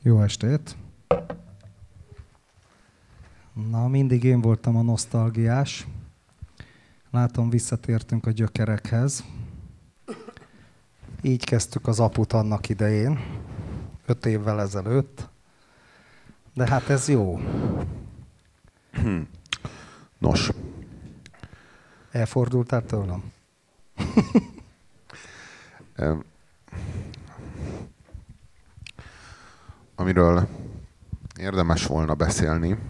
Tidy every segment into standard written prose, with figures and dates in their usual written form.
Jó estét! Na, mindig én voltam a nosztalgiás. Látom, visszatértünk a gyökerekhez. Így kezdtük az aput annak idején, 5 évvel ezelőtt. De hát ez jó. Nos. Elfordultál tőlem? Amiről érdemes volna beszélni,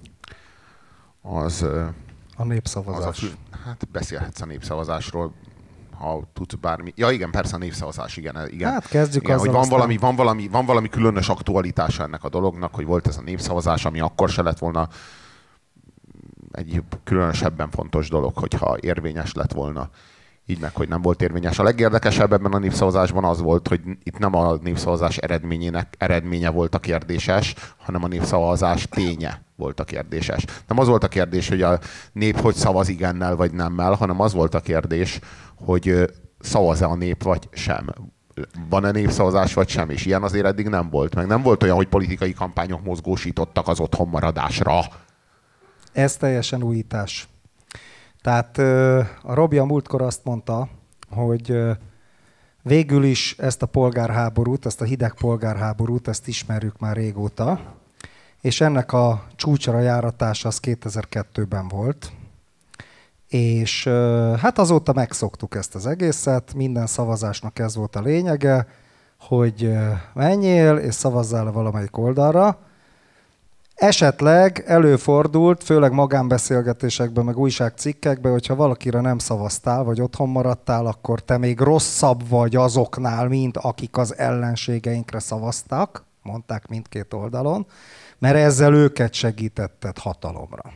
az a népszavazás. Hát beszélhetsz a népszavazásról, ha tudsz bármi. Ja igen, persze a népszavazás, igen. Hát kezdjük igen, azzal, hogy van valami különös aktualitása ennek a dolognak, hogy volt ez a népszavazás, ami akkor se lett volna egy különösebben fontos dolog, hogyha érvényes lett volna. Így meg, hogy nem volt érvényes. A legérdekesebb ebben a népszavazásban az volt, hogy itt nem a népszavazás eredménye volt a kérdéses, hanem a népszavazás ténye volt a kérdéses. Nem az volt a kérdés, hogy a nép hogy szavaz igennel vagy nemmel, hanem az volt a kérdés, hogy szavaz-e a nép vagy sem. Van-e népszavazás vagy sem, és ilyen azért eddig nem volt. Meg nem volt olyan, hogy politikai kampányok mozgósítottak az otthonmaradásra. Ez teljesen újítás. Tehát a Robi a múltkor azt mondta, hogy végül is ezt a polgárháborút, ezt a hideg polgárháborút, ezt ismerjük már régóta, és ennek a csúcsra járatása az 2002-ben volt, és hát azóta megszoktuk ezt az egészet, minden szavazásnak ez volt a lényege, hogy menjél és szavazzál valamelyik oldalra. Esetleg előfordult, főleg magánbeszélgetésekben, meg újságcikkekben, hogyha valakire nem szavaztál, vagy otthon maradtál, akkor te még rosszabb vagy azoknál, mint akik az ellenségeinkre szavaztak, mondták mindkét oldalon, mert ezzel őket segítetted hatalomra.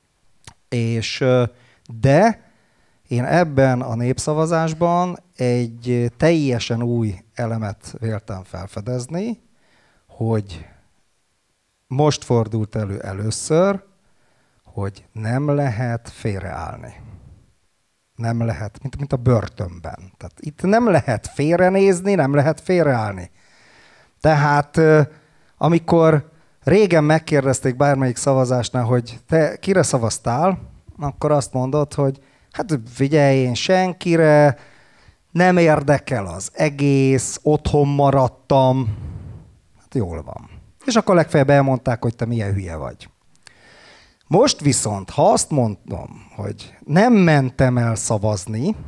De én ebben a népszavazásban egy teljesen új elemet véltem felfedezni, hogy most fordult elő először, hogy nem lehet félreállni. Nem lehet, mint a börtönben. Tehát itt nem lehet félrenézni, nem lehet félreállni. Tehát amikor régen megkérdezték bármelyik szavazásnál, hogy te kire szavaztál, akkor azt mondod, hogy hát figyelj, én senkire, nem érdekel az egész, otthon maradtam. Hát jól van. És akkor legfeljebb elmondták, hogy te milyen hülye vagy. Most viszont, ha azt mondom, hogy nem mentem el szavazni,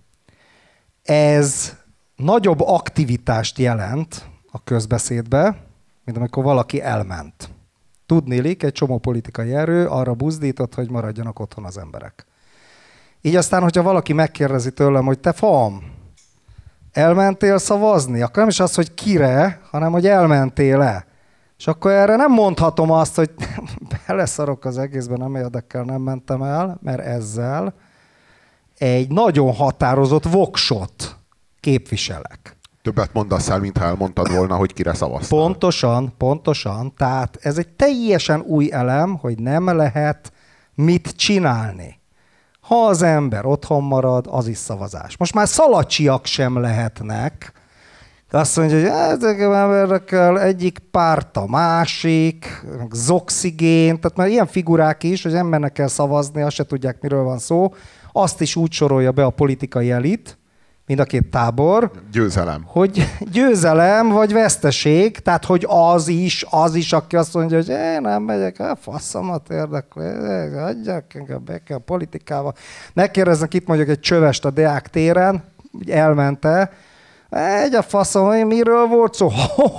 ez nagyobb aktivitást jelent a közbeszédbe, mint amikor valaki elment. Tudniillik, egy csomó politikai erő arra buzdított, hogy maradjanak otthon az emberek. Így aztán, hogyha valaki megkérdezi tőlem, hogy te fam, elmentél szavazni, akkor nem is az, hogy kire, hanem hogy elmentél-e. És akkor erre nem mondhatom azt, hogy beleszarok az egészben, nem érdekel, nem mentem el, mert ezzel egy nagyon határozott voksot képviselek. Többet mondasz el, mintha elmondtad volna, hogy kire szavaztál. Pontosan. Tehát ez egy teljesen új elem, hogy nem lehet mit csinálni. Ha az ember otthon marad, az is szavazás. Most már szalacsiak sem lehetnek. Azt mondja, hogy ezeken emberekkel egyik párt a másik, zoxigén, tehát már ilyen figurák is, hogy embernek kell szavazni, azt se tudják, miről van szó. Azt is úgy sorolja be a politikai elit, mind a két tábor. Győzelem. Hogy győzelem vagy veszteség, tehát hogy az is, aki azt mondja, hogy én nem megyek, faszomat érdekel, adják engem be kell politikával. Megkérdeznek itt mondjuk egy csövest a Deák téren, elmente, egy a faszom, miről volt szó?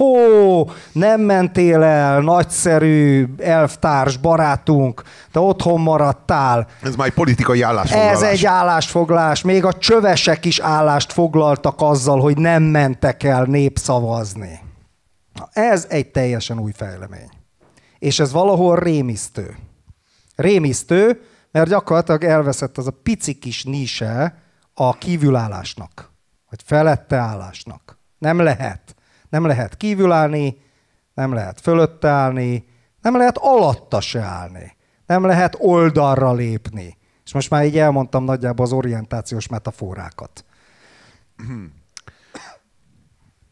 Nem mentél el, nagyszerű elvtárs, barátunk, te otthon maradtál. Ez már egy politikai állásfoglalás. Ez egy állásfoglalás. Még a csövesek is állást foglaltak azzal, hogy nem mentek el népszavazni. Ez egy teljesen új fejlemény. És ez valahol rémisztő. Rémisztő, mert gyakorlatilag elveszett az a pici kis níse a kívülállásnak. Vagy felette állásnak. Nem lehet. Nem lehet kívülállni, nem lehet fölötte állni, nem lehet alatta se állni. Nem lehet oldalra lépni. És most már így elmondtam nagyjából az orientációs metaforákat.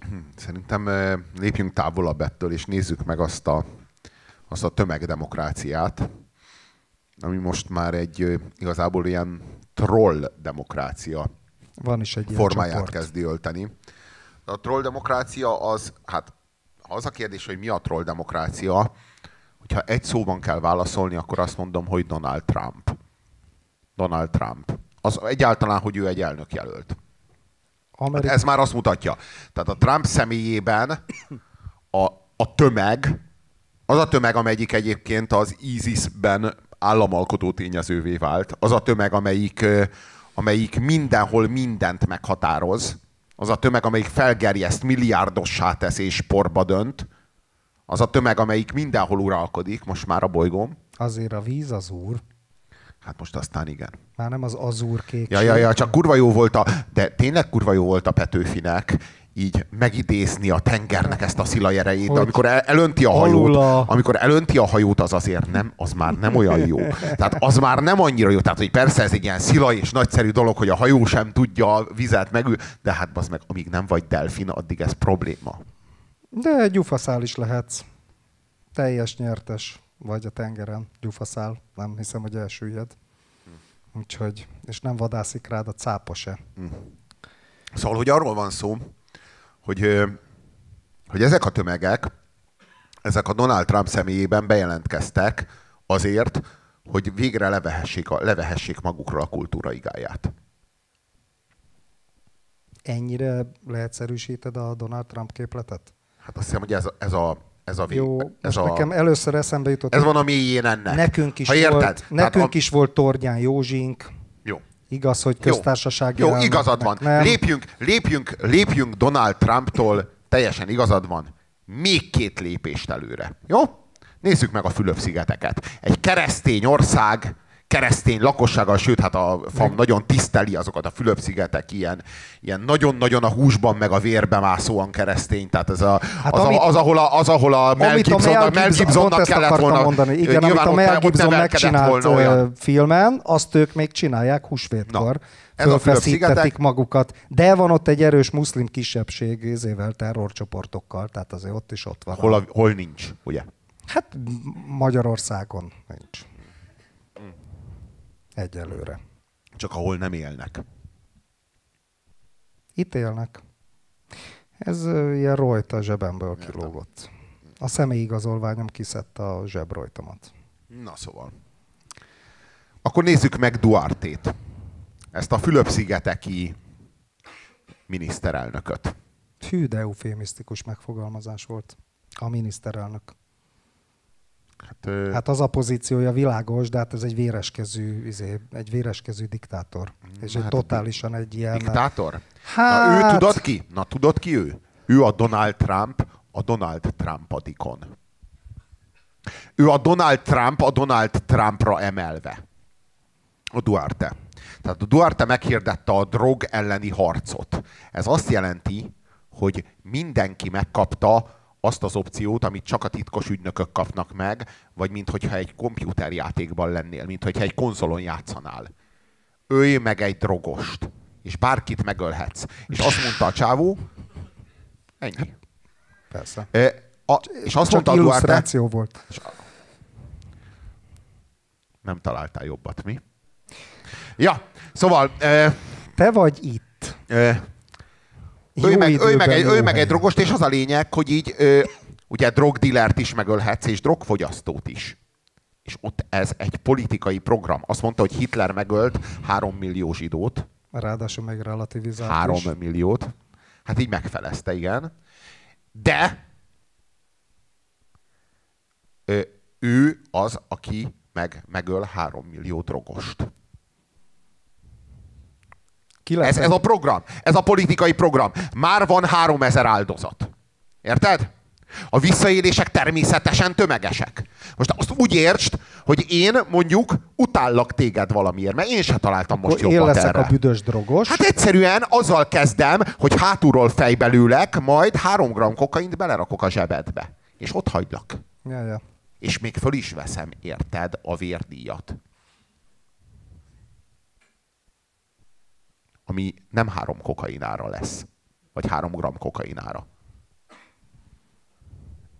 Szerintem lépjünk távolabb ettől, és nézzük meg azt a tömegdemokráciát, ami most már egy igazából ilyen troll demokrácia Van is egy ilyen formáját csoport. kezdi ölteni. A troll demokrácia az, hát ha az a kérdés, hogy mi a troll demokrácia, hogyha egy szóban kell válaszolni, akkor azt mondom, hogy Donald Trump. Donald Trump. Az egyáltalán, hogy ő egy elnökjelölt. Hát ez már azt mutatja. Tehát a Trump személyében a tömeg, az a tömeg, amelyik egyébként az ISIS-ben államalkotó tényezővé vált, az a tömeg, amelyik mindenhol mindent meghatároz, az a tömeg, amelyik felgerjeszt, milliárdossá tesz és porba dönt, az a tömeg, amelyik mindenhol uralkodik, most már a bolygón. Azért a víz az úr. Hát most aztán igen. Már nem az azúr kék. Ja, csak kurva jó volt de tényleg kurva jó volt a Petőfinek így megidézni a tengernek ezt a szilaj erejét, de amikor elönti a hajót, amikor elönti a hajót, az azért nem, az már nem olyan jó. Tehát az már nem annyira jó. Tehát, hogy persze ez egy ilyen szilaj és nagyszerű dolog, hogy a hajó sem tudja a vizet megül, de hát bazd meg, amíg nem vagy delfin, addig ez probléma. De gyufaszál is lehetsz. Teljes nyertes vagy a tengeren. Gyufaszál. Nem hiszem, hogy elsüllyed. Úgyhogy, és nem vadászik rád a cápa se. Szóval, hogy arról van szó, hogy ezek a tömegek, ezek a Donald Trump személyében bejelentkeztek azért, hogy végre levehessék magukról a kultúra igáját. Ennyire leegyszerűsíted a Donald Trump képletet? Hát azt hiszem, hogy ez a vég. Jó, most nekem először eszembe jutott. Ez van a mélyén ennek. Nekünk is volt Tordján Józsink. Jó. Igaz, hogy köztársasági Jó, igazad van. Nem. Lépjünk Donald Trumptól, teljesen igazad van, még 2 lépést előre. Jó? Nézzük meg a Fülöp-szigeteket. Egy keresztény ország, keresztény lakossággal, sőt, hát a FAM nagyon tiszteli azokat a Fülöp-szigetek, ilyen nagyon-nagyon a húsban meg a vérben mászóan keresztény. Tehát ez ahol a Mel Gibsonnak kellett volna mondani. Igen, amit a Mel Gibson megcsinált filmen, azt ők még csinálják húsvétkor. Fölfeszítetik magukat. De van ott egy erős muszlim kisebbség izével, terrorcsoportokkal, tehát azért ott van. Hol nincs, ugye? Hát Magyarországon nincs. Egyelőre. Csak ahol nem élnek. Itt élnek. Ez ilyen rojta zsebemből kilógott. A személyigazolványom kiszedte a zsebrojtomat. Na szóval. Akkor nézzük meg Duartét. Ezt a Fülöp-szigeteki miniszterelnököt. Hű, de eufémisztikus megfogalmazás volt. A miniszterelnök. Hát az a pozíciója világos, de hát ez egy véreskezű diktátor. És egy totálisan egy ilyen... Diktátor? Hát... Na ő tudod ki? Tudod ki ő? Ő a Donald Trump, a Donald Trumpadikon. Ő a Donald Trump, a Donald Trumpra emelve. A Duarte. Tehát a Duarte meghirdette a drog elleni harcot. Ez azt jelenti, hogy mindenki megkapta azt az opciót, amit csak a titkos ügynökök kapnak meg, vagy minthogyha egy komputerjátékban lennél, minthogyha egy konzolon játszanál. Ölj meg egy drogost, és bárkit megölhetsz. És azt mondta a csávó, ennyi. Persze. És azt mondta a Duarte... illusztráció volt. Nem találtál jobbat, mi? Ja, szóval... Te vagy itt. Ölj meg egy drogost, és az a lényeg, hogy így ugye drogdilert is megölhetsz, és drogfogyasztót is. És ott ez egy politikai program. Azt mondta, hogy Hitler megölt 3 millió zsidót. Ráadásul meg relativizált 3 milliót. Hát így megfelezte, igen. De ő az, aki megöl 3 millió drogost. Ez a program. Ez a politikai program. Már van 3000 áldozat. Érted? A visszaélések természetesen tömegesek. Most azt úgy értsd, hogy én mondjuk utállak téged valamiért, mert én se találtam most jobbat erre. Én leszek a büdös drogos. Hát egyszerűen azzal kezdem, hogy hátulról fejbelülek, majd 3 gram kokaint belerakok a zsebedbe. És ott hagylak. Ja. És még föl is veszem, érted, a vérdíjat. Ami nem 3 kokainára lesz. Vagy 3 gram kokainára.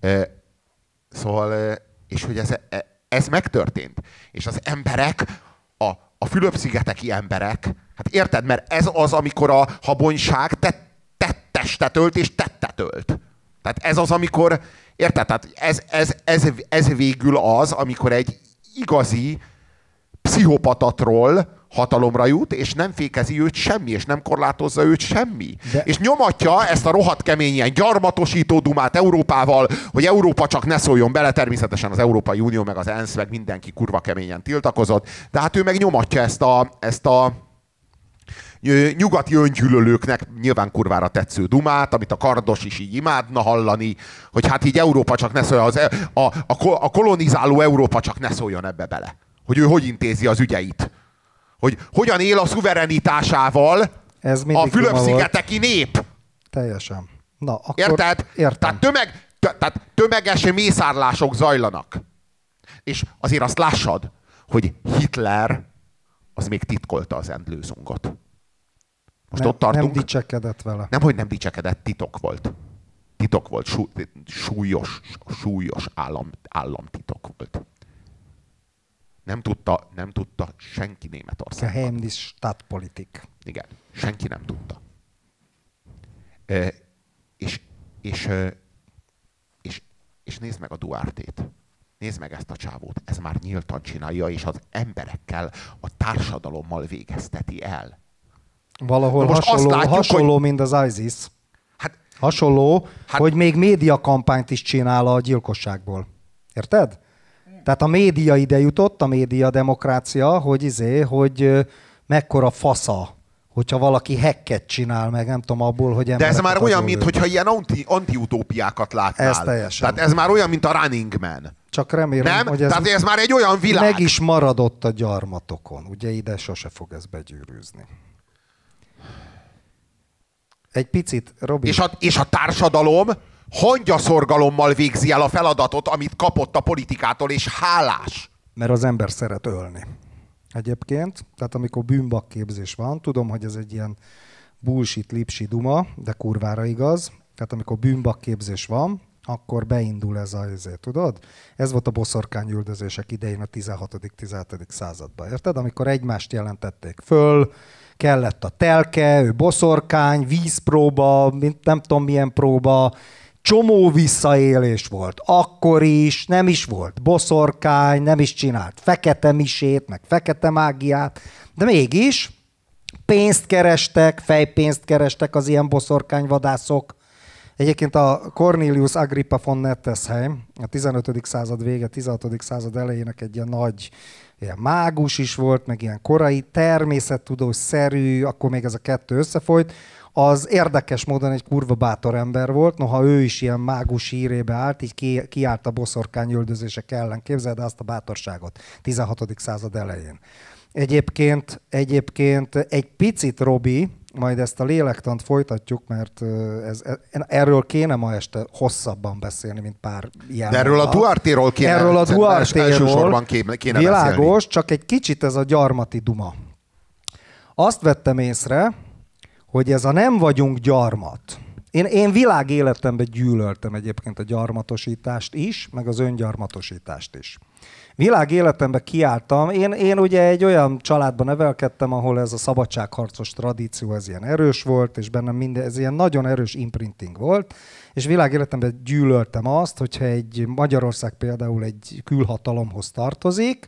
Szóval, és hogy ez megtörtént. És az emberek, a Fülöp-szigeteki emberek, hát érted, mert ez az, amikor a habonyság testet ölt és tettet ölt. Tehát ez az, amikor, érted, tehát ez végül az, amikor egy igazi pszichopatatról hatalomra jut, és nem fékezi őt semmi, és nem korlátozza őt semmi. És nyomatja ezt a rohadt kemény ilyen gyarmatosító dumát Európával, hogy Európa csak ne szóljon bele, természetesen az Európai Unió, meg az ENSZ, meg mindenki kurva keményen tiltakozott, de hát ő meg nyomatja ezt a nyugati öngyűlölőknek nyilván kurvára tetsző dumát, amit a Kardos is így imádna hallani, hogy hát így Európa csak ne szóljon, a kolonizáló Európa csak ne szóljon ebbe bele. Hogy ő hogy intézi az ügyeit. Hogy hogyan él a szuverenitásával a Fülöp-szigeteki nép. Teljesen. Na, akkor érted? Értem. Tehát tömeges mészárlások zajlanak. És azért azt lássad, hogy Hitler az még titkolta az Endlösungot. Most ott tartunk. Nem dicsekedett vele. Nemhogy nem dicsekedett, titok volt. Titok volt. Súlyos államtitok volt. Nem tudta senki Németországban. Geheimnis Stadtpolitik. Igen, senki nem tudta. És nézd meg a Duartét. Nézd meg ezt a csávót. Ez már nyíltan csinálja, és az emberekkel, a társadalommal végezteti el. Valahol hasonló, mint az ISIS. Hasonló, hogy még médiakampányt is csinál a gyilkosságból. Érted? Tehát a média ide jutott, a média demokrácia, hogy mekkora fasza, hogyha valaki hacket csinál meg, nem tudom abból, hogy de ez már olyan, mintha ilyen anti-utópiákat látnál. Ez teljesen. Tehát ez már olyan, mint a Running Man. Csak remélem, nem? hogy ez, tehát ez már egy olyan világ. Meg is maradott a gyarmatokon. Ugye ide sose fog ez begyűrűzni. Egy picit, Robi. És a társadalom hangyaszorgalommal végzi el a feladatot, amit kapott a politikától, és hálás. Mert az ember szeret ölni. Egyébként, tehát amikor bűnbakképzés van, tudom, hogy ez egy ilyen bullshit, lipsi duma, de kurvára igaz. Tehát amikor bűnbakképzés van, akkor beindul ez a izé, tudod? Ez volt a boszorkányüldözések idején a 16.-17. században, érted? Amikor egymást jelentették föl, kellett a telke, ő boszorkány, vízpróba, nem tudom milyen próba, csomó visszaélés volt. Akkor is, nem is volt boszorkány, nem is csinált fekete misét, meg fekete mágiát, de mégis pénzt kerestek, fejpénzt kerestek az ilyen boszorkányvadászok. Egyébként a Cornelius Agrippa von Nettesheim, a 15. század vége, 16. század elejének egy ilyen nagy ilyen mágus is volt, meg ilyen korai természettudós-szerű, akkor még ez a kettő összefolyt. Az érdekes módon egy kurva bátor ember volt, noha ő is ilyen mágus hírébe állt, így kiállt a boszorkányüldözések ellen. Képzeld azt a bátorságot 16. század elején. Egyébként egy picit, Robi, majd ezt a lélektant folytatjuk, mert erről kéne ma este hosszabban beszélni, mint pár ilyen. De erről a Duartéról kéne, elsősorban kéne világos, beszélni. Csak egy kicsit ez a gyarmati duma. Azt vettem észre, hogy ez a nem vagyunk gyarmat. Én világéletemben gyűlöltem egyébként a gyarmatosítást is, meg az öngyarmatosítást is. Világéletemben kiálltam. Én ugye egy olyan családban nevelkedtem, ahol ez a szabadságharcos tradíció, ez ilyen erős volt, és bennem ez ilyen nagyon erős imprinting volt, és világéletemben gyűlöltem azt, hogyha egy Magyarország például egy külhatalomhoz tartozik,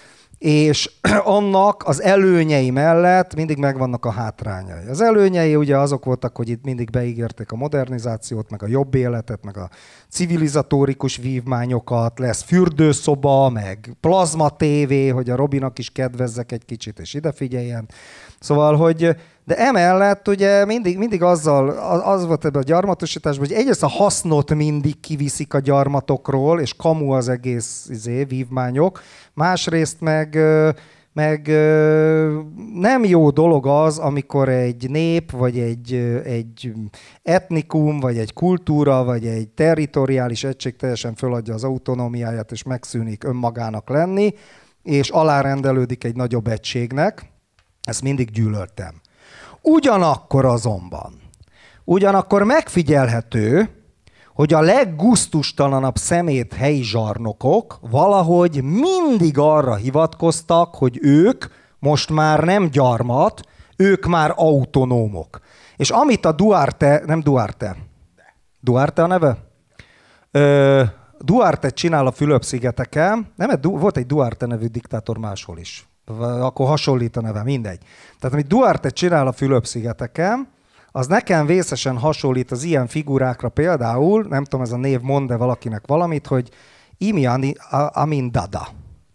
és annak az előnyei mellett mindig megvannak a hátrányai. Az előnyei ugye azok voltak, hogy itt mindig beígérték a modernizációt, meg a jobb életet, meg a civilizatórikus vívmányokat, lesz fürdőszoba, meg plazma tévé, hogy a Robinak is kedvezzek egy kicsit, és ide figyeljen. Szóval, hogy de emellett ugye mindig az volt ebben a gyarmatosításban, hogy egyrészt a hasznot mindig kiviszik a gyarmatokról, és kamu az egész vívmányok, másrészt meg nem jó dolog az, amikor egy nép, vagy egy etnikum, vagy egy kultúra, vagy egy territoriális egység teljesen föladja az autonómiáját, és megszűnik önmagának lenni, és alárendelődik egy nagyobb egységnek. Ezt mindig gyűlöltem. Ugyanakkor megfigyelhető, hogy a leggusztustalanabb szemét helyi zsarnokok valahogy mindig arra hivatkoztak, hogy ők most már nem gyarmat, ők már autonómok. És amit a Duarte a neve? Duarte csinál a Fülöp-szigeteken, volt egy Duarte nevű diktátor máshol is, akkor hasonlít a neve, mindegy. Tehát amit Duarte csinál a Fülöp-szigeteken, az nekem vészesen hasonlít az ilyen figurákra, például, nem tudom, ez a név mond-e valakinek valamit, hogy Idi Amin Dada.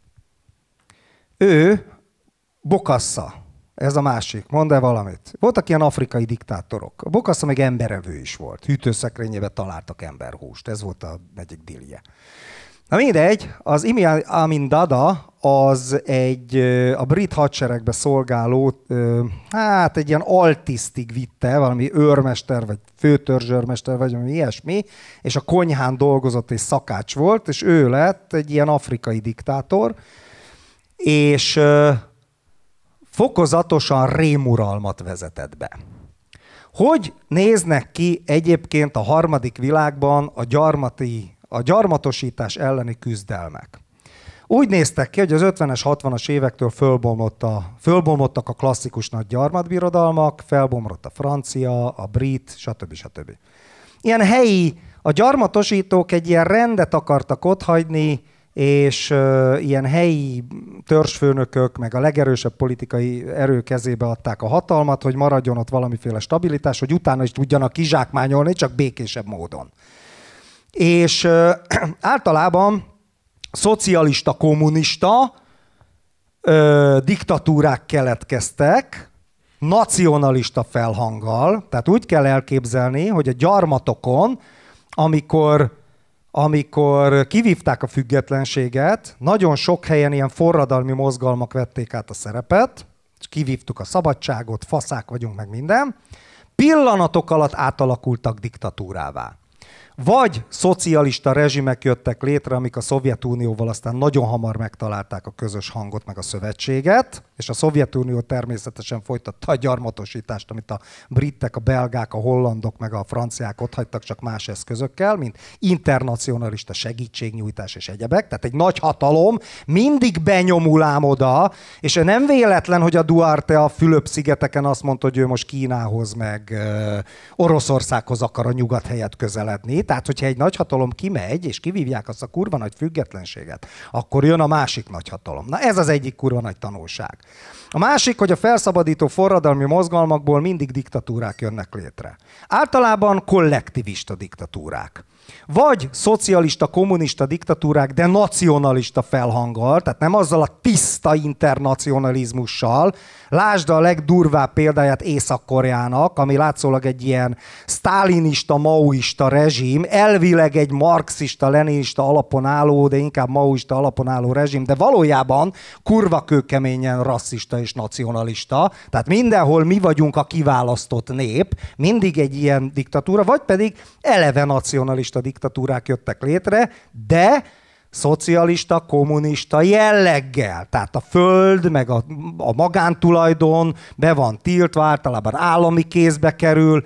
Ő Bokassa, ez a másik, mond-e valamit. Voltak ilyen afrikai diktátorok. A Bokassa meg emberevő is volt. Hűtőszekrényébe találtak emberhúst. Ez volt a egyik dilje. Na mindegy, az Idi Amin Dada az a brit hadseregbe szolgáló, hát egy ilyen altisztig vitte, valami őrmester, vagy főtörzsőrmester, vagy valami ilyesmi, és a konyhán dolgozott és szakács volt, és ő lett egy ilyen afrikai diktátor, és fokozatosan rémuralmat vezetett be. Hogy néznek ki egyébként a harmadik világban a gyarmatosítás elleni küzdelmek? Úgy néztek ki, hogy az 50-es, 60-as évektől fölbomlottak a klasszikus nagy gyarmatbirodalmak, felbomlott a francia, a brit, stb. Ilyen helyi, a gyarmatosítók egy ilyen rendet akartak otthagyni, és ilyen helyi törzsfőnökök, meg a legerősebb politikai erő kezébe adták a hatalmat, hogy maradjon ott valamiféle stabilitás, hogy utána is tudjanak kizsákmányolni, csak békésebb módon. És általában szocialista, kommunista diktatúrák keletkeztek, nacionalista felhanggal, tehát úgy kell elképzelni, hogy a gyarmatokon, amikor kivívták a függetlenséget, nagyon sok helyen ilyen forradalmi mozgalmak vették át a szerepet, és kivívtuk a szabadságot, faszák vagyunk meg minden, pillanatok alatt átalakultak diktatúrává. Vagy szocialista rezsimek jöttek létre, amik a Szovjetunióval aztán nagyon hamar megtalálták a közös hangot, meg a szövetséget, és a Szovjetunió természetesen folytatta a gyarmatosítást, amit a britek, a belgák, a hollandok, meg a franciák otthagytak csak más eszközökkel, mint internacionalista segítségnyújtás és egyebek. Tehát egy nagy hatalom mindig benyomul ám oda, és nem véletlen, hogy a Duarte a Fülöp-szigeteken azt mondta, hogy ő most Kínához, meg Oroszországhoz akar a nyugat helyett közeledni. Tehát, hogyha egy nagyhatalom kimegy, és kivívják azt a kurva nagy függetlenséget, akkor jön a másik nagyhatalom. Na ez az egyik kurva nagy tanulság. A másik, hogy a felszabadító forradalmi mozgalmakból mindig diktatúrák jönnek létre. Általában kollektivista diktatúrák. Vagy szocialista, kommunista diktatúrák, de nacionalista felhanggal, tehát nem azzal a tiszta internacionalizmussal. Lásd a legdurvább példáját Észak-Koreának, ami látszólag egy ilyen sztálinista, maoista rezsim, elvileg egy marxista, leninista alapon álló, de inkább maoista alapon álló rezsim, de valójában kurva kőkeményen rasszista és nacionalista. Tehát mindenhol mi vagyunk a kiválasztott nép, mindig egy ilyen diktatúra, vagy pedig eleve nacionalista diktatúrák jöttek létre, de szocialista, kommunista jelleggel. Tehát a föld, meg a magántulajdon be van tiltva, általában állami kézbe kerül,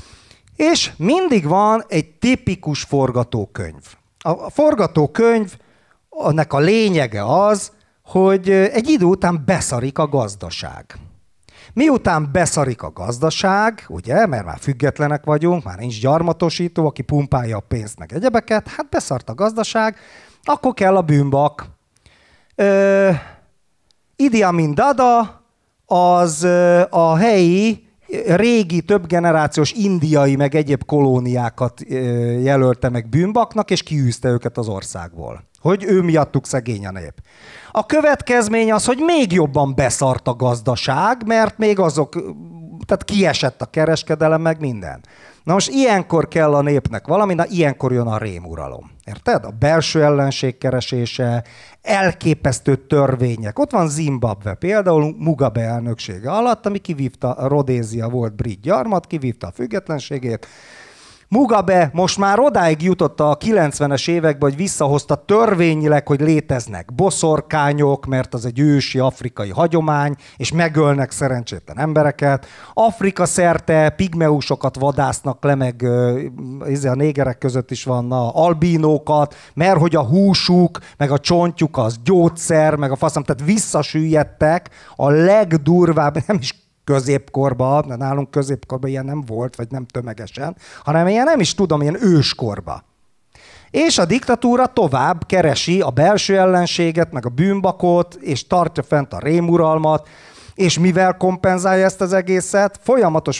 és mindig van egy tipikus forgatókönyv. A forgatókönyv, annak a lényege az, hogy egy idő után beszarik a gazdaság. Miután beszarik a gazdaság, ugye, mert már függetlenek vagyunk, már nincs gyarmatosító, aki pumpálja a pénzt meg egyebeket, hát beszart a gazdaság, akkor kell a bűnbak. Idi Amin Dada az a helyi, régi, többgenerációs indiai meg egyéb kolóniákat jelölte meg bűnbaknak, és kiűzte őket az országból. Hogy ő miattuk szegény a nép. A következmény az, hogy még jobban beszart a gazdaság, mert még tehát kiesett a kereskedelem, meg minden. Na most ilyenkor kell a népnek valami, na ilyenkor jön a rémuralom. Érted? A belső ellenség keresése, elképesztő törvények. Ott van Zimbabwe, például Mugabe elnöksége alatt, ami kivívta, Rodézia volt brit gyarmat, kivívta a függetlenségét, Mugabe most már odáig jutott a 90-es években, hogy visszahozta törvényileg, hogy léteznek boszorkányok, mert az egy ősi afrikai hagyomány, és megölnek szerencsétlen embereket. Afrika szerte pigmeusokat vadásznak le, meg a négerek között is van albínókat, mert hogy a húsuk, meg a csontjuk az gyógyszer, meg a faszom, tehát visszasüllyedtek a legdurvább, nem is középkorba, de nálunk középkorban ilyen nem volt, vagy nem tömegesen, hanem ilyen nem is tudom, ilyen őskorba. És a diktatúra tovább keresi a belső ellenséget, meg a bűnbakot, és tartja fent a rémuralmat, és mivel kompenzálja ezt az egészet? Folyamatos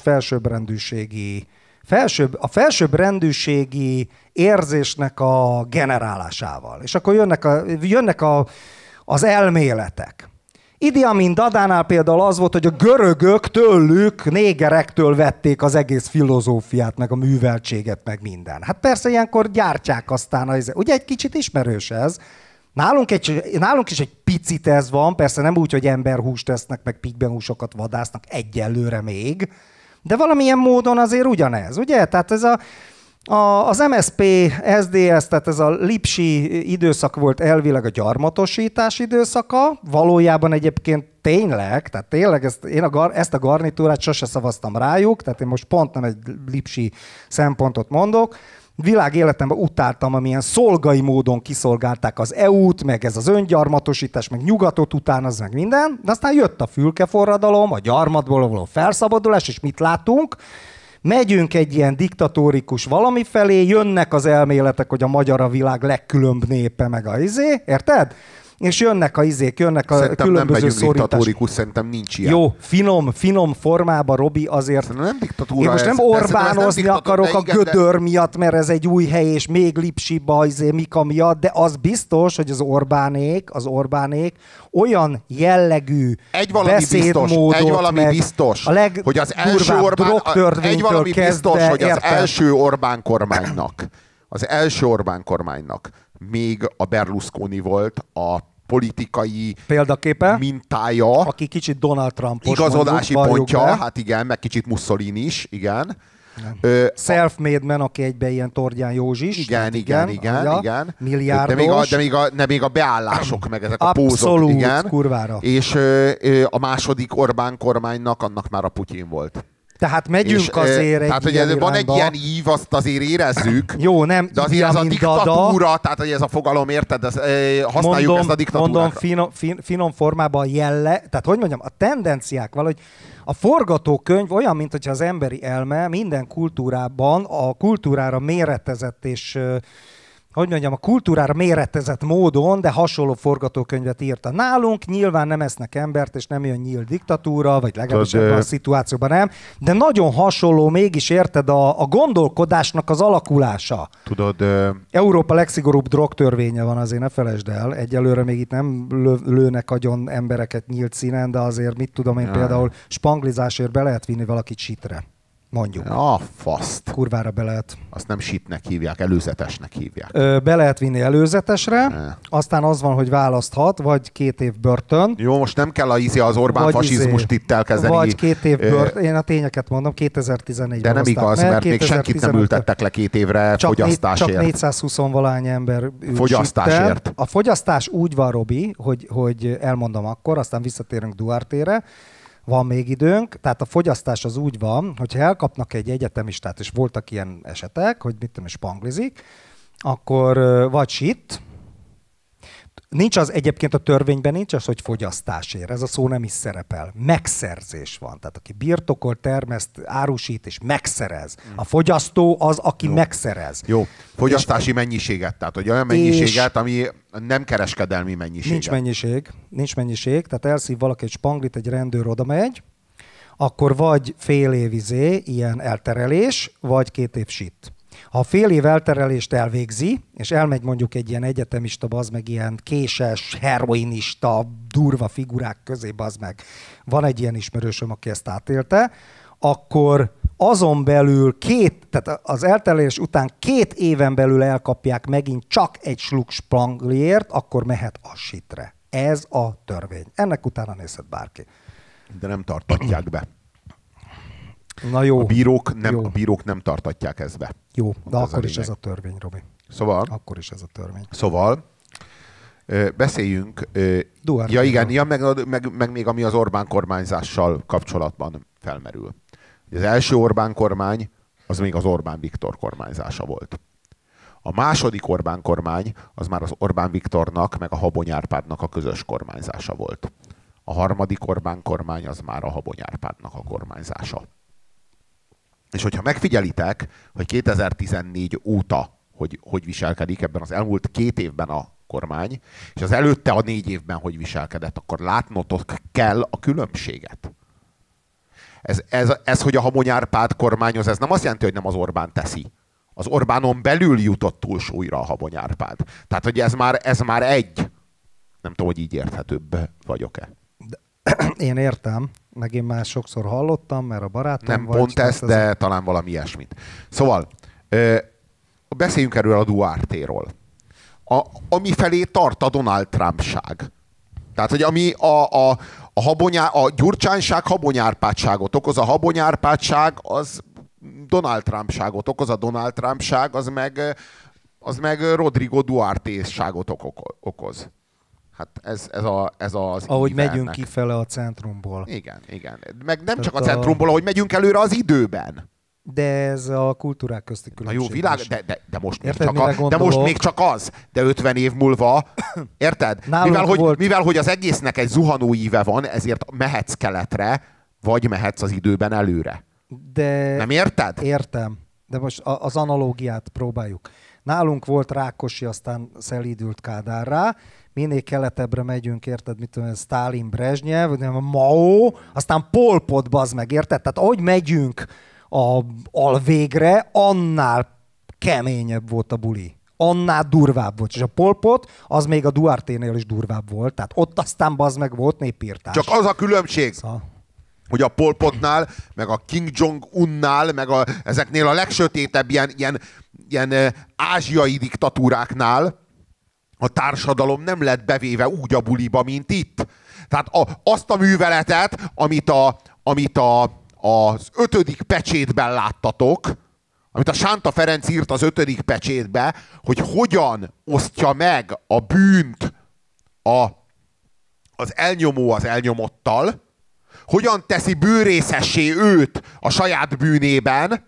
felsőbbrendűségi érzésnek a generálásával. És akkor jönnek az elméletek. Idi Amin Dadánál például az volt, hogy a görögök tőlük, négerektől vették az egész filozófiát, meg a műveltséget, meg minden. Hát persze ilyenkor gyártják aztán, ugye egy kicsit ismerős ez. Nálunk is egy picit ez van, persze nem úgy, hogy emberhúst tesznek, meg pigmehúsokat vadásznak egyelőre még, de valamilyen módon azért ugyanez, ugye? Tehát ez az MSZP, SZDSZ, tehát ez a lipsi időszak volt elvileg a gyarmatosítás időszaka, valójában egyébként tényleg ezt a garnitúrát sose szavaztam rájuk, tehát én most pont nem egy lipsi szempontot mondok, világéletemben utáltam, amilyen szolgai módon kiszolgálták az EU-t, meg ez az öngyarmatosítás, meg nyugatot után, az meg minden, de aztán jött a fülkeforradalom, a gyarmatból való felszabadulás, és mit látunk? Megyünk egy ilyen diktatórikus valami felé, jönnek az elméletek, hogy a magyar a világ legkülönbb népe, meg a érted? És jönnek a különböző szorítások. Szerintem nincs ilyen. Jó, finom formában, Robi, azért... Szerintem nem diktatúra. Én most nem Orbánozni akarok a gödör miatt, mert ez egy új hely, és még lipsiba Mika miatt, de az biztos, hogy az Orbánék olyan jellegű beszédmódot, egy valami biztos, hogy az első Orbán kormánynak még a Berlusconi volt a politikai példaképe, mintája, aki kicsit Donald Trumpos, igazodási pontja, hát igen, meg kicsit Mussolini is, igen. Self-made man, aki egyben ilyen Tordján Józsis. Igen. Milliárdos. De még a beállások, meg ezek a pózok. Abszolút, kurvára. És a második Orbán kormánynak annak már a Putyin volt. Tehát megyünk azért tehát, hogy van irányba. egy ilyen ív, azt azért érezzük. Jó, nem. De azért ez a diktatúra, tehát hogy ez a fogalom, érted? Használjuk ezt a diktatúrára. Mondom, finom formában tehát hogy mondjam, a tendenciák valahogy, a forgatókönyv olyan, mint hogyha az emberi elme minden kultúrában a kultúrára méretezett és a kultúrára méretezett módon, de hasonló forgatókönyvet írta. Nálunk nyilván nem esznek embert, és nem jön nyílt diktatúra, vagy legalábbis ebben a szituációban nem, de nagyon hasonló mégis, érted, a gondolkodásnak az alakulása. Tudod... Európa legszigorúbb drogtörvénye van, azért ne felejtsd el. Egyelőre még itt nem lőnek agyon embereket nyílt színen, de azért mit tudom én, például spanglizásért be lehet vinni valakit sitre. Mondjuk. A faszt. Kurvára be lehet. Azt nem sitnek hívják, előzetesnek hívják. Be lehet vinni előzetesre, aztán az van, hogy választhat, vagy 2 év börtön. Jó, most nem kell az Orbán fasizmust itt elkezdeni. Vagy 2 év börtön. Én a tényeket mondom, 2014-ben. De nem igaz, mert még senkit nem ültettek le 2 évre fogyasztásért. Csak 420-valány ember fogyasztásért. A fogyasztás úgy van, Robi, hogy elmondom akkor, aztán visszatérünk Duarte-re. Van még időnk, tehát a fogyasztás az úgy van, hogyha elkapnak egy egyetemistát, és voltak ilyen esetek, hogy mit tudom, spanglizik, akkor vagy sit, nincs az egyébként a törvényben, nincs az, hogy fogyasztásért, ez a szó nem is szerepel. Megszerzés van, tehát aki birtokol, termeszt, árusít és megszerez. A fogyasztó az, aki megszerez. Jó, fogyasztási mennyiséget, tehát hogy olyan mennyiséget, ami nem kereskedelmi mennyiség. Nincs mennyiség, tehát elszív valaki egy spanglit, egy rendőr oda megy, akkor vagy fél év ilyen elterelés, vagy 2 év sit. Ha a fél év elterelést elvégzi, és elmegy mondjuk egy ilyen egyetemista, bazd meg ilyen késes, heroinista, durva figurák közé, bazd meg, van egy ilyen ismerősöm, aki ezt átélte, akkor azon belül tehát az elterelés után 2 éven belül elkapják megint csak egy sluk spangliért, akkor mehet a sitre. Ez a törvény. Ennek utána nézhet bárki. De nem tartatják be. Na jó. A bírók nem tartatják ezt be. Jó, de akkor is ez a törvény, Robi. Szóval? Akkor is ez a törvény. Szóval, beszéljünk. Duarte. Ja igen, meg még ami az Orbán kormányzással kapcsolatban felmerül. Az első Orbán kormány, az még az Orbán Viktor kormányzása volt. A második Orbán kormány, az már az Orbán Viktornak, meg a Habony Árpádnak a közös kormányzása volt. A harmadik Orbán kormány, az már a Habony Árpádnak a kormányzása. És hogyha megfigyelitek, hogy 2014 óta hogy viselkedik ebben az elmúlt 2 évben a kormány, és az előtte a 4 évben hogy viselkedett, akkor látnotok kell a különbséget. Ez, hogy a Habony Árpád kormányoz, ez nem azt jelenti, hogy nem az Orbán teszi. Az Orbánon belül jutott túlsúlyra a Habony Árpád. Tehát, hogy ez már egy. Nem tudom, hogy így érthetőbb vagyok-e. Én értem, meg én már sokszor hallottam, mert a barátom nem vagy. Nem pont ezt, de talán valami ilyesmit. Szóval, beszéljünk erről a Duarte-ról. Ami felé tart a Donald Trump-ság. Tehát, hogy ami a Gyurcsányság Habony Árpádságot okoz, a Habony Árpádság az Donald Trump-ságot okoz, a Donald Trump-ság az meg Rodrigo Duarte-ságot okoz. Hát ez az ahogy megyünk kifele a centrumból. Igen. Meg nem tehát csak a centrumból, ahogy megyünk előre az időben. De ez a kultúrák közti különbség. Na jó, világ, de most még csak az. De 50 év múlva, érted? Mivel hogy az egésznek egy zuhanó íve van, ezért mehetsz keletre, vagy mehetsz az időben előre. De nem érted? Értem. De most az analógiát próbáljuk. Nálunk volt Rákosi, aztán szelídült Kádárrá, minél keletebbre megyünk, érted, mit tudom, Sztálin, Brezsnyev, Mao, aztán Pol Pot, bazd meg, érted? Tehát ahogy megyünk a alvégre, annál keményebb volt a buli. Annál durvább volt. És a Pol Pot, az még a Duarte-nél is durvább volt. Tehát ott aztán bazd meg volt népírtás. Csak az a különbség, hogy a Pol Potnál, meg a Kim Jong-unnál, meg ezeknél a legsötétebb ilyen ázsiai diktatúráknál a társadalom nem lett bevéve úgy a buliba, mint itt. Tehát azt a műveletet, amit az 5. pecsétben láttatok, amit a Sánta Ferenc írt az 5. pecsétbe, hogy hogyan osztja meg a bűnt az elnyomó az elnyomottal, hogyan teszi bűnrészessé őt a saját bűnében,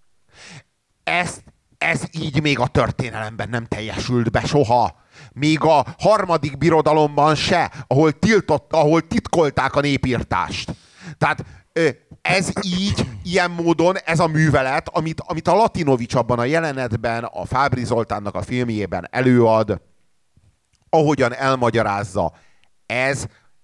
ez így még a történelemben nem teljesült be soha. Még a harmadik birodalomban se, ahol titkolták a népírtást. Tehát ez így, ilyen módon, ez a művelet, amit a Latinovics abban a jelenetben, a Fábry Zoltánnak a filmjében előad, ahogyan elmagyarázza, ez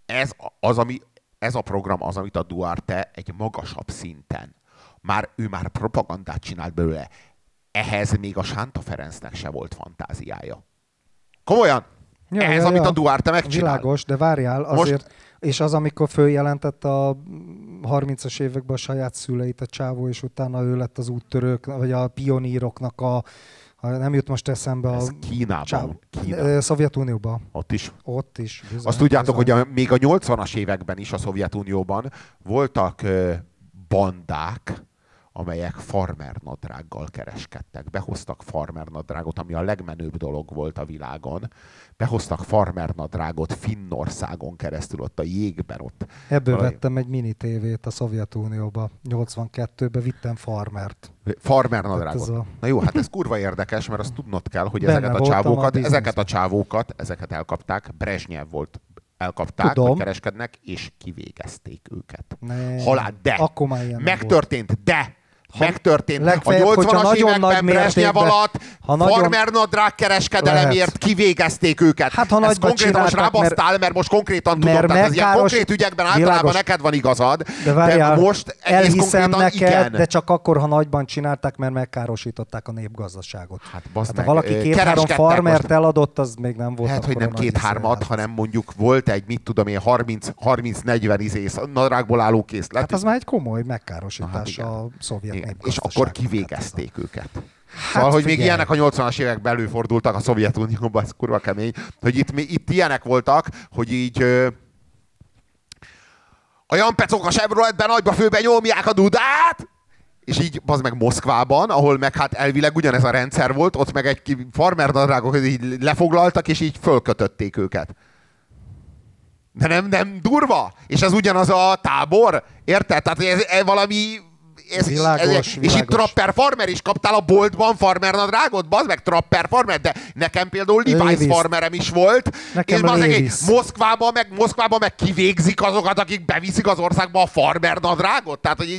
a program az, amit a Duarte egy magasabb szinten. Ő már propagandát csinált belőle. Ehhez még a Sánta Ferencnek se volt fantáziája. Komolyan? Amit a Duarte megcsinált. Világos, de várjál, azért, és az, amikor följelentett a 30-as években a saját szüleit a csávó, és utána ő lett az úttörők, vagy a pioníroknak nem jut most eszembe ez Kínában. Szovjetunióban. Ott is. Bizony, azt tudjátok, hogy még a 80-as években is a Szovjetunióban voltak bandák, amelyek farmernadrággal kereskedtek. Behoztak farmernadrágot, ami a legmenőbb dolog volt a világon. Behoztak farmernadrágot Finnországon keresztül, ott a jégben. Ebből vettem egy mini tévét a Szovjetunióba. 82-ben vittem farmert. Farmernadrágot. Na jó, hát ez kurva érdekes, mert azt tudnod kell, hogy ezeket a csávókat elkapták. Brezsnyev volt. Elkapták, hogy kereskednek, és kivégezték őket. De megtörtént, megtörtént. A 80-as években Brezsnyev alatt farmernadrág kereskedelemért kivégezték őket. Hát, ez konkrétan most rábasztál, mert most konkrétan tudod. Tehát az ilyen konkrét ügyekben általában neked van igazad. De várjál, most elhiszem neked, igen. De csak akkor, ha nagyban csinálták, mert megkárosították a népgazdaságot. Hát ha valaki 2-3 farmert eladott, az még nem volt. Lehet, hogy nem 2-3-at, hanem mondjuk volt egy, mit tudom én, 30-40 nadrágból álló készlet. Hát az már egy komoly megkárosítás a szovjet. És akkor kivégezték őket. Szóval, hogy még ilyenek a 80-as években előfordultak a Szovjetunióban, ez kurva kemény, hogy itt ilyenek voltak, hogy így a Jan Pecok a Chevroletben nagyba főben nyomják a dudát, És így, az meg Moszkvában, ahol meg hát elvileg ugyanez a rendszer volt, ott meg egy farmernadrágokat így lefoglaltak, és így fölkötötték őket. De nem durva? És ez ugyanaz a tábor? Érted? Tehát ez valami... Világos. És itt Trapper Farmer is kaptál a boltban farmernadrágot? Bazd meg, Trapper Farmer, de nekem például Levi's farmerem is volt. Nekem és bazd Moszkvában meg kivégzik azokat, akik beviszik az országba a farmernadrágot? Tehát, hogy így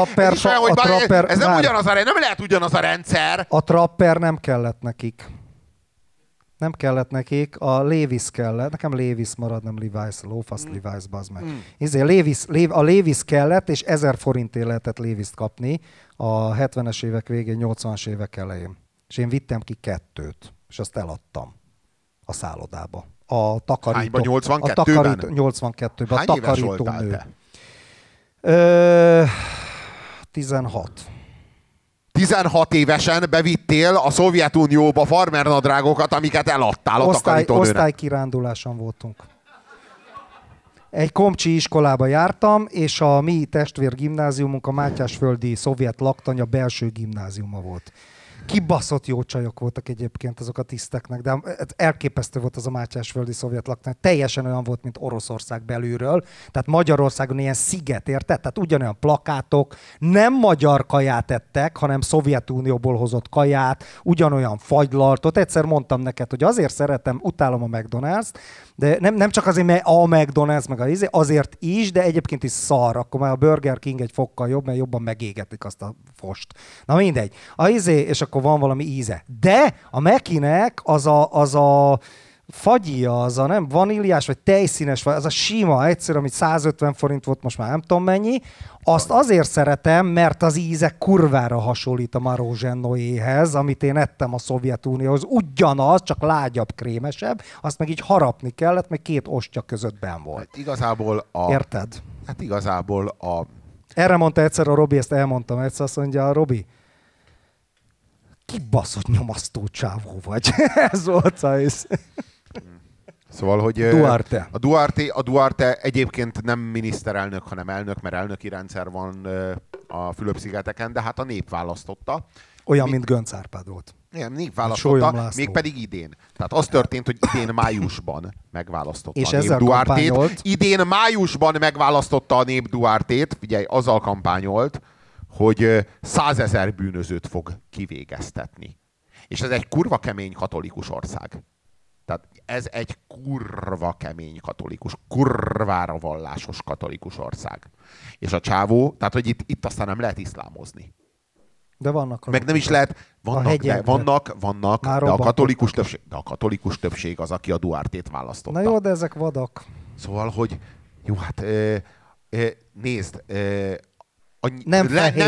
ez nem ugyanaz nem lehet ugyanaz a rendszer. A Trapper nem kellett nekik. Nem kellett nekik, a Levi's kellett, nekem Levi's marad, nem Levi's, lófasz Levi's, bazd meg. A Levi's kellett, és 1000 forintért lehetett Levi's-t kapni a 70-es évek végén, 80-as évek elején. És én vittem ki 2, és azt eladtam a szállodába. A takarító. Hányban? 82-ben? 82-ben. Hány a éves takarító voltál nő. te? 16. 16 évesen bevittél a Szovjetunióba farmernadrágokat, amiket eladtál a takarítónőnek. Osztálykiránduláson voltunk. Egy komcsi iskolába jártam, és a mi testvér gimnáziumunk a Mátyásföldi szovjet laktanya belső gimnáziuma volt. Kibaszott jó csajok voltak egyébként azok a tiszteknek, de elképesztő volt az a Mátyásföldi szovjet laktanya. Teljesen olyan volt, mint Oroszország belülről. Tehát Magyarországon ilyen sziget, érted? Tehát ugyanolyan plakátok, nem magyar kaját ettek, hanem Szovjetunióból hozott kaját, ugyanolyan fagylaltot. Egyszer mondtam neked, hogy azért szeretem, utálom a McDonald's-t, de nem csak azért, mert a McDonald's, meg azért is, de egyébként is szar. Akkor már a Burger King egy fokkal jobb, mert jobban megégetik azt a fost. Na mindegy. És akkor van valami íze. De a Mekinek az a fagyia, az a nem vaníliás, vagy tejszínes, vagy az a sima, egyszer, amit 150 forint volt, most már nem tudom mennyi, azt azért szeretem, mert az íze kurvára hasonlít a Marozsennóéhez, amit én ettem a Szovjetunióhoz. Ugyanaz, csak lágyabb, krémesebb, azt meg így harapni kellett, meg 2 ostya között benn volt. Hát igazából Érted? Hát igazából Erre mondta egyszer a Robi, ezt elmondtam egyszer, azt mondja a Robi, kibaszott nyomasztó csávó vagy. Ez volt az. Szóval, hogy Duarte. A Duarte egyébként nem miniszterelnök, hanem elnök, mert elnöki rendszer van a Fülöp-szigeteken, de hát a nép választotta. Olyan, mint Göncz Árpád volt. Igen, nép választotta, mégpedig idén. Tehát az történt, hogy idén májusban megválasztotta és a nép Duartét. Idén májusban megválasztotta a nép Duartét, figyelj, azzal kampányolt, hogy 100 000 bűnözőt fog kivégeztetni. És ez egy kurva kemény katolikus ország. Tehát ez egy kurva kemény katolikus, kurvára vallásos katolikus ország. És a csávó, tehát hogy itt aztán nem lehet iszlámozni. De vannak. Meg nem is lehet, vannak, de a katolikus többség az, aki a Duartét választotta. Na jó, de ezek vadak. Szóval, hogy jó, hát nézd, nem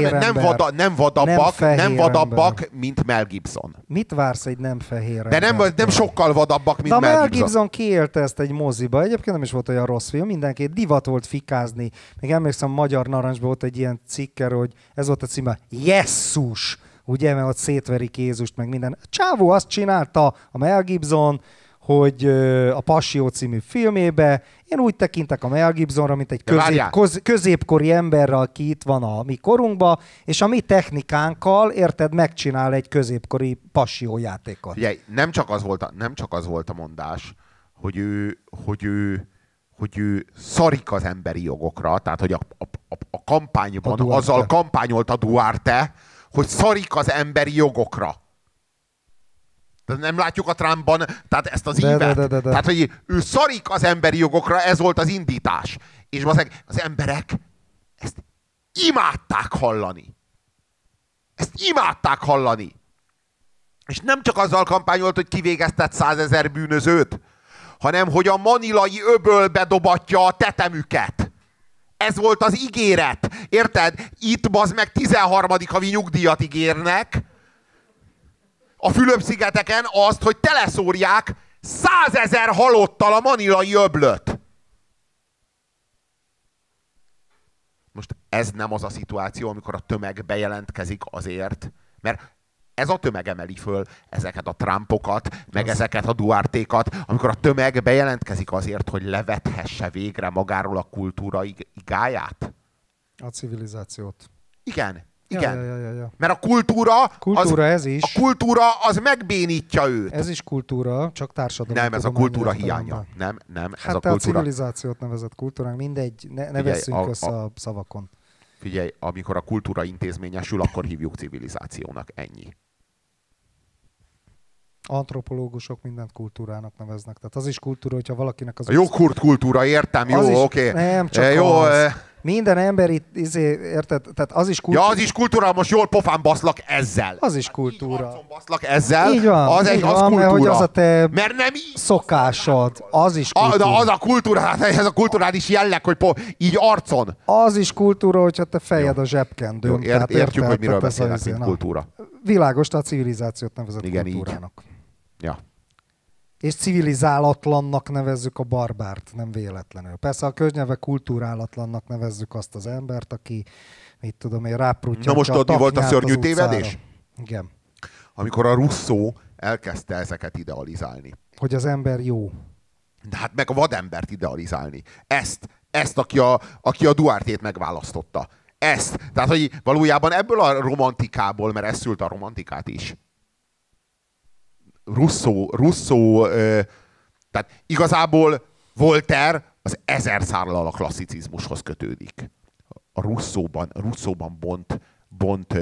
vadabbak, mint Mel Gibson. Mit vársz egy nem fehér De nem sokkal vadabbak, mint Mel Mel Gibson kiélte ezt egy moziba. Egyébként nem is volt olyan rossz film. Mindenki divat volt fikázni. Még emlékszem, Magyar Narancsban volt egy ilyen cikker, hogy ez volt a címe, Jesszus! Ugye, mert ott szétverik Jézust, meg minden. Csávó azt csinálta, a Mel Gibson, hogy a Passió című filmébe, én úgy tekintek a Mel Gibsonra, mint egy középkori emberre, aki itt van a mi korunkba, és a mi technikánkkal, érted, megcsinál egy középkori Passió játékot. Figyelj, nem csak az volt a mondás, hogy ő szarik az emberi jogokra, tehát hogy a kampányban azzal kampányolt a Duarte, hogy szarik az emberi jogokra. De nem látjuk a Trumpban, tehát ezt az ívet. Tehát, hogy ő szarik az emberi jogokra, ez volt az indítás. És az emberek ezt imádták hallani. És nem csak azzal kampányolt, hogy kivégeztet 100 000 bűnözőt, hanem hogy a manilai öbölbe dobatja a tetemüket. Ez volt az ígéret. Érted? Itt bazd meg 13. havi nyugdíjat ígérnek, a Fülöp-szigeteken azt, hogy teleszórják 100 000 halottal a manilai öblöt. Most ez nem az a szituáció, amikor a tömeg bejelentkezik azért, mert ez a tömeg emeli föl ezeket a Trumpokat, meg ezeket a Duartékat, amikor a tömeg bejelentkezik azért, hogy levethesse végre magáról a kultúra igáját. A civilizációt. Igen. Igen. Ja. Mert a Kultúra ez is. A kultúra az megbénítja őt. Ez is kultúra, csak társadalom. Nem, ez a kultúra hiánya. Nem, ez hát a te kultúra. a civilizációt nevezett kultúránk, mindegy, ne vesszünk össze a szavakon. Figyelj, amikor a kultúra intézményesül, akkor hívjuk civilizációnak. Ennyi. Antropológusok mindent kultúrának neveznek. Tehát az is kultúra, hogyha valakinek az... A jogkurt kultúra, értem, jó, oké. Nem, csak jó, az. Minden ember itt, érted? Tehát az is kultúra. Ja, az is kultúra, most jól pofán baszlak ezzel. Az is kultúra. Baszlak ezzel. Így van, az kultúra. Mert hogy az a te mert nem így szokásod. Az is kultúra. De az a kultúra, hát ez a kulturális jelleg, hogy így arcon. Az is kultúra, hogyha te fejed a zsebkendőn. Értjük, hogy miről beszélnek, mint kultúra. Világos, a civilizációt nevezett igen, kultúrának. Így. Ja. És civilizálatlannak nevezzük a barbárt, nem véletlenül. Persze a köznyelve kultúrálatlannak nevezzük azt az embert, aki, mit tudom én, ráprutja. Na most ott mi volt a szörnyű tévedés? Igen. Amikor a Rousseau elkezdte ezeket idealizálni. Hogy az ember jó. De hát meg a vadembert idealizálni. Ezt aki a Duartét megválasztotta. Ezt. Tehát, hogy valójában ebből a romantikából, mert ez szült a romantikát is. Rousseau, tehát igazából Voltaire az 1000 szállal a klasszicizmushoz kötődik. A Rousseauban bont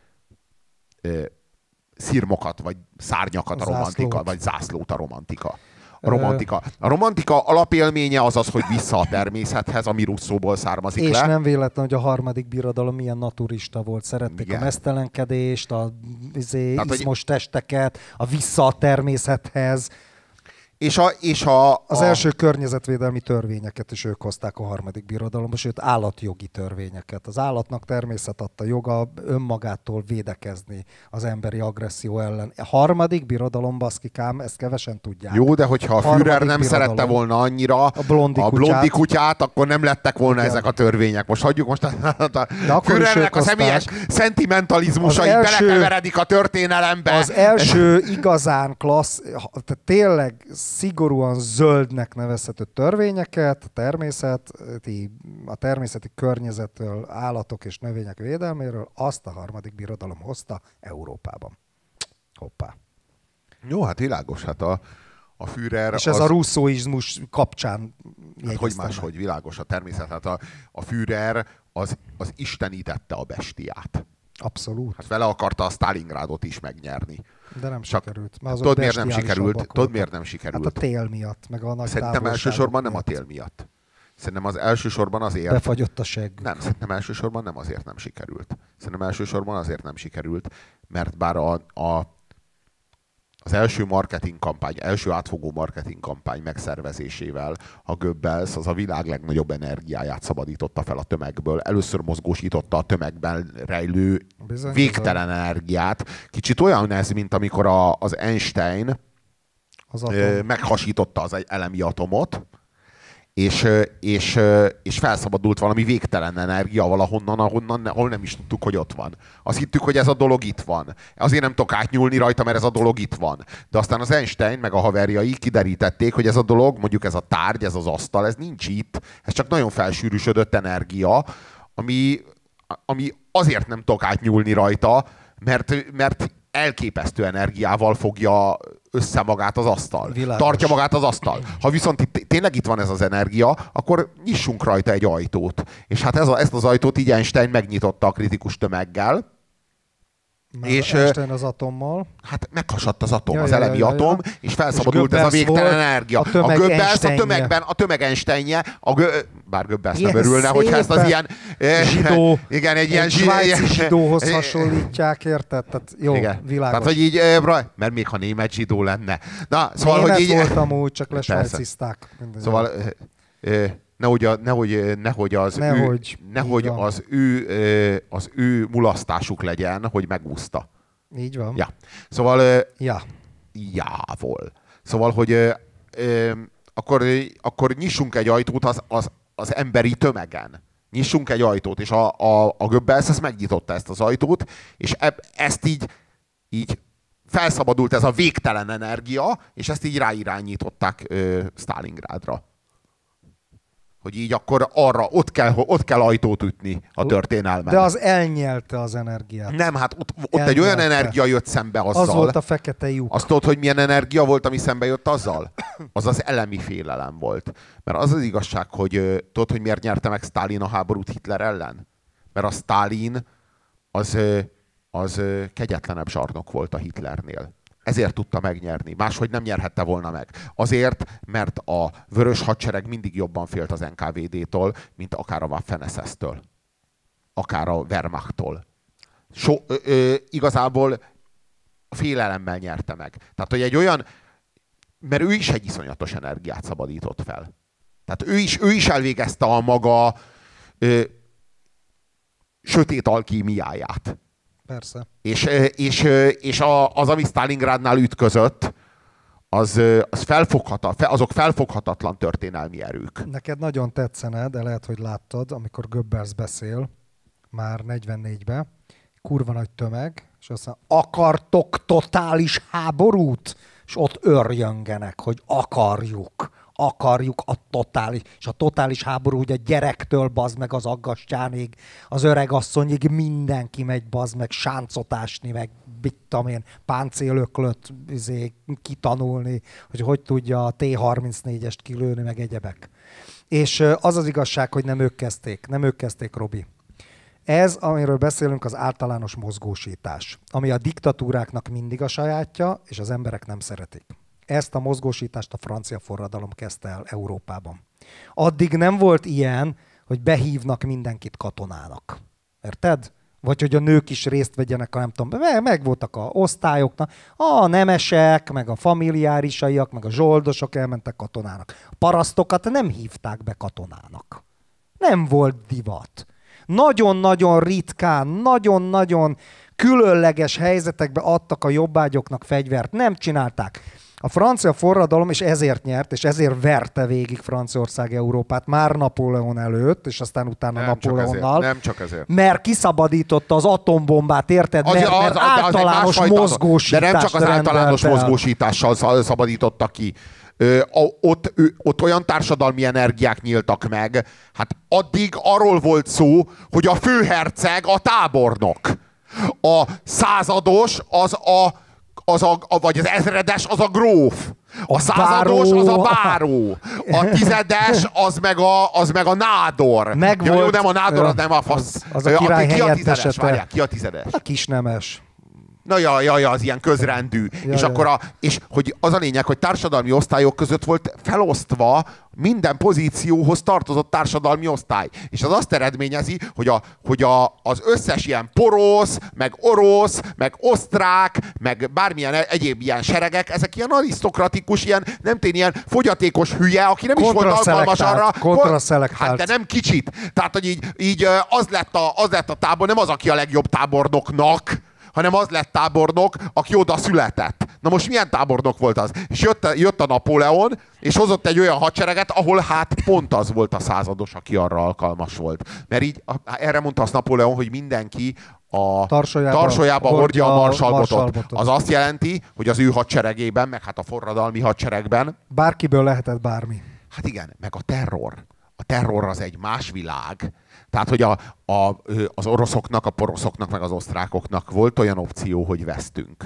szirmokat, vagy szárnyakat a romantika, vagy zászlót a romantika. A romantika alapélménye az, hogy vissza a természethez, ami Rousseauból származik és le. Nem véletlen, hogy a harmadik birodalom milyen naturista volt. Szerették igen. A meztelenkedést, izmos testeket, a vissza a természethez. Az első környezetvédelmi törvényeket is ők hozták a harmadik birodalomba, sőt állatjogi törvényeket. Az állatnak természet adta joga önmagától védekezni az emberi agresszió ellen. A harmadik birodalom, baszkikám, ezt kevesen tudják. Jó, de hogyha a Führer nem szerette volna annyira a blondi kutyát, akkor nem lettek volna ezek a törvények. Most hagyjuk most a Führernek a személyes szentimentalizmusai belekeveredik a történelembe. Az első igazán klassz, tényleg szigorúan zöldnek nevezhető törvényeket a természeti környezetről, állatok és növények védelméről azt a harmadik birodalom hozta Európában. Hoppá. Jó, hát világos. Hát a Führer... És ez a russzóizmus kapcsán hát hogy máshogy világos a természet. Hát a Führer az istenítette a bestiát. Abszolút. Hát vele akarta a Stalingrádot is megnyerni. De nem sikerült. Tudod, miért nem sikerült? Hát a tél miatt, meg a nagy Szerintem elsősorban nem a tél miatt. Szerintem az elsősorban azért... Befagyott a segg. Nem, szerintem elsősorban nem azért nem sikerült. Szerintem elsősorban azért nem sikerült, mert bár az első első átfogó marketing kampány megszervezésével a Goebbels az a világ legnagyobb energiáját szabadította fel a tömegből. Először mozgósította a tömegben rejlő végtelen energiát. Kicsit olyan ez, mint amikor az Einstein meghasította az elemi atomot, és felszabadult valami végtelen energia valahonnan, ahol nem is tudtuk, hogy ott van. Azt hittük, hogy ez a dolog itt van. Azért nem tudok átnyúlni rajta, mert ez a dolog itt van. De aztán az Einstein meg a haverjai kiderítették, hogy ez a dolog, mondjuk ez a tárgy, ez az asztal, ez nincs itt. Ez csak nagyon felsűrűsödött energia, ami azért nem tudok átnyúlni rajta, mert elképesztő energiával fogja össze magát az asztal. Világos. Tartja magát az asztal. Ha viszont tényleg itt van ez az energia, akkor nyissunk rajta egy ajtót. És hát ezt az ajtót így Einstein megnyitotta a kritikus tömeggel. És Einstein az atommal. Hát meghasadt az atom, az elemi atom, és felszabadult ez a végtelen energia. A Goebbels a tömeg Einsteinje, bár Goebbels nem örülne, hogyha ezt az ilyen zsidó, igen, egy ilyen svájci zsidóhoz hasonlítják, érted? Tehát jó, igen. világos. Tehát, hogy így, mert még ha német zsidó lenne. Na, szóval, német hogy így, voltam úgy, csak lesvájcizták. Szóval nehogy az ő mulasztásuk legyen, hogy megúszta. Így van. Ja. Szóval... Ja. Jávol. Szóval, hogy akkor nyissunk egy ajtót az emberi tömegen. Nyissunk egy ajtót, és a Goebbels ezt megnyitotta ezt az ajtót, és ezt így felszabadult ez a végtelen energia, és ezt így ráirányították Stalingrádra. Hogy így akkor arra, ott kell ajtót ütni a történelmen. De az elnyelte az energiát. Nem, hát ott egy olyan energia jött szembe azzal. Az volt a fekete lyuk. Azt tudod, hogy milyen energia volt, ami szembe jött azzal? Az az elemi félelem volt. Mert az az igazság, hogy tudod, hogy miért nyerte meg Sztálin a háborút Hitler ellen? Mert a Sztálin az kegyetlenebb zsarnok volt a Hitlernél. Ezért tudta megnyerni. Máshogy nem nyerhette volna meg. Azért, mert a vörös hadsereg mindig jobban félt az NKVD-tól, mint akár a Waffen-SS-től. Akár a Wehrmachttól. Igazából félelemmel nyerte meg. Tehát, hogy egy olyan... Mert ő is egy iszonyatos energiát szabadított fel. Tehát ő is elvégezte a maga sötét alkímiáját. Persze. És az, ami Stalingrádnál ütközött, azok felfoghatatlan történelmi erők. Neked nagyon tetszene, de lehet, hogy láttad, amikor Goebbels beszél, már 44-ben, kurva nagy tömeg, és azt mondja, akartok totális háborút? És ott örjöngenek, hogy akarjuk a totális, és a totális háború ugye a gyerektől bazd meg az aggastyánig, az öreg asszonyig mindenki megy bazd meg sáncot ásni, meg bittam én páncélöklöt kitanulni, hogy tudja a T-34-est kilőni, meg egyebek. És az az igazság, hogy nem ők kezdték, Robi. Ez, amiről beszélünk, az általános mozgósítás, ami a diktatúráknak mindig a sajátja, és az emberek nem szeretik. Ezt a mozgósítást a francia forradalom kezdte el Európában. Addig nem volt ilyen, hogy behívnak mindenkit katonának. Érted? Vagy hogy a nők is részt vegyenek, nem tudom, meg voltak a osztályoknak, a nemesek, meg a familiárisaiak, meg a zsoldosok elmentek katonának. A parasztokat nem hívták be katonának. Nem volt divat. Nagyon-nagyon ritkán, nagyon-nagyon különleges helyzetekben adtak a jobbágyoknak fegyvert. Nem csinálták. A francia forradalom, és ezért nyert, és ezért verte végig Franciaország Európát már Napóleon előtt, és aztán utána Napóleonnal. Nem csak ezért. Mert kiszabadította az atombombát, érted? Mert általános mozgósítást. De nem csak az általános mozgósítással szabadította ki. Ott olyan társadalmi energiák nyíltak meg, hát addig arról volt szó, hogy a főherceg a tábornok. A százados vagy az ezredes az a gróf. A százados az a báró. A tizedes az meg a nádor. Jó, nem a nádor, az nem a fasz. Az a király helyettes. Ki a tizedes? A kisnemes. Na ja, az ilyen közrendű. És hogy az a lényeg, hogy társadalmi osztályok között volt felosztva, minden pozícióhoz tartozott társadalmi osztály. És az azt eredményezi, hogy az összes ilyen porosz, meg orosz, meg osztrák, meg bármilyen egyéb ilyen seregek, ezek ilyen arisztokratikus, nem ilyen fogyatékos hülye, aki nem is volt alkalmas arra. Hát de nem kicsit. Tehát, hogy így az lett a tábor, nem az, aki a legjobb tábornoknak, hanem az lett tábornok, aki oda született. Na most milyen tábornok volt az? És jött a Napóleon, és hozott egy olyan hadsereget, ahol hát pont az volt a százados, aki arra alkalmas volt. Mert így erre mondta azt Napóleon, hogy mindenki a tarsolyába hordja a marsalbotot. Az azt jelenti, hogy az ő hadseregében, meg hát a forradalmi hadseregben... Bárkiből lehetett bármi. Hát igen, meg a terror. A terror az egy más világ. Tehát, hogy az oroszoknak, a poroszoknak, meg az osztrákoknak volt olyan opció, hogy vesztünk.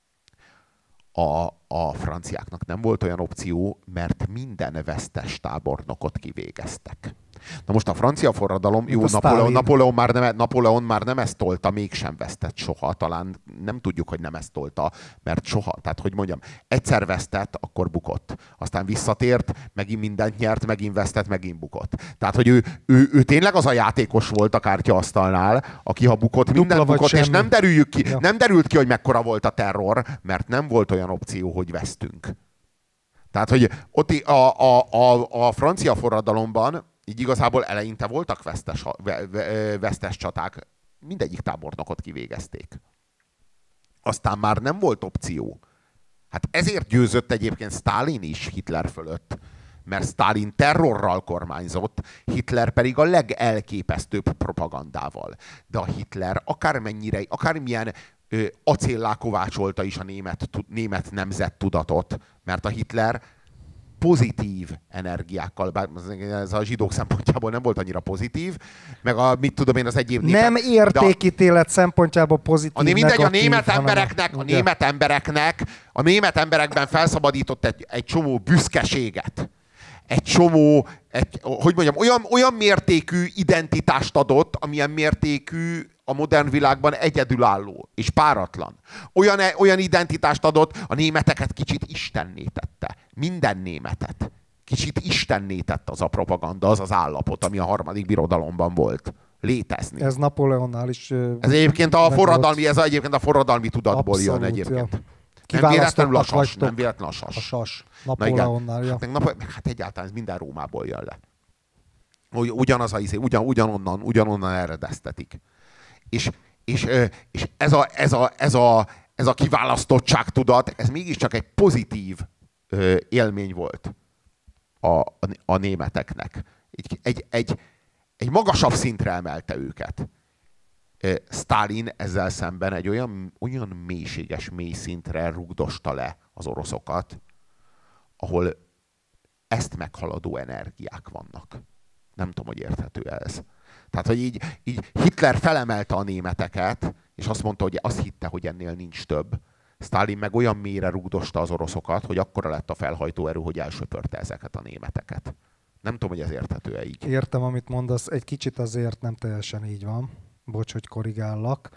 A franciáknak nem volt olyan opció, mert minden vesztes tábornokot kivégeztek. Na most a francia forradalom, jó, Napóleon már nem ezt tolta, mégsem vesztett soha, talán nem tudjuk, hogy nem ezt tolta, mert soha, tehát hogy mondjam, egyszer vesztett, akkor bukott. Aztán visszatért, megint mindent nyert, megint vesztett, megint bukott. Tehát, hogy ő tényleg az a játékos volt a kártyaasztalnál, aki ha bukott, minden bukott, és nem derült ki, hogy mekkora volt a terror, mert nem volt olyan opció, hogy vesztünk. Tehát, hogy ott a francia forradalomban így igazából eleinte voltak vesztes csaták, mindegyik tábornokot kivégezték. Aztán már nem volt opció. Hát ezért győzött egyébként Sztálin is Hitler fölött, mert Sztálin terrorral kormányzott, Hitler pedig a legelképesztőbb propagandával. De a Hitler akármilyen acéllá kovácsolta is a német nemzettudatot, mert a Hitler pozitív energiákkal, bár ez a zsidók szempontjából nem volt annyira pozitív, meg mit tudom én, az egyéb népek. Nem értékítélet szempontjából pozitív, mindegy, negatív, a német emberekben felszabadított egy csomó büszkeséget. Egy csomó, hogy mondjam, olyan mértékű identitást adott, amilyen mértékű a modern világban egyedülálló és páratlan. Olyan identitást adott, a németeket kicsit istenné tette. Minden németet. Kicsit istenné tett az a propaganda, az az állapot, ami a harmadik birodalomban volt. Létezni. Ez Napóleonnál is... Ez egyébként a forradalmi tudatból jön egyébként. Ja. Nem véletlenül a sas. Nem véletlenül a sas. A sas. Napóleonnál, ja. Hát egyáltalán ez minden Rómából jön le. Ugyanaz a izé, ugyanonnan eredeztetik. És ez a kiválasztottságtudat, ez mégiscsak egy pozitív élmény volt a németeknek. Egy magasabb szintre emelte őket. Sztálin ezzel szemben egy olyan mélységes mély szintre rugdosta le az oroszokat, ahol ezt meghaladó energiák vannak. Nem tudom, hogy érthető ez. Tehát, hogy így Hitler felemelte a németeket, és azt mondta, hogy azt hitte, hogy ennél nincs több. Sztálin meg olyan mélyre rugdosta az oroszokat, hogy akkora lett a felhajtóerő, hogy elsöpörte ezeket a németeket. Nem tudom, hogy ez érthető-e így. Értem, amit mondasz. Egy kicsit azért nem teljesen így van. Bocs, hogy korrigállak.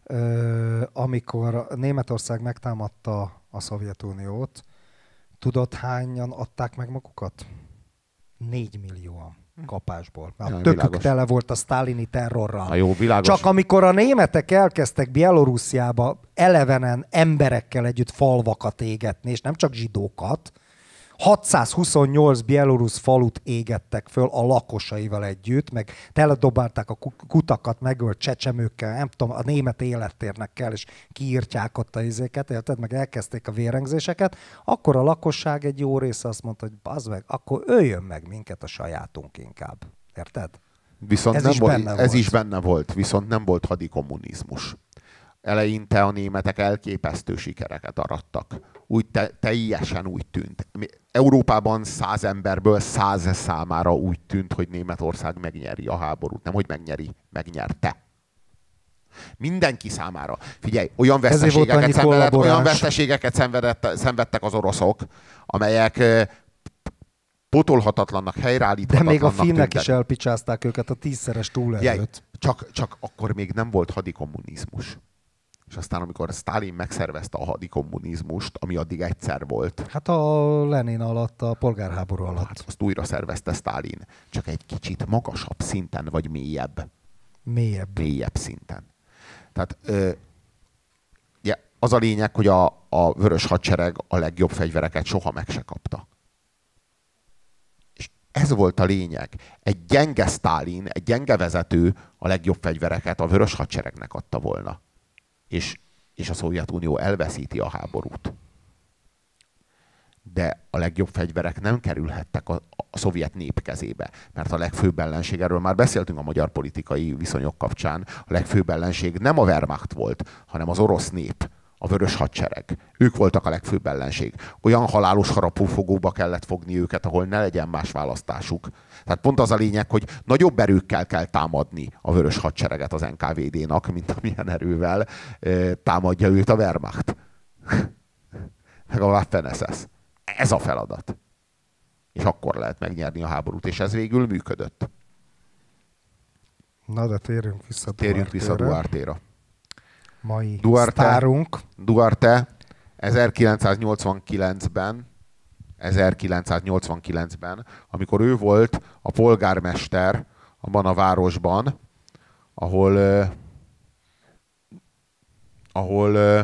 Amikor Németország megtámadta a Szovjetuniót, tudod, hányan adták meg magukat? 4 millióan kapásból. Tökük világos. tele volt a sztálini terrorral. Jó, világos. Csak amikor a németek elkezdtek Bielorussziába elevenen emberekkel együtt falvakat égetni, és nem csak zsidókat, 628 bielorusz falut égettek föl a lakosaival együtt, meg teledobálták a kutakat megölt csecsemőkkel, nem tudom, a német élettérnek kell, és kiírtják ott a izéket, érted? Meg elkezdték a vérengzéseket, akkor a lakosság egy jó része azt mondta, hogy bazd meg, akkor öljön meg minket a sajátunk inkább. Érted? Viszont ez is benne volt, viszont nem volt hadikommunizmus. Eleinte a németek elképesztő sikereket arattak. Teljesen úgy tűnt. Európában 100 emberből 100 számára úgy tűnt, hogy Németország megnyeri a háborút. Nem, hogy megnyeri, megnyerte. Mindenki számára. Figyelj, olyan veszteségeket szenvedtek az oroszok, amelyek pótolhatatlannak, helyreállíthatatlannak. De még a finnek is elpicsázták őket a 10-szeres túlerőt. Csak akkor még nem volt hadikommunizmus. És aztán, amikor Sztálin megszervezte a hadikommunizmust, ami addig egyszer volt. Hát a Lenin alatt, a polgárháború alatt. Hát azt újra szervezte Sztálin. Csak egy kicsit magasabb szinten, vagy mélyebb. Mélyebb szinten. Tehát az a lényeg, hogy a Vörös Hadsereg a legjobb fegyvereket soha meg se kapta. És ez volt a lényeg. Egy gyenge Sztálin, egy gyenge vezető a legjobb fegyvereket a Vörös Hadseregnek adta volna. És a Szovjetunió elveszíti a háborút. De a legjobb fegyverek nem kerülhettek a szovjet nép kezébe. Mert a legfőbb ellenség, erről már beszéltünk a magyar politikai viszonyok kapcsán, a legfőbb ellenség nem a Wehrmacht volt, hanem az orosz nép, a Vörös Hadsereg. Ők voltak a legfőbb ellenség. Olyan halálos harapófogóba kellett fogni őket, ahol ne legyen más választásuk. Tehát pont az a lényeg, hogy nagyobb erőkkel kell támadni a Vörös Hadsereget az NKVD-nak, mint amilyen erővel támadja őt a Wehrmacht. Meg a Waffen-SS. Ez a feladat. És akkor lehet megnyerni a háborút, és ez végül működött. Na de térjünk vissza Duarte-ra. Mai sztárunk. Duarte 1989-ben, amikor ő volt a polgármester abban a városban, ahol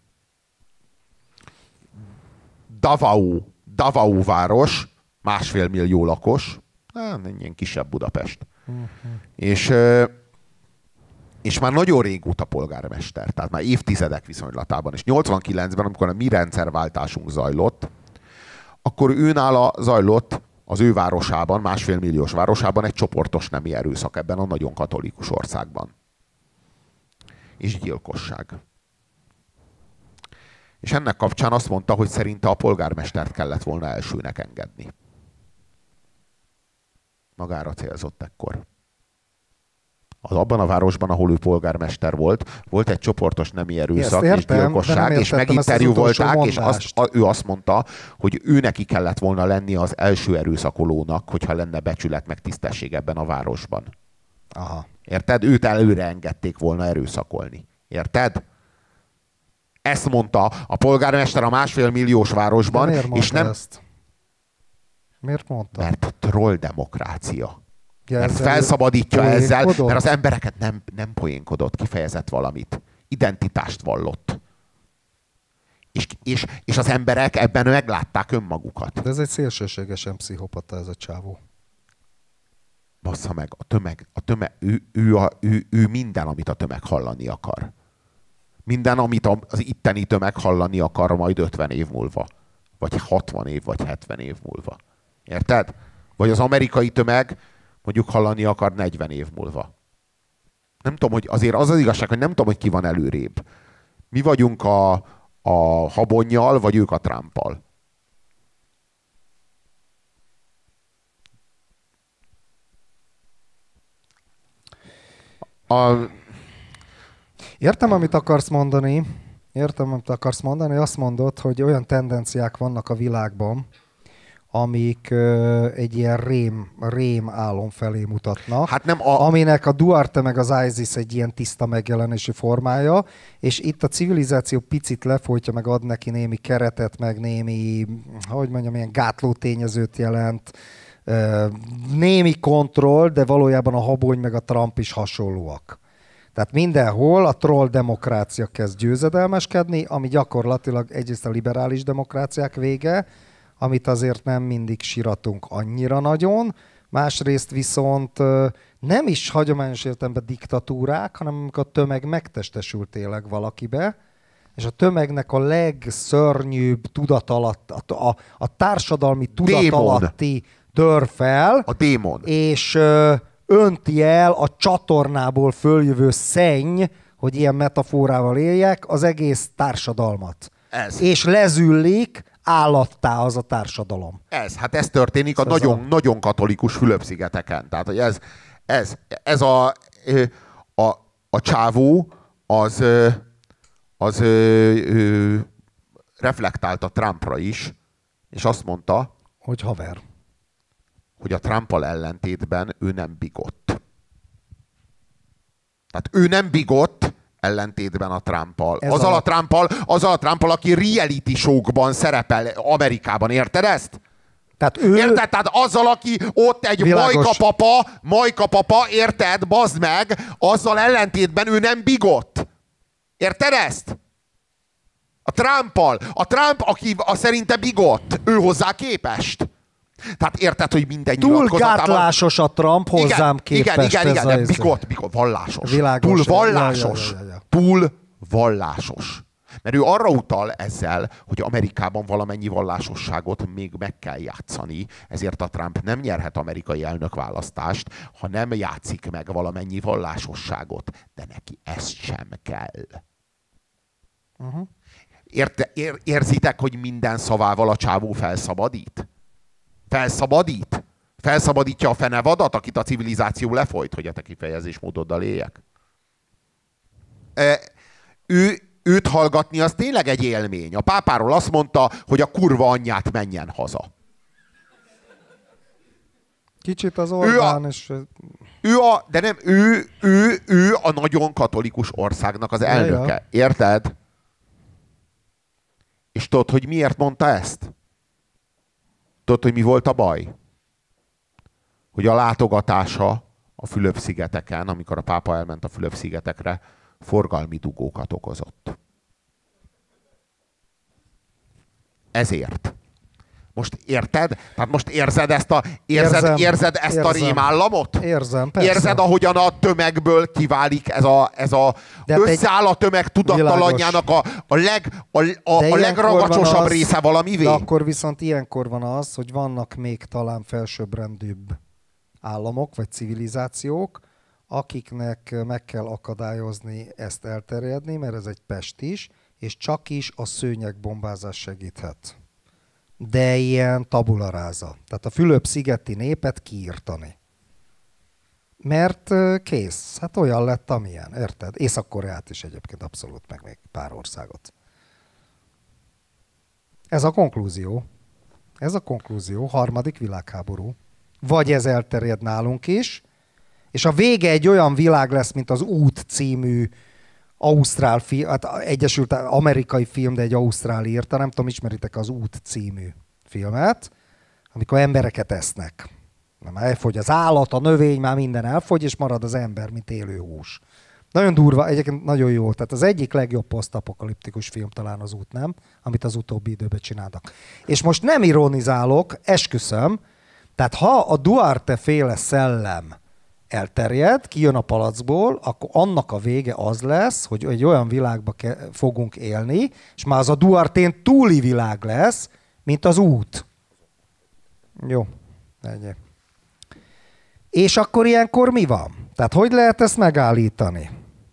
Davao város, 1,5 millió lakos, ilyen kisebb Budapest. És már nagyon régóta polgármester, tehát már évtizedek viszonylatában. És 89-ben, amikor a mi rendszerváltásunk zajlott, akkor őnála zajlott az ő városában, 1,5 milliós városában egy csoportos nemi erőszak ebben a nagyon katolikus országban. És gyilkosság. És ennek kapcsán azt mondta, hogy szerinte a polgármestert kellett volna elsőnek engedni. Magára célzott ekkor. Abban a városban, ahol ő polgármester volt egy csoportos nemi erőszak és gyilkosság, és meginterjúvolták, és ő azt mondta, hogy ő neki kellett volna lenni az első erőszakolónak, hogyha lenne becsület meg tisztesség ebben a városban. Aha. Érted? Őt előre engedték volna erőszakolni. Érted? Ezt mondta a polgármester a 1,5 milliós városban, és nem... Ezt? Miért mondta? Mert troll demokrácia. Ja, mert felszabadítja ezzel, mert az embereket nem poénkodott, kifejezett valamit. Identitást vallott. És az emberek ebben meglátták önmagukat. De ez egy szélsőségesen pszichopata, ez a csávó. Bassza meg, ő minden, amit a tömeg hallani akar. Minden, amit az itteni tömeg hallani akar majd 50 év múlva. Vagy 60 év, vagy 70 év múlva. Érted? Vagy az amerikai tömeg mondjuk hallani akar 40 év múlva. Nem tudom, hogy azért az igazság, hogy nem tudom, hogy ki van előrébb. Mi vagyunk a Habonnyal, vagy ők a Trumpal. Értem, amit akarsz mondani. Azt mondod, hogy olyan tendenciák vannak a világban, amik egy ilyen rém álom felé mutatnak, hát nem aminek a Duarte meg az ISIS egy ilyen tiszta megjelenésű formája, és itt a civilizáció picit lefolytja, meg ad neki némi keretet, meg némi, hogy mondjam, ilyen gátló tényezőt jelent, némi kontroll, de valójában a Habony meg a Trump is hasonlóak. Tehát mindenhol a troll demokrácia kezd győzedelmeskedni, ami gyakorlatilag egyrészt a liberális demokráciák vége, amit azért nem mindig siratunk annyira nagyon, másrészt viszont nem is hagyományos értelemben diktatúrák, hanem amikor a tömeg megtestesül tényleg valakibe, és a tömegnek a legszörnyűbb tudat alatt, a társadalmi tudat alatti tör fel, a démon. És önti el a csatornából följövő szenny, hogy ilyen metaforával éljek, az egész társadalmat. Ez. És lezüllik állattá az a társadalom. Hát ez történik a nagyon katolikus Fülöp-szigeteken. Tehát, hogy ez a csávó az reflektált a Trumpra is, és azt mondta, hogy haver. Hogy a Trumpal ellentétben ő nem bigott. Tehát ő nem bigott ellentétben a Trumpal. Azzal a Trumpal, aki reality show-kban szerepel Amerikában. Érted ezt? Érted? Tehát azzal, aki ott egy Majka papa, érted? Bazd meg! Azzal ellentétben ő nem bigott. Érted ezt? A Trump, aki szerinte bigott, ő hozzá képest. Tehát érted, hogy minden nyilatkozatában... Túl gátlásos a Trump hozzám képest. Igen, de bigott, vallásos. Világos. Túl vallásos. Túl vallásos. Mert ő arra utal ezzel, hogy Amerikában valamennyi vallásosságot még meg kell játszani, ezért a Trump nem nyerhet amerikai elnökválasztást, ha nem játszik meg valamennyi vallásosságot. De neki ez sem kell. Uh-huh. Érzitek, hogy minden szavával a csávó felszabadít? Felszabadítja a fenevadat, akit a civilizáció lefolyt, hogy a te kifejezésmódoddal éljek. Őt hallgatni az tényleg egy élmény. A pápáról azt mondta, hogy a kurva anyját menjen haza. Kicsit az Orbán és... Ő a nagyon katolikus országnak az elnöke. Ja. Érted? És tudod, hogy miért mondta ezt? Tudod, hogy mi volt a baj? Hogy a látogatása a Fülöp-szigeteken, amikor a pápa elment a Fülöp-szigetekre, forgalmi dugókat okozott. Ezért. Most érted? Tehát most érzed ezt a rémállamot? Érzem, persze. Érzed, ahogyan a tömegből kiválik összeáll a tömeg tudattalanjának a legragacsosabb része valamivé? De akkor viszont ilyenkor van az, hogy vannak még talán felsőbbrendűbb államok, vagy civilizációk, akiknek meg kell akadályozni ezt elterjedni, mert ez egy pestis, és csak is a szőnyegbombázás segíthet. De ilyen tabula rasa. Tehát a Fülöp-szigeti népet kiírtani. Mert kész. Hát olyan lett, amilyen. Érted? Észak-Koreát is egyébként abszolút, meg még pár országot. Ez a konklúzió. Ez a konklúzió. Harmadik világháború. Vagy ez elterjed nálunk is, és a vége egy olyan világ lesz, mint az Út című ausztrál film, hát Egyesült Amerikai film, de egy ausztrál írta, nem tudom, ismeritek az Út című filmet, amikor embereket esznek. Nem elfogy az állat, a növény, már minden elfogy, és marad az ember, mint élő hús. Nagyon durva, egyébként nagyon jó. Tehát az egyik legjobb posztapokaliptikus film talán az Út, nem? Amit az utóbbi időben csináltak. És most nem ironizálok, esküszöm, tehát ha a Duarte féle szellem elterjed, kijön a palackból, akkor annak a vége az lesz, hogy egy olyan világba fogunk élni, és már az a Duartén túli világ lesz, mint az Út. Jó, ennyi. És akkor ilyenkor mi van? Tehát hogy lehet ezt megállítani?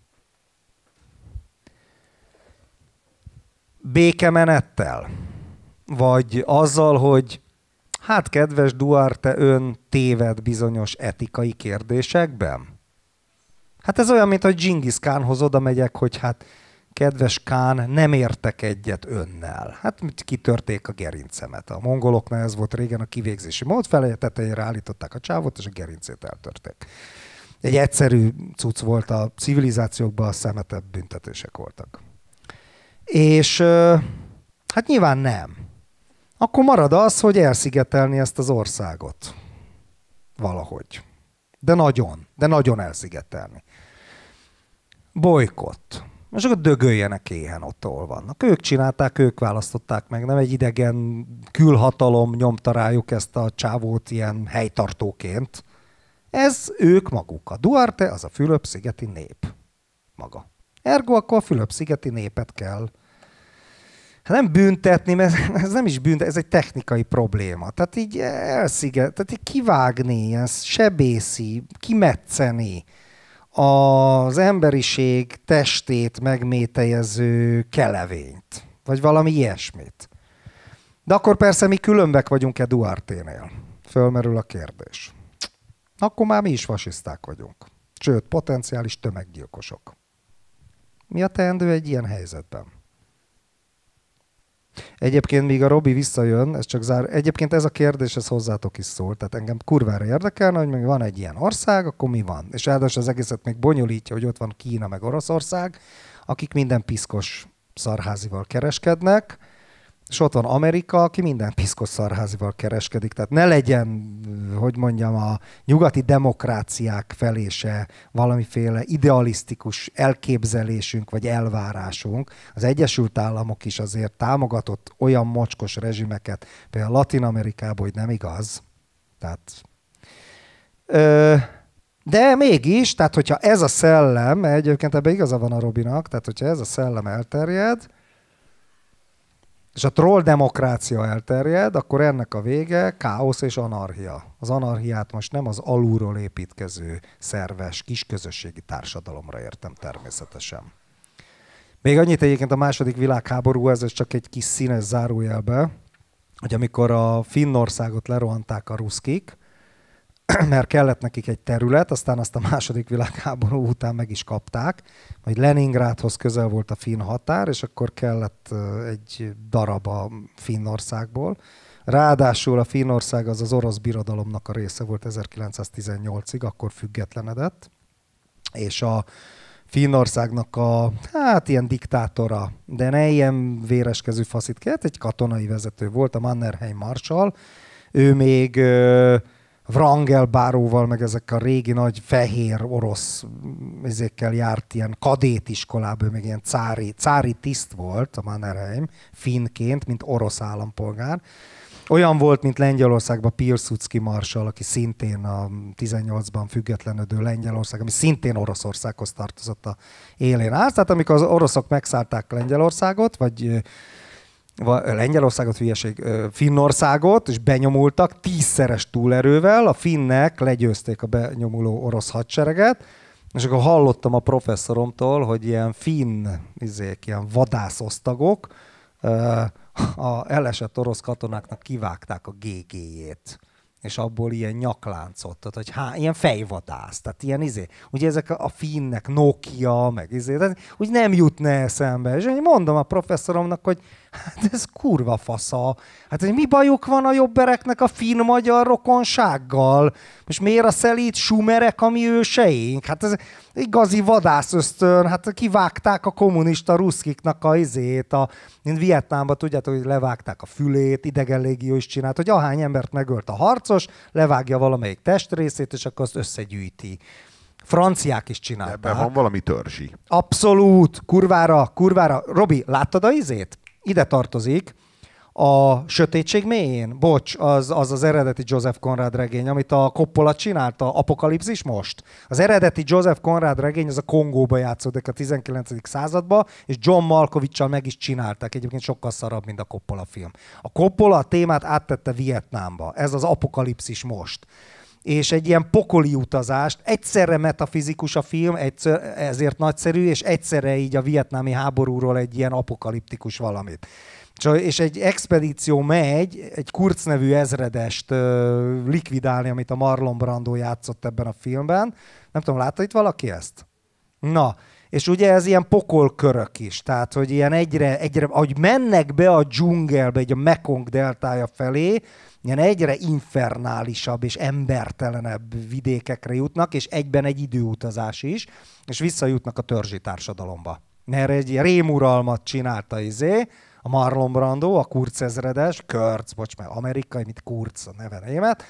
Békemenettel? Vagy azzal, hogy hát kedves Duarte, ön téved bizonyos etikai kérdésekben? Hát ez olyan, mint hogy Dzsingisz Kánhoz oda megyek, hogy hát kedves Kán, nem értek egyet önnel. Hát kitörték a gerincemet. A mongoloknál ez volt régen a kivégzési mód, fele tetejére állították a csávot, és a gerincét eltörték. Egy egyszerű cucc volt, a civilizációkban a szemetebb büntetések voltak. És hát nyilván nem. Akkor marad az, hogy elszigetelni ezt az országot. Valahogy. De nagyon elszigetelni. Bolykott. Most akkor dögöljenek éhen ott, ahol vannak. Ők csinálták, ők választották meg, nem egy idegen külhatalom nyomta rájuk ezt a csávót ilyen helytartóként. Ez ők maguk. A Duarte az a Fülöp-szigeti nép maga. Ergo akkor a Fülöp-szigeti népet kell nem büntetni, mert ez nem is büntet, ez egy technikai probléma. Tehát így tehát így kivágni, ilyen sebészi, kimetszeni az emberiség testét megmétejező kelevényt, vagy valami ilyesmit. De akkor persze mi különbek vagyunk-e Duarténél? Fölmerül a kérdés. Akkor már mi is fasiszták vagyunk. Sőt, potenciális tömeggyilkosok. Mi a teendő egy ilyen helyzetben? Egyébként, míg a Robi visszajön, ez csak egyébként ez a kérdés, ez hozzátok is szól. Tehát engem kurvára érdekelne, hogy még van egy ilyen ország, akkor mi van? És ráadásul az egészet még bonyolítja, hogy ott van Kína meg Oroszország, akik minden piszkos szarházival kereskednek, és ott van Amerika, aki minden piszkos szarházival kereskedik. Tehát ne legyen, hogy mondjam, a nyugati demokráciák felé se valamiféle idealisztikus elképzelésünk vagy elvárásunk. Az Egyesült Államok is azért támogatott olyan mocskos rezsimeket, például Latin-Amerikában, hogy nem igaz. Tehát, de mégis, tehát hogyha ez a szellem, egyébként ebben igaza van a Robinak, tehát hogyha ez a szellem elterjed, és a troll demokrácia elterjed, akkor ennek a vége káosz és anarchia. Az anarchiát most nem az alulról építkező, szerves, kisközösségi társadalomra értem természetesen. Még annyit egyébként a második világháború, ez csak egy kis színes zárójelbe, hogy amikor a Finnországot lerohanták a ruszkik, mert kellett nekik egy terület, aztán azt a második világháború után meg is kapták, hogy Leningrádhoz közel volt a finn határ, és akkor kellett egy darab a Finnországból. Ráadásul a Finnország az orosz birodalomnak a része volt 1918-ig, akkor függetlenedett, és a Finnországnak a, hát ilyen diktátora, de ne ilyen véreskező faszit kellett, egy katonai vezető volt, a Mannerheim marshal, ő még Wrangel báróval, meg ezekkel a régi nagy fehér orosz ezekkel járt ilyen kadétiskolából, meg ilyen cári tiszt volt a Mannerheim, finnként, mint orosz állampolgár. Olyan volt, mint Lengyelországban Pilsudski marshal, aki szintén a 18-ban függetlenedő Lengyelország, ami szintén Oroszországhoz tartozott a élén állt. Tehát amikor az oroszok megszállták Lengyelországot, vagy Lengyelországot, Finnországot, és benyomultak 10-szeres túlerővel, a finnek legyőzték a benyomuló orosz hadsereget, És akkor hallottam a professzoromtól, hogy ilyen finn, ilyen vadászosztagok a elesett orosz katonáknak kivágták a GG-jét. És abból ilyen nyakláncot, tehát hogy ilyen fejvadász, tehát ilyen ugye ezek a finnek, Nokia, meg tehát úgy nem jutna eszembe. És én mondom a professzoromnak, hogy hát ez kurva fasza. Hát hogy mi bajuk van a jobbereknek a finn-magyar rokonsággal? Most miért a szelíd sumerek a mi őseink? Hát ez igazi vadászösztön, hát kivágták a kommunista ruszkiknak mint Vietnámban, tudjátok, hogy levágták a fülét, idegenlégió is csinált, hogy ahány embert megölt a harcos, levágja valamelyik testrészét, és akkor azt összegyűjti. Franciák is csinálták. Ebben van valami törzsi. Abszolút, kurvára. Robi, láttad a Ide tartozik a Sötétség mélyén. Bocs, az eredeti Joseph Conrad regény, amit a Coppola csinálta, Apokalipszis most. Az eredeti Joseph Conrad regény, az a Kongóba játszódik a 19. században, és John Malkovich-sal meg is csinálták. Egyébként sokkal szarabb, mint a Coppola film. A Coppola a témát áttette Vietnámba. Ez az Apokalipszis most. És egy ilyen pokoli utazást, egyszerre metafizikus a film, ezért nagyszerű, és egyszerre így a vietnámi háborúról egy ilyen apokaliptikus valamit. És egy expedíció megy, egy Kurz nevű ezredest likvidálni, amit a Marlon Brando játszott ebben a filmben. Nem tudom, látta itt valaki ezt? Na, és ugye ez ilyen pokolkörök is, tehát hogy ilyen egyre, ahogy mennek be a dzsungelbe, egy a Mekong deltája felé, ilyen egyre infernálisabb és embertelenebb vidékekre jutnak, és egyben egy időutazás is, és visszajutnak a törzsi társadalomba. Mert egy rémuralmat csinálta a Marlon Brando, a Kurz ezredes, meg amerikai, mint Kurz, a neve német,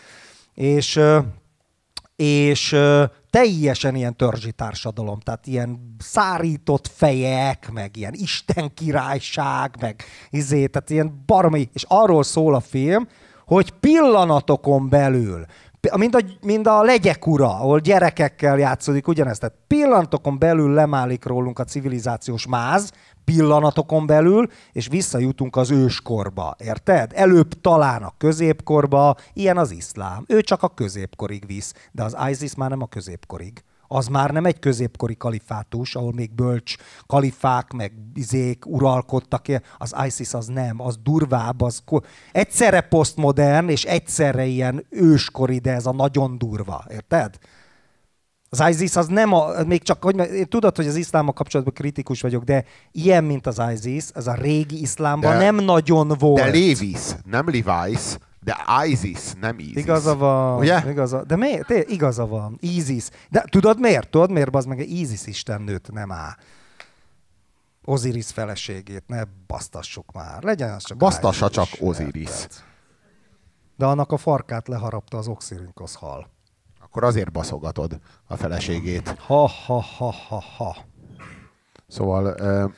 és teljesen ilyen törzsi társadalom, tehát ilyen szárított fejek, meg ilyen Isten királyság, meg tehát ilyen baromi, és arról szól a film, hogy pillanatokon belül, mint a Legyek ura, ahol gyerekekkel játszódik ugyanezt, tehát pillanatokon belül lemálik rólunk a civilizációs máz, pillanatokon belül, és visszajutunk az őskorba, érted? Előbb talán a középkorba, ilyen az iszlám. Ő csak a középkorig visz, de az ISIS már nem a középkorig. Az már nem egy középkori kalifátus, ahol még bölcs kalifák, meg uralkodtak. Az ISIS az nem, az durvább, egyszerre posztmodern, és egyszerre ilyen őskori, de ez a nagyon durva, érted? Az ISIS az nem még csak, hogy tudod, hogy az iszlámmal kapcsolatban kritikus vagyok, de ilyen, mint az ISIS, ez a régi iszlámban nem nagyon volt. De Levis, nem Levi's, de ISIS, nem ISIS. Igaza van. Ugye? De miért? Igaza van. ISIS. De tudod miért? Tudod miért? Bazd meg, ISIS istennőt nem áll. Osiris feleségét, ne basztassuk már. Legyen az csak basztassa csak Osiris. De annak a farkát leharapta az Oxyrhynchos hal. Akkor azért baszogatod a feleségét. Ha. Szóval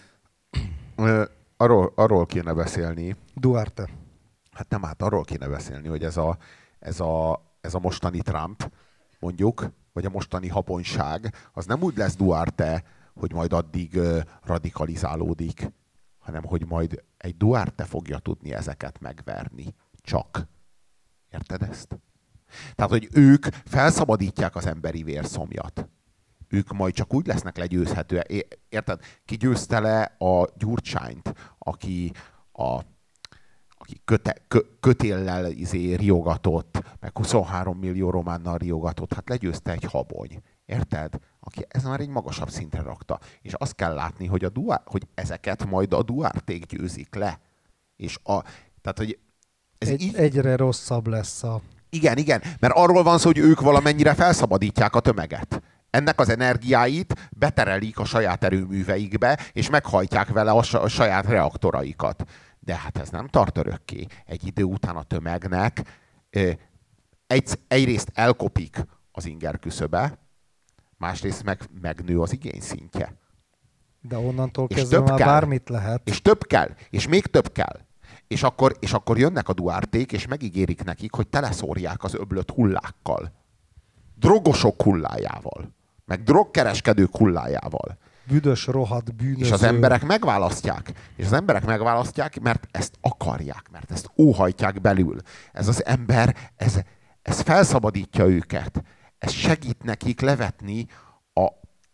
arról kéne beszélni. Duarte. Hát nem, arról kéne beszélni, hogy ez a mostani Trump, mondjuk, vagy a mostani habonyság, az nem úgy lesz Duarte, hogy majd addig radikalizálódik, hanem hogy majd egy Duarte fogja tudni ezeket megverni. Csak. Érted ezt? Tehát, hogy ők felszabadítják az emberi vérszomjat. Ők majd csak úgy lesznek legyőzhetőek. Érted? Ki győzte le a Gyurcsányt, aki kötéllel riogatott, meg 23 millió románnal riogatott, hát legyőzte egy habony. Érted? Ez már egy magasabb szintre rakta. És azt kell látni, hogy, hogy ezeket majd a Duarték győzik le. És tehát, hogy ez egyre rosszabb lesz a... Igen, mert arról van szó, hogy ők valamennyire felszabadítják a tömeget. Ennek az energiáit beterelik a saját erőműveikbe, és meghajtják vele a saját reaktoraikat. De hát ez nem tart örökké. Egy idő után a tömegnek egyrészt elkopik az inger küszöbe, másrészt megnő az igény szintje. De onnantól kezdve már bármit lehet. És több kell, és még több kell. És akkor jönnek a Duarték, és megígérik nekik, hogy teleszórják az öblöt hullákkal. Drogosok hullájával. Meg drogkereskedők hullájával. Büdös, rohadt, bűnöző. És az emberek megválasztják. Mert ezt akarják, mert ezt óhajtják belül. Ez az ember, ez felszabadítja őket. Ez segít nekik levetni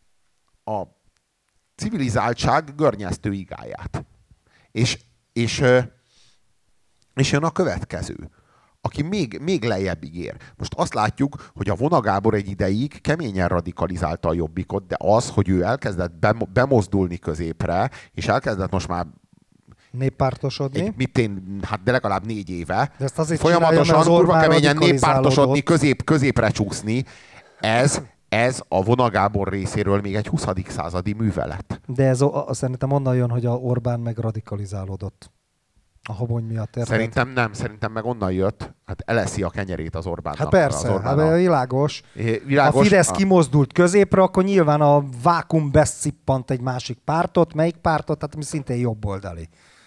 a civilizáltság görnyeztő igáját. És jön a következő, aki még lejjebbig ér. Most azt látjuk, hogy a Vona Gábor egy ideig keményen radikalizálta a Jobbikot, de az, hogy ő elkezdett bemozdulni középre, és elkezdett most már néppártosodni. De legalább 4 éve. De ezt azért folyamatosan kurva keményen néppártosodni, középre csúszni. Ez a Vona Gábor részéről még egy 20. századi művelet. De ez szerintem onnan jön, hogy a Orbán meg radikalizálódott. A Habony miatt, érted? Szerintem nem, szerintem meg onnan jött, hát eleszi a kenyerét az Orbánnak. Hát persze, világos. Világos. A Fidesz kimozdult középre, akkor nyilván a vákum beszippant egy másik pártot, melyik pártot, tehát ami szintén jobboldali.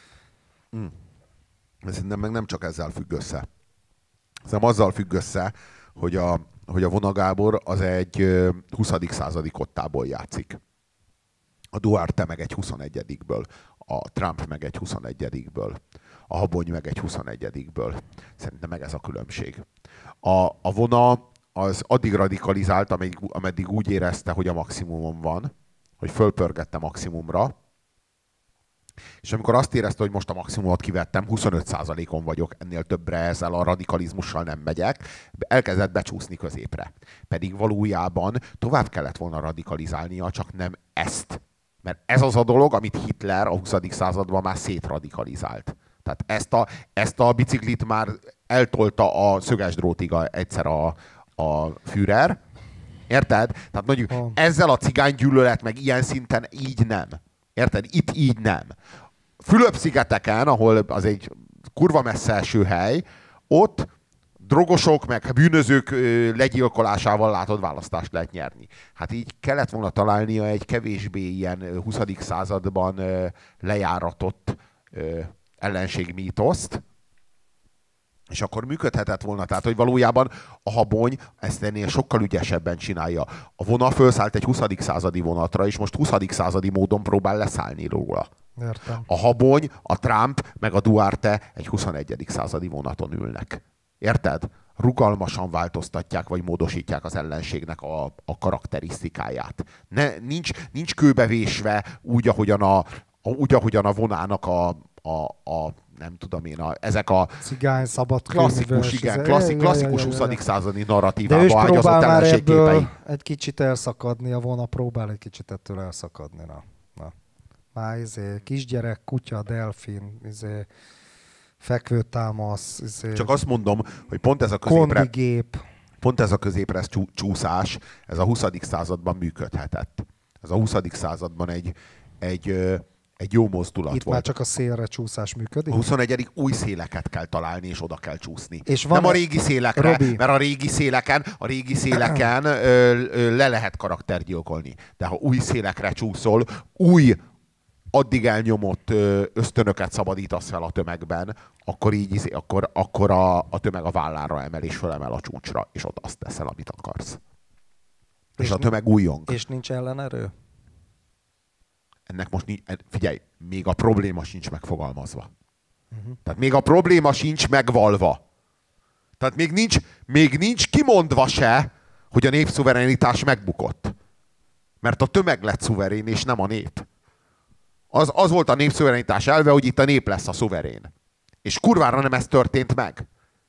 Szerintem meg nem csak ezzel függ össze. Szerintem azzal függ össze, hogy a Vona Gábor az egy 20. századi kottából játszik. A Duarte meg egy 21-ből. A Trump meg egy 21-ből. A Habony meg egy 21-ből. Szerintem meg ez a különbség. A Vona az addig radikalizált, ameddig úgy érezte, hogy a maximumon van, hogy fölpörgette maximumra, és amikor azt érezte, hogy most a maximumot kivettem, 25%-on vagyok, ennél többre ezzel a radikalizmussal nem megyek, elkezdett becsúszni középre. Pedig valójában tovább kellett volna radikalizálnia, csak nem ezt. Mert ez az a dolog, amit Hitler a 20. században már szétradikalizált. Tehát ezt a biciklit már eltolta a szöges drótig egyszer a Führer. Érted? Tehát mondjuk ezzel a cigánygyűlölet meg ilyen szinten így nem. Érted? Itt így nem. Fülöp-szigeteken, ahol az egy kurva messze eső hely, ott drogosok meg bűnözők legyilkolásával látod, választást lehet nyerni. Hát így kellett volna találnia egy kevésbé ilyen 20. században lejáratott ellenségmítoszt, és akkor működhetett volna. Tehát, hogy valójában a Habony ezt ennél sokkal ügyesebben csinálja. A Vona felszállt egy 20. századi vonatra, és most 20. századi módon próbál leszállni róla. Értem. A Habony, a Trump, meg a Duarte egy 21. századi vonaton ülnek. Érted? Rugalmasan változtatják, vagy módosítják az ellenségnek a karakterisztikáját. Nincs kőbevésve úgy, ahogyan a Vonának nem tudom én, ezek a cigány, szabad klasszikus 20. századi narratívába ágyazott ellenségképei. Egy kicsit elszakadni, a Vona próbál egy kicsit ettől elszakadni. Na. Már kisgyerek, kutya, delfin, fekvőtámasz. Csak azt mondom, hogy pont ez a középre csúszás, ez a 20. században működhetett. Ez a 20. században egy jó mozdulat itt volt. Már csak a szélre csúszás működik? A 21. új széleket kell találni, és oda kell csúszni. És nem a régi szélekre, Robi, mert a régi széleken le lehet karaktergyilkolni. De ha új szélekre csúszol, új, addig elnyomott ösztönöket szabadítasz fel a tömegben, akkor a tömeg a vállára emel, és fölemel a csúcsra, és ott azt teszel, amit akarsz. És a tömeg újjong. És nincs ellenerő? Ennek most figyelj, még a probléma sincs megfogalmazva. Tehát még a probléma sincs megvalva. Tehát még nincs kimondva se, hogy a népszuverenitás megbukott. Mert a tömeg lett szuverén, és nem a nép. Az volt a népszuverenitás elve, hogy itt a nép lesz a szuverén. És kurvára nem ez történt meg.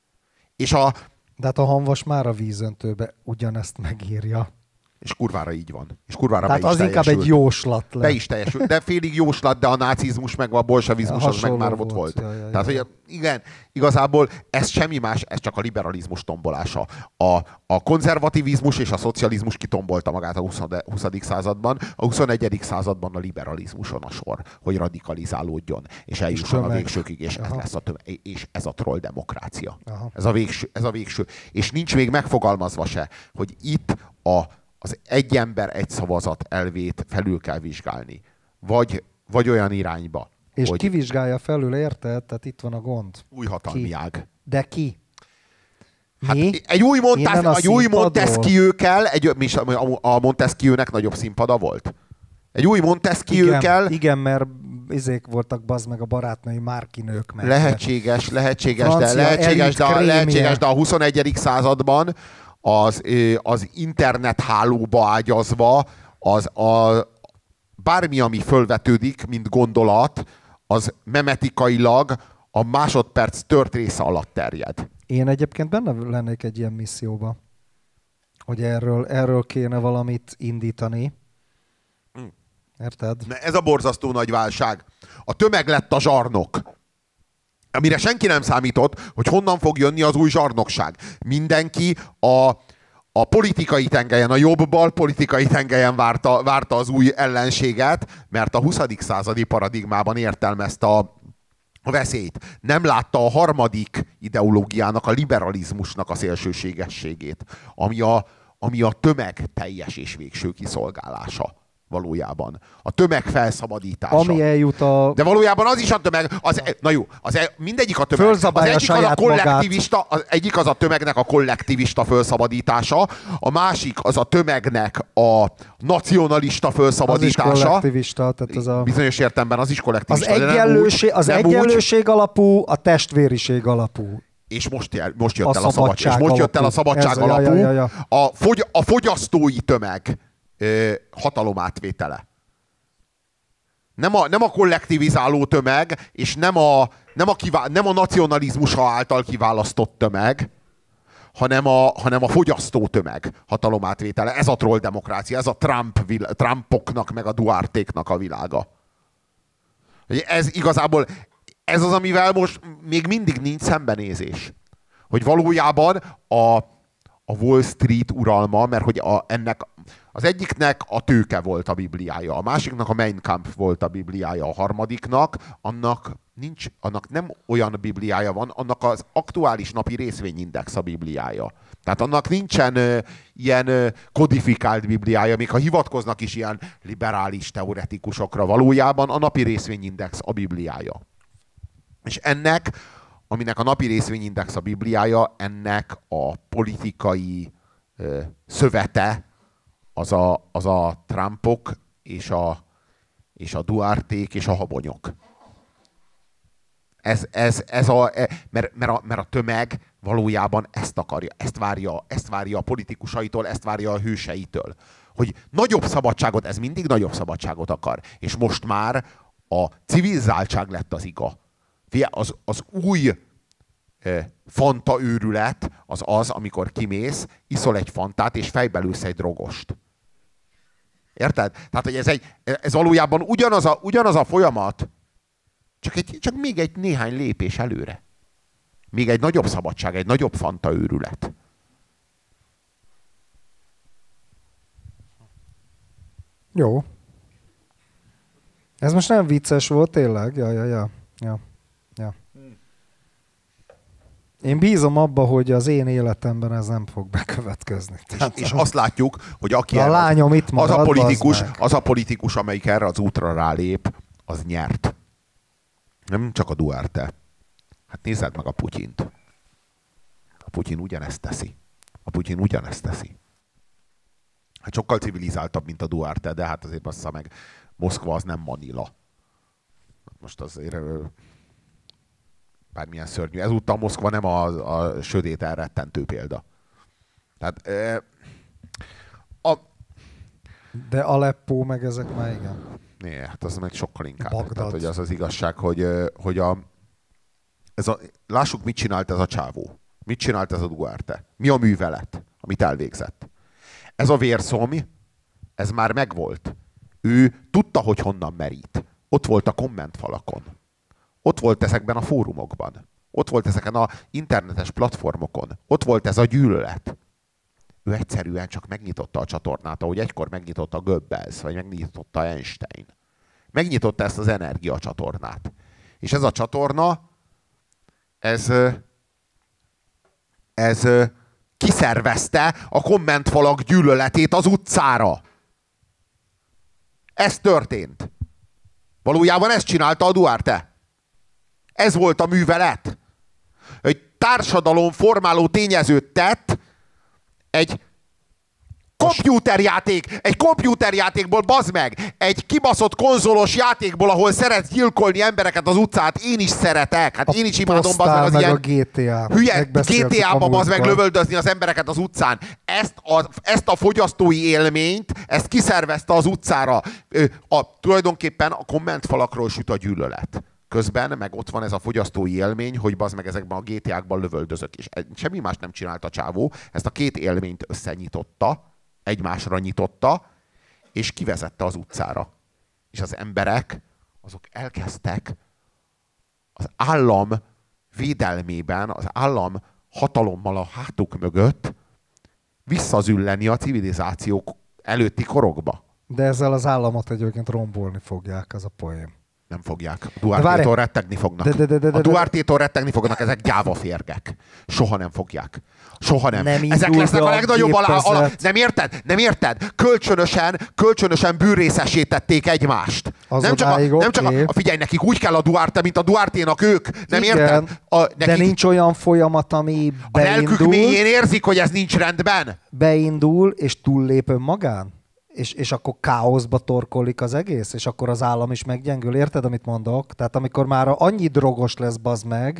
De hát a Hamvas már a vízöntőbe ugyanezt megírja. És kurvára így van. És kurvára tehát az inkább egy jóslat lett. Be is teljesült. De félig jóslat, de a nácizmus meg a bolsevizmus az meg már ott volt. Tehát, hogy igen, igazából ez semmi más, ez csak a liberalizmus tombolása. A konzervativizmus és a szocializmus kitombolta magát a 20. században, a 21. században a liberalizmuson a sor, hogy radikalizálódjon, és eljusson a végsőkig, és ez lesz és ez a troll demokrácia. Ez a végső. És nincs még megfogalmazva se, hogy itt az egy ember, egy szavazat elvét felül kell vizsgálni. Vagy olyan irányba. És ki vizsgálja felül, érted? Tehát itt van a gond. Új hatalmi ág. De ki? Hát egy új Montesquieu kell, a Montesquieu-nek nagyobb színpada volt. Egy új Montesquieu kell. Igen, mert voltak bazd meg a barátnői márkinők. Lehetséges, de a 21. században az internet hálóba ágyazva bármi, ami fölvetődik, mint gondolat, az memetikailag a másodperc tört része alatt terjed. Én egyébként benne lennék egy ilyen misszióba, hogy erről kéne valamit indítani. Érted? Ez a borzasztó nagy válság. A tömeg lett a zsarnok. Amire senki nem számított, hogy honnan fog jönni az új zsarnokság. Mindenki a politikai tengelyen, a jobb-bal politikai tengelyen várta az új ellenséget, mert a 20. századi paradigmában értelmezte a veszélyt. Nem látta a harmadik ideológiának, a liberalizmusnak a szélsőségességét, ami a tömeg teljes és végső kiszolgálása valójában. A tömeg felszabadítása. Ami eljut a... De valójában az is a tömeg, mindegyik a tömeg. Az egyik az a tömegnek a kollektivista felszabadítása, a másik az a tömegnek a nacionalista felszabadítása. Az is kollektivista, tehát az a... Bizonyos értelemben az is kollektivista. Az egyenlőség alapú, a testvériség alapú. És most jött el a szabadság. És most jött el a szabadság alapú. A fogyasztói tömeg hatalomátvétele. Nem a kollektivizáló tömeg, és nem a nacionalizmus által kiválasztott tömeg, hanem a fogyasztó tömeg hatalomátvétele. Ez a troll demokrácia, ez a Trumpoknak meg a Duartéknak a világa. Ez igazából, ez az, amivel most még mindig nincs szembenézés. Hogy valójában a Wall Street uralma, mert hogy ennek az egyiknek a tőke volt a bibliája, a másiknak a Mein Kampf volt a bibliája, a harmadiknak, annak nem olyan bibliája van, annak az aktuális napi részvényindex a bibliája. Tehát annak nincsen ilyen kodifikált bibliája, még ha hivatkoznak is ilyen liberális teoretikusokra, valójában a napi részvényindex a bibliája. És aminek a napi részvényindex a bibliája, ennek a politikai szövete az a Trumpok és a Duarték és a habonyok. Mert a tömeg valójában ezt akarja, ezt várja a politikusaitól, ezt várja a hőseitől. Hogy nagyobb szabadságot, ez mindig nagyobb szabadságot akar. És most már a civilizáltság lett az iga. Az új fanta őrület az, amikor kimész, iszol egy fantát, és fejbe lősz egy drogost. Érted? Tehát, hogy ez valójában ugyanaz a folyamat, csak még egy néhány lépés előre. Még egy nagyobb szabadság, egy nagyobb fanta őrület. Jó. Ez most nem vicces volt, tényleg? Ja. Én bízom abba, hogy az én életemben ez nem fog bekövetkezni. És azt látjuk, hogy aki a lányom itt marad, az a politikus, amelyik erre az útra rálép, az nyert. Nem csak a Duarte. Hát nézzed meg a Putyint. A Putyin ugyanezt teszi. Hát sokkal civilizáltabb, mint a Duarte, de hát azért bassza meg, Moszkva az nem Manila. Most azért bármilyen szörnyű. Ezúttal Moszkva nem a sötét elrettentő példa. Tehát de Aleppo meg ezek már igen. né, hát az meg sokkal inkább. Bagdad. Tehát, hogy az igazság, hogy lássuk, mit csinált ez a csávó. Mit csinált ez a Duarte? Mi a művelet, amit elvégzett? Ez a vérszomj, ez már megvolt. Ő tudta, hogy honnan merít. Ott volt a kommentfalakon. Ott volt ezekben a fórumokban. Ott volt ezeken a internetes platformokon. Ott volt ez a gyűlölet. Ő egyszerűen csak megnyitotta a csatornát, ahogy egykor megnyitotta Goebbels, vagy megnyitotta Einstein. Megnyitotta ezt az energiacsatornát. És ez a csatorna, ez kiszervezte a kommentfalak gyűlöletét az utcára. Ez történt. Valójában ezt csinálta a Duarte. Ez volt a művelet. Egy társadalom formáló tényezőt tett egy kompjúterjátékból, bazd meg! Egy kibaszott konzolos játékból, ahol szeretsz gyilkolni embereket az utcát, én is szeretek. Hát én is imádom, bazd meg az ilyen... a GTA. Hülye, GTA-ba bazd meg lövöldözni az embereket az utcán. Ezt a fogyasztói élményt, ezt kiszervezte az utcára. Tulajdonképpen a kommentfalakról süt a gyűlölet. Közben meg ott van ez a fogyasztói élmény, hogy bazd meg ezekben a GTA-kban lövöldözök. És semmi más nem csinált a csávó. Ezt a két élményt összenyitotta, egymásra nyitotta, és kivezette az utcára. És az emberek, azok elkezdtek az állam védelmében, az állam hatalommal a hátuk mögött visszazülleni a civilizációk előtti korokba. De ezzel az államot egyébként rombolni fogják, az a poém. Nem fogják. A Duarte-tól rettegni fognak. A Duarte-tól rettegni fognak, ezek gyávaférgek. Soha nem fogják. Soha nem. Ezek lesznek a legnagyobb Nem érted? Nem érted? Kölcsönösen bűnrészesítették egymást. Nem csak figyelj, nekik úgy kell a Duarte, mint a Duarte-nak ők. Nem érted? De nincs olyan folyamat, ami beindul. A lelkük mélyén érzik, hogy ez nincs rendben. Beindul, és túllép önmagán? És akkor káoszba torkolik az egész, és akkor az állam is meggyengül. Érted, amit mondok? Tehát amikor már annyi drogos lesz, bazd meg,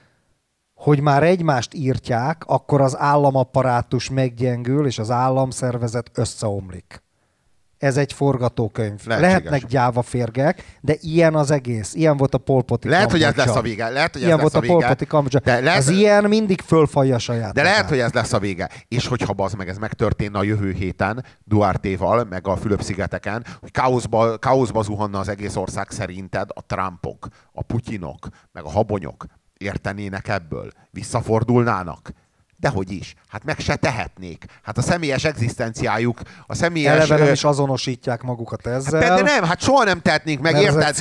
hogy már egymást írtják, akkor az államapparátus meggyengül, és az államszervezet összeomlik. Ez egy forgatókönyv. Lehetnek gyávaférgek, de ilyen az egész. Ilyen volt a Pol Pot-i Lehet, hogy ez lesz a vége. Ilyen volt a Pol Pot-i Kambodzsa. Az ilyen mindig fölfalja saját. De lehet, hogy ez lesz a vége. És hogyha bazd meg, ez megtörténne a jövő héten Duartéval, meg a Fülöp-szigeteken, hogy káoszba zuhanna az egész ország, szerinted a Trumpok, a Putyinok, meg a habonyok értenének ebből? Visszafordulnának? Dehogy is. Hát meg se tehetnék. Hát a személyes egzisztenciájuk, a személyes... Eleve nem is azonosítják magukat ezzel. Hát, de nem, hát soha nem tehetnénk meg, érted?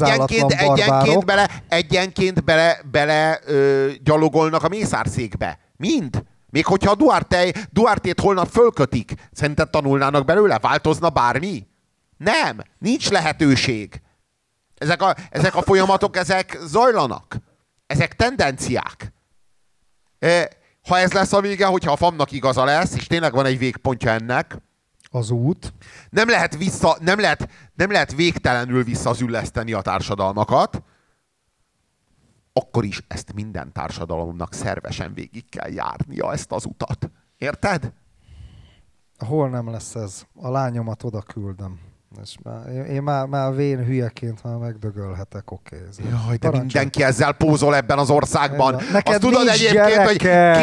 Egyenként bele gyalogolnak a mészárszékbe. Mind. Még hogyha a Duartét holnap fölkötik, szerinted tanulnának belőle? Változna bármi? Nem. Nincs lehetőség. Ezek a folyamatok, ezek zajlanak. Ezek tendenciák. Ha ez lesz a vége, hogyha a FAM-nak igaza lesz, és tényleg van egy végpontja ennek, az út. Nem lehet végtelenül visszazülleszteni a társadalmakat, akkor is ezt minden társadalomnak szervesen végig kell járnia, ezt az utat. Érted? Hol nem lesz ez? A lányomat oda küldöm. És én már vén hülyeként már megdögölhetek, oké. Jaj, de mindenki ezzel pózol ebben az országban. Neked azt tudod egyébként, hogy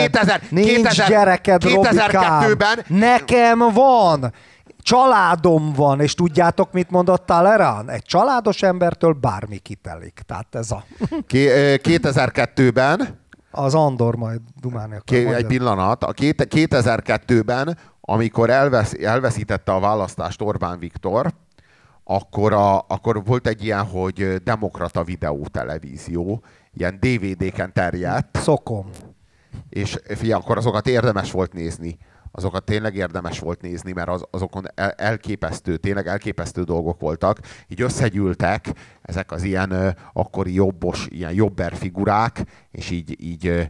2002-ben... Nekem van! Családom van, és tudjátok, mit mondott Talleyrand? Egy családos embertől bármi kitelik. Tehát ez a... 2002-ben... Az Andor majd dumálni akar. Egy pillanat. 2002-ben, amikor elveszítette a választást Orbán Viktor, akkor volt egy ilyen, hogy demokrata videótelevízió, ilyen DVD-ken terjedt. Szokom. És figyelj, akkor azokat érdemes volt nézni. Azokat tényleg érdemes volt nézni, mert azokon tényleg elképesztő dolgok voltak. Így összegyűltek ezek az ilyen akkori ilyen jobber figurák, és így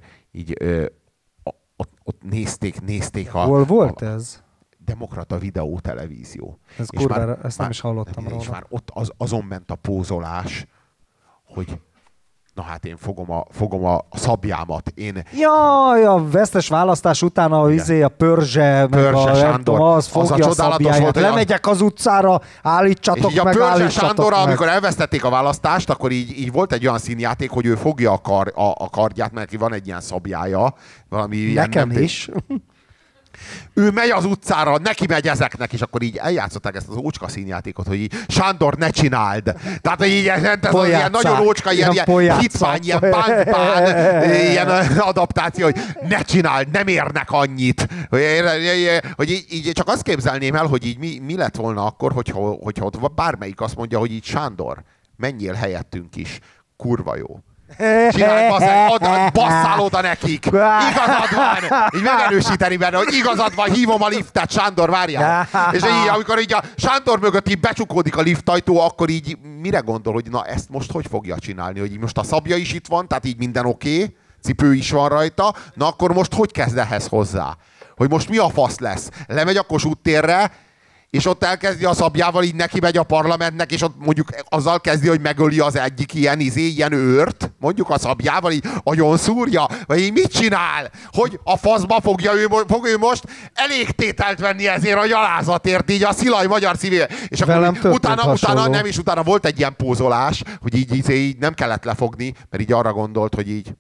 ott nézték Hol volt ez? Demokrata videótelevízió. Ez kurvára, ezt nem is hallottam róla. És már ott azon ment a pózolás, hogy na hát én fogom a szabjámat. Jaj, a vesztes választás után a Pörzse Sándor, az fogja a szabjáját. Lemegyek az utcára, állítsatok meg, állítsatok meg. Pörzse Sándorra, amikor elvesztették a választást, akkor így volt egy olyan színjáték, hogy ő fogja a kardját, mert van egy ilyen szabjája. Nekem is. Ő megy az utcára, neki megy ezeknek, és akkor így eljátszották ezt az ócska színjátékot, hogy így Sándor, ne csináld! Tehát, hogy így ez ilyen nagyon ócska, ilyen hitvány, ilyen bánkpán, ilyen adaptáció, hogy ne csináld, nem érnek annyit. Hogy így csak azt képzelném el, hogy így mi lett volna akkor, hogyha ott bármelyik azt mondja, hogy így Sándor, menjél helyettünk is, kurva jó. Csináld, basszál oda nekik! Igazad van! Így megerősíteni benne, hogy igazad van, hívom a liftet, Sándor, várjál! És így, amikor így a Sándor mögött így becsukódik a liftajtó, akkor így mire gondol, hogy na ezt most hogy fogja csinálni? Hogy így most a szabja is itt van, tehát így minden oké, cipő is van rajta, na akkor most hogy kezd ehhez hozzá? hogy most mi a fasz lesz. Lemegy a Kossuth térre, és ott elkezdi a szabjával, így neki megy a parlamentnek, és ott mondjuk azzal kezdi, hogy megöli az egyik ilyen őrt, mondjuk a szabjával, így agyon szúrja, vagy így mit csinál? Hogy a faszba fog ő most elégtételt venni ezért a gyalázatért, így a Szilaj magyar civil. És akkor utána volt egy ilyen pózolás, hogy így nem kellett lefogni, mert így arra gondolt, hogy így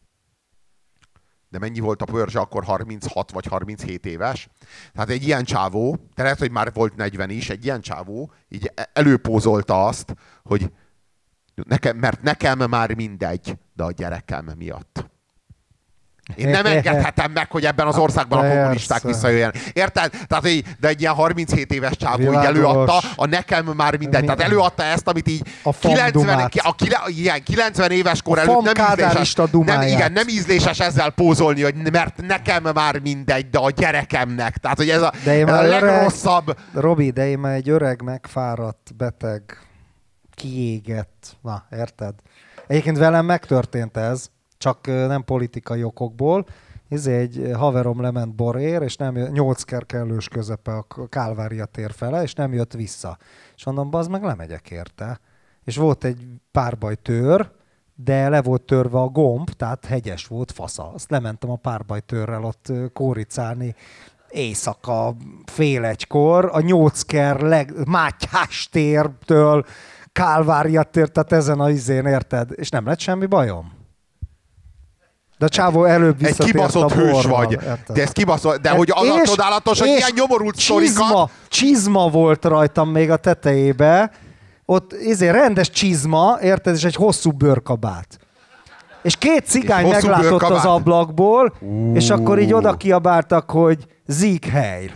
de mennyi volt a Pörzse akkor, 36 vagy 37 éves? Tehát egy ilyen csávó, de lehet, hogy már volt 40 is, egy ilyen csávó így előpózolta azt, hogy mert nekem már mindegy, de a gyerekem miatt. Én nem engedhetem meg, hogy ebben az országban a kommunisták visszajöjjenek. Érted? Tehát, de egy ilyen 37 éves csávó így előadta, a nekem már mindegy. Tehát előadta ezt, amit így 90 éves kor előtt nem ízléses ezzel pózolni, hogy mert nekem már mindegy, de a gyerekemnek. Tehát, hogy ez a legrosszabb. Robi, de én már egy öreg, megfáradt, beteg, kiégett. Na, érted? Egyébként velem megtörtént ez. Csak nem politikai okokból. Egy haverom lement borér, és nem 8 kellős közepe a Kálvária tér fele, és nem jött vissza. És mondom, bazd meg, lemegyek érte. És volt egy párbajtőr, de le volt törve a gomb, tehát hegyes volt, fasza. Azt lementem a párbajtőrrel ott kóricálni éjszaka fél egykor, a 8 Mátyás tértől Kálvária tér, tehát ezen a izén, érted? És nem lett semmi bajom. De a csávó előbb visszatért egy kibaszott hős vagy. Érted? De ez kibaszott, de hogy az a csodálatos, hogy ilyen nyomorult sztorikat. Csizma volt rajtam még a tetejébe. Ott rendes csizma, érted? És egy hosszú bőrkabát. És 2 cigány meglátott az ablakból, és akkor így oda kiabáltak, hogy Sieg Heil.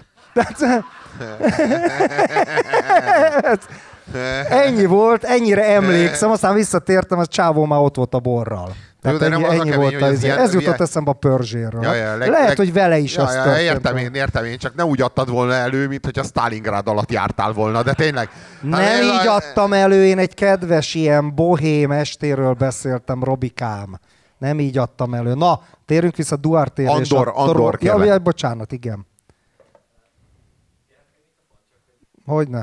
Ennyi volt, ennyire emlékszem, aztán visszatértem, az csávó már ott volt a borral. Tehát ennyi volt ez jutott eszembe a Pörzséről. Lehet, hogy vele is azt történt. Értem én, csak ne úgy adtad volna elő, mint hogy a Stalingrad alatt jártál volna, de tényleg. Nem így adtam elő, én egy kedves ilyen bohém estéről beszéltem, Robikám. Nem így adtam elő. Na, térjünk vissza Duarte-re. Andor, kérlek. Bocsánat, igen. Hogyne.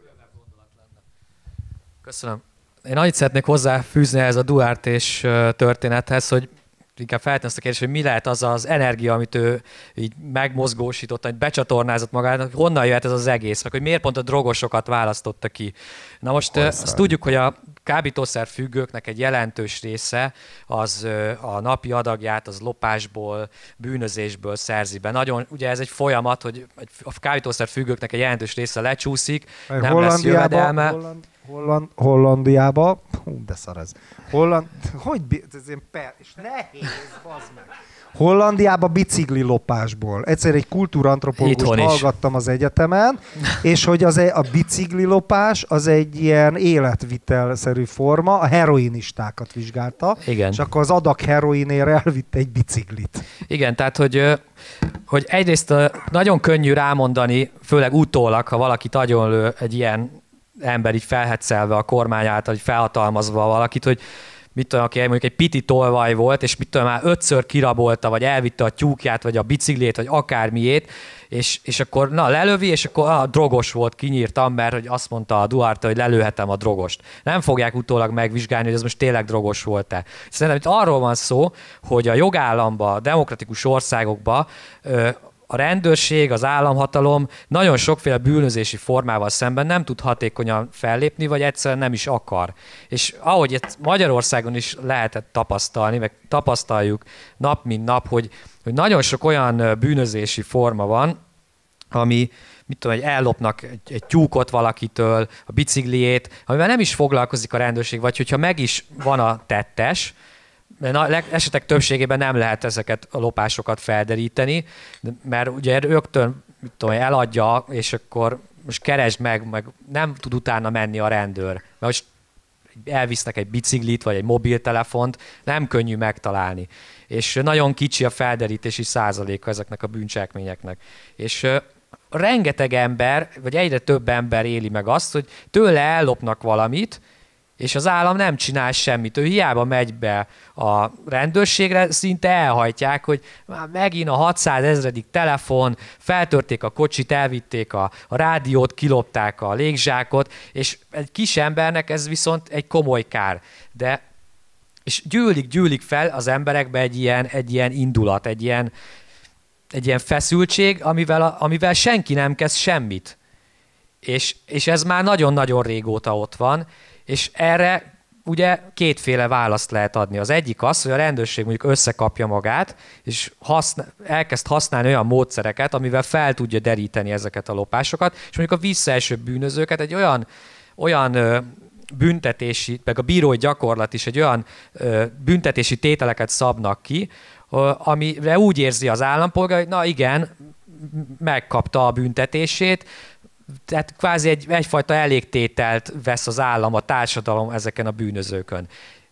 Köszönöm. Én annyit szeretnék hozzáfűzni ehhez a Duarte-s történethez, hogy inkább feltenni azt a kérdést, hogy mi lehet az az energia, amit ő így megmozgósított, amit becsatornázott magának, honnan jöhet ez az egész, meg hogy miért pont a drogosokat választotta ki. Na most azt tudjuk, hogy a kábítószer függőknek egy jelentős része az a napi adagját az lopásból, bűnözésből szerzi be. Nagyon, ugye ez egy folyamat, hogy a kábítószer függőknek egy jelentős része lecsúszik, nem lesz jövedelme. Hollandiába, de szar ez. Ez ilyen és nehéz, bazd meg. Hollandiába bicikli lopásból. Egyszer egy kultúrantropológust hallgattam az egyetemen, és hogy a bicikli lopás az egy ilyen életvitelszerű forma, a heroinistákat vizsgálta, igen. És akkor az adag heroinére elvitte egy biciklit. Igen, tehát hogy egyrészt nagyon könnyű rámondani, főleg utólag, ha valakit agyonlő egy ilyen ember így felhetszelve a kormány által, így felhatalmazva valakit, hogy mit tudom, aki mondjuk egy piti tolvaj volt, és mit tudom, már 5-ször kirabolta, vagy elvitte a tyúkját, vagy a biciklét, vagy akármiét, és akkor lelövi, és akkor drogos volt, kinyírtam, mert hogy azt mondta a Duarte, hogy lelőhetem a drogost. Nem fogják utólag megvizsgálni, hogy ez most tényleg drogos volt-e. Szerintem itt arról van szó, hogy a jogállamban, a demokratikus országokban a rendőrség, az államhatalom nagyon sokféle bűnözési formával szemben nem tud hatékonyan fellépni, vagy egyszerűen nem is akar. És ahogy itt Magyarországon is lehetett tapasztalni, meg tapasztaljuk nap mint nap, hogy nagyon sok olyan bűnözési forma van, ami, mit tudom, hogy ellopnak egy tyúkot valakitől, a bicikliét, amivel nem is foglalkozik a rendőrség, vagy hogyha meg is van a tettes, esetek többségében nem lehet ezeket a lopásokat felderíteni, mert ugye rögtön eladja, és akkor most keresd meg nem tud utána menni a rendőr. Mert most elvisznek egy biciklit, vagy egy mobiltelefont, nem könnyű megtalálni. És nagyon kicsi a felderítési százaléka ezeknek a bűncselekményeknek. És rengeteg ember, vagy egyre több ember éli meg azt, hogy tőle ellopnak valamit, És az állam nem csinál semmit. Ő hiába megy be a rendőrségre, szinte elhajtják, hogy már megint a 600 000. telefon, feltörték a kocsit, elvitték a rádiót, kilopták a légzsákot, és egy kis embernek ez viszont egy komoly kár. És gyűlik fel az emberekbe egy ilyen indulat, egy ilyen feszültség, amivel senki nem kezd semmit. És ez már nagyon-nagyon régóta ott van, és erre ugye kétféle választ lehet adni. Az egyik az, hogy a rendőrség mondjuk összekapja magát, és elkezd használni olyan módszereket, amivel fel tudja deríteni ezeket a lopásokat, és mondjuk a visszaeső bűnözőket egy olyan büntetési, meg a bírói gyakorlat is egy olyan büntetési tételeket szabnak ki, amire úgy érzi az állampolgár, hogy na igen, megkapta a büntetését, tehát kvázi egyfajta elégtételt vesz az állam, a társadalom ezeken a bűnözőkön.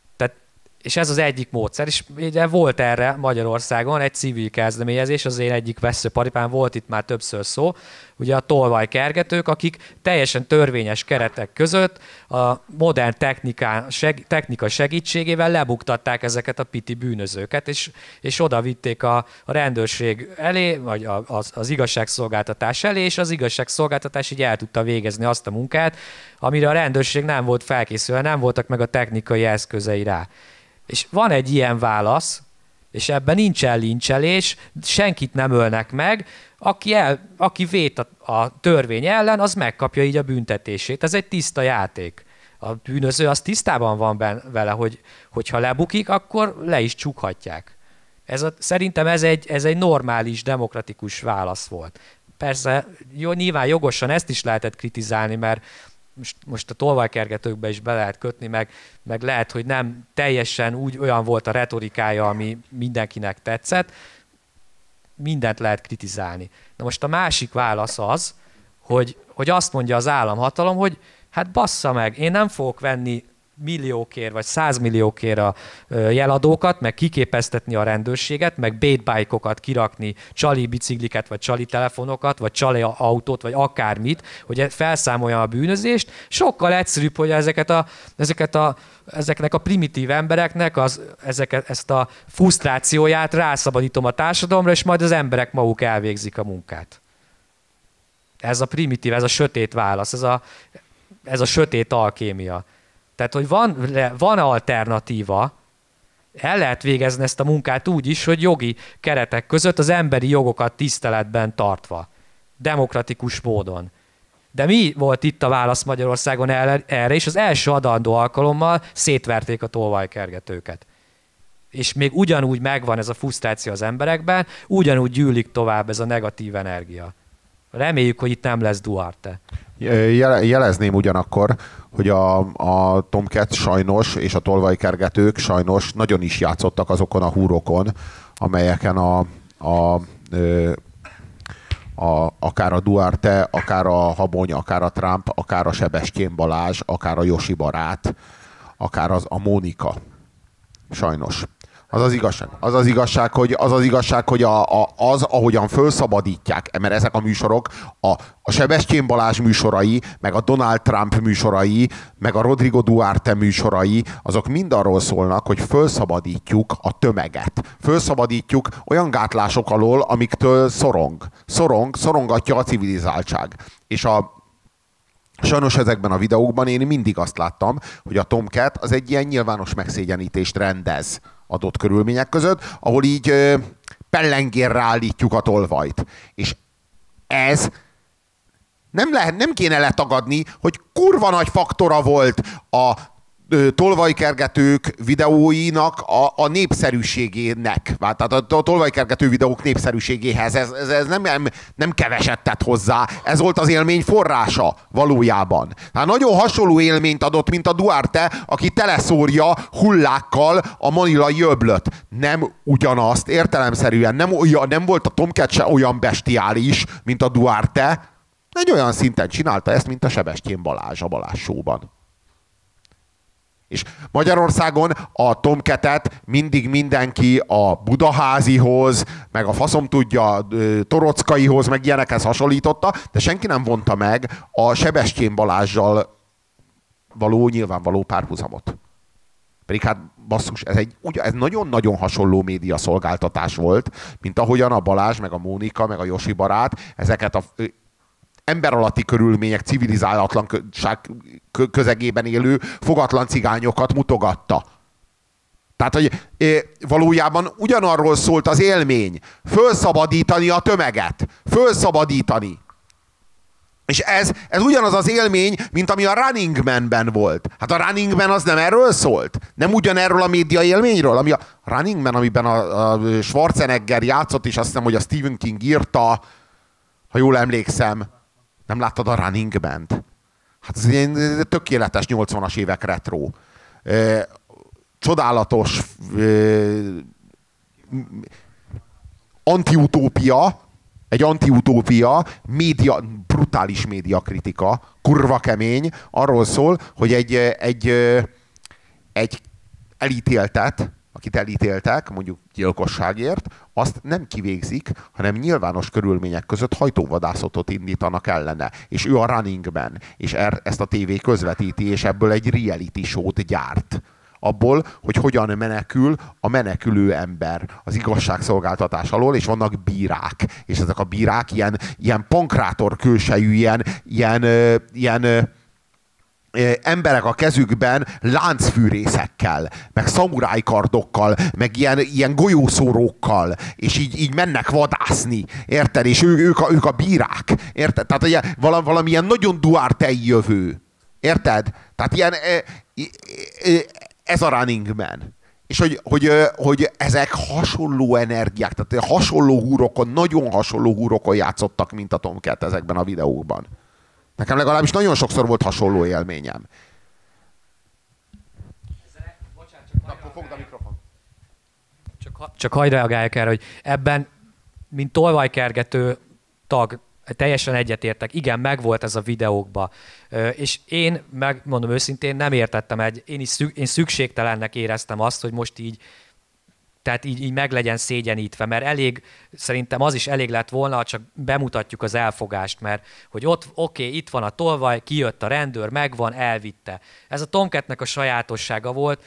És ez az egyik módszer, és ugye volt erre Magyarországon egy civil kezdeményezés, az én egyik veszőparipám, volt itt már többször szó, ugye a tolvajkergetők, akik teljesen törvényes keretek között a modern technika segítségével lebuktatták ezeket a piti bűnözőket, és oda vitték a rendőrség elé, vagy az igazságszolgáltatás elé, és az igazságszolgáltatás így el tudta végezni azt a munkát, amire a rendőrség nem volt felkészülve, nem voltak meg a technikai eszközei rá. És van egy ilyen válasz, és ebben nincsen lincselés, senkit nem ölnek meg, aki vét a törvény ellen, az megkapja így a büntetését. Ez egy tiszta játék. A bűnöző az tisztában van vele, hogyha lebukik, akkor le is csukhatják. Szerintem ez egy normális, demokratikus válasz volt. Persze, nyilván jogosan ezt is lehetett kritizálni, mert most a tolvajkergetőkbe is be lehet kötni, meg lehet, hogy nem teljesen olyan volt a retorikája, ami mindenkinek tetszett. Mindent lehet kritizálni. Na most a másik válasz az, hogy azt mondja az államhatalom, hogy hát bassza meg, én nem fogok venni milliókért vagy 100 milliókért a jeladókat, meg kiképeztetni a rendőrséget, meg bétbájkokat kirakni, csali bicikliket, vagy csali telefonokat, vagy csali autót, vagy akármit, hogy felszámolja a bűnözést. Sokkal egyszerűbb, hogy ezeknek a primitív embereknek ezt a frusztrációját rászabadítom a társadalomra, és majd az emberek maguk elvégzik a munkát. Ez a primitív, ez a sötét válasz, ez a sötét alkémia. Tehát, hogy van alternatíva, el lehet végezni ezt a munkát úgy is, hogy jogi keretek között az emberi jogokat tiszteletben tartva, demokratikus módon. De mi volt itt a válasz Magyarországon erre, és az első adandó alkalommal szétverték a tolvajkergetőket. És még ugyanúgy megvan ez a frusztráció az emberekben, ugyanúgy gyűlik tovább ez a negatív energia. Reméljük, hogy itt nem lesz Duarte. Jelezném ugyanakkor, hogy a Tomcat sajnos, és a tolvajkergetők sajnos nagyon is játszottak azokon a húrokon, amelyeken akár a Duarte, akár a Habony, akár a Trump, akár a Sebestyén Balázs, akár a Josi barát, akár a Mónika. Sajnos. Az az igazság, hogy ahogyan felszabadítják, mert ezek a műsorok, a Sebestyén Balázs műsorai, meg a Donald Trump műsorai, meg a Rodrigo Duarte műsorai, azok mind arról szólnak, hogy felszabadítjuk a tömeget. Felszabadítjuk olyan gátlások alól, amiktől szorongatja a civilizáltság. És sajnos ezekben a videókban én mindig azt láttam, hogy a Tomcat az egy ilyen nyilvános megszégyenítést rendez adott körülmények között, ahol így pellengérre állítjuk a tolvajt. És ez nem kéne letagadni, hogy kurva nagy faktora volt a tolvajkergetők videóinak a népszerűségének. Tehát a tolvajkergető videók népszerűségéhez ez nem keveset tett hozzá. Ez volt az élmény forrása valójában. Tehát nagyon hasonló élményt adott, mint a Duarte, aki teleszórja hullákkal a manilai öblöt. Nem ugyanazt, értelemszerűen nem volt a Tomcat se olyan bestiális, mint a Duarte. Egy olyan szinten csinálta ezt, mint a Sebestyén Balázs a Balázs Show-ban. És Magyarországon a Tomcatet mindig mindenki a Budaházihoz, meg a faszom tudja Torockaihoz, meg ilyenekhez hasonlította, de senki nem vonta meg a Sebestyén Balázssal való nyilvánvaló párhuzamot. Pedig hát basszus, ez nagyon-nagyon hasonló média szolgáltatás volt, mint ahogyan a Balázs, meg a Mónika, meg a Josi barát ezeket a ember alatti körülmények, civilizálatlanság közegében élő fogatlan cigányokat mutogatta. Tehát, hogy valójában ugyanarról szólt az élmény. Fölszabadítani a tömeget. Fölszabadítani. És ez ugyanaz az élmény, mint ami a Running Man-ben volt. Hát a Running Man az nem erről szólt. Nem ugyanerről a média élményről. Ami a Running Man, amiben a Schwarzenegger játszott, és azt hiszem, hogy a Stephen King írta, ha jól emlékszem. Nem láttad a Running Man-t? Hát ez egy tökéletes 80-as évek retro. Csodálatos antiutópia, egy antiutópia, brutális médiakritika, kurva kemény, arról szól, hogy egy elítéltet, akit elítéltek, mondjuk gyilkosságért, azt nem kivégzik, hanem nyilvános körülmények között hajtóvadászatot indítanak ellene. És ő a Running Man, és ezt a tévé közvetíti, és ebből egy reality show-t gyárt. Abból, hogy hogyan menekül a menekülő ember az igazságszolgáltatás alól, és vannak bírák. És ezek a bírák ilyen pankrátor külsejű, ilyen emberek a kezükben láncfűrészekkel, meg szamurájkardokkal, meg ilyen golyószórókkal, és így mennek vadászni, érted? És ők a bírák, érted? Tehát ugye, valamilyen nagyon Duarte-i jövő, érted? Tehát ez a Running Man. És hogy ezek hasonló energiák, tehát hasonló húrokon, nagyon hasonló húrokon játszottak, mint a Tomcat ezekben a videókban. Nekem legalábbis nagyon sokszor volt hasonló élményem. Csak hadd reagáljak erre, hogy ebben, mint tolvajkergető tag, teljesen egyetértek. Igen, megvolt ez a videókban. És én, megmondom őszintén, nem értettem én szükségtelennek éreztem azt, hogy most így meg legyen szégyenítve, mert szerintem az is elég lett volna, ha csak bemutatjuk az elfogást, mert hogy ott, itt van a tolvaj, kijött a rendőr, megvan, elvitte. Ez a Tomcatnek a sajátossága volt,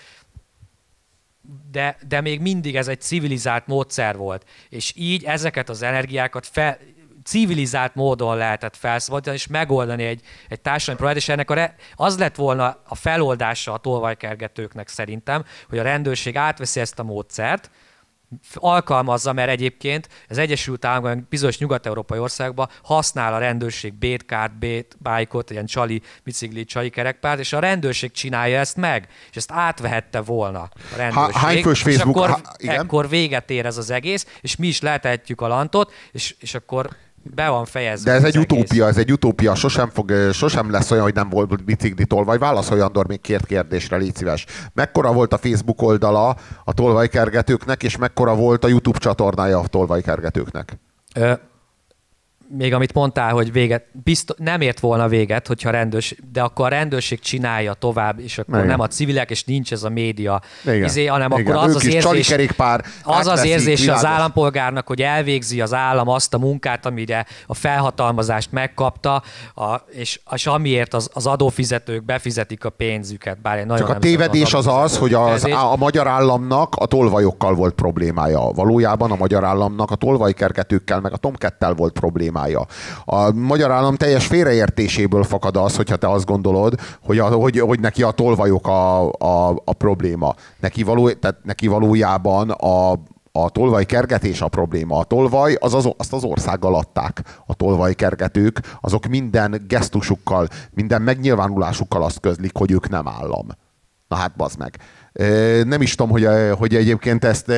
de még mindig ez egy civilizált módszer volt. És így ezeket az energiákat civilizált módon lehetett felszabadítani, és megoldani egy társadalmi problémát, és ennek az lett volna a feloldása a tolvajkergetőknek szerintem, hogy a rendőrség átveszi ezt a módszert, alkalmazza, mert egyébként az Egyesült Államokban, bizonyos nyugat-európai országban használ a rendőrség bétkárt, bétbájkot, ilyen csali bicikli, csali kerekpárt, és a rendőrség csinálja ezt meg, és ezt átvehette volna a rendőrség. Hány fős Facebook? És akkor véget ér ez az egész, és mi is letehetjük a lantot, és akkor be van fejezve. De ez egy utópia, sosem lesz olyan, hogy nem volt bicikli tolvaj. Válaszolj, Andor, még 2 kérdésre, légy szíves. Mekkora volt a Facebook oldala a tolvajkergetőknek, és mekkora volt a YouTube csatornája a tolvajkergetőknek? Még amit mondtál, hogy nem ért volna véget, hogyha de akkor a rendőrség csinálja tovább, és akkor nem a civilek, és nincs ez a média, hanem akkor az az érzés az állampolgárnak, hogy elvégzi az állam azt a munkát, amire a felhatalmazást megkapta, és amiért az adófizetők befizetik a pénzüket. Csak a tévedés az, hogy a magyar államnak a tolvajokkal volt problémája. Valójában a magyar államnak a tolvajkergetőkkel, meg a Tomcattel volt problémája. A magyar állam teljes félreértéséből fakad az, hogyha te azt gondolod, hogy neki a tolvajok a probléma. Neki valójában a tolvajkergetés a probléma. A tolvaj, azt az országgal adták. A tolvajkergetők, azok minden gesztusukkal, minden megnyilvánulásukkal azt közlik, hogy ők nem állam. Na hát bazd meg. Nem is tudom, hogy egyébként ezt,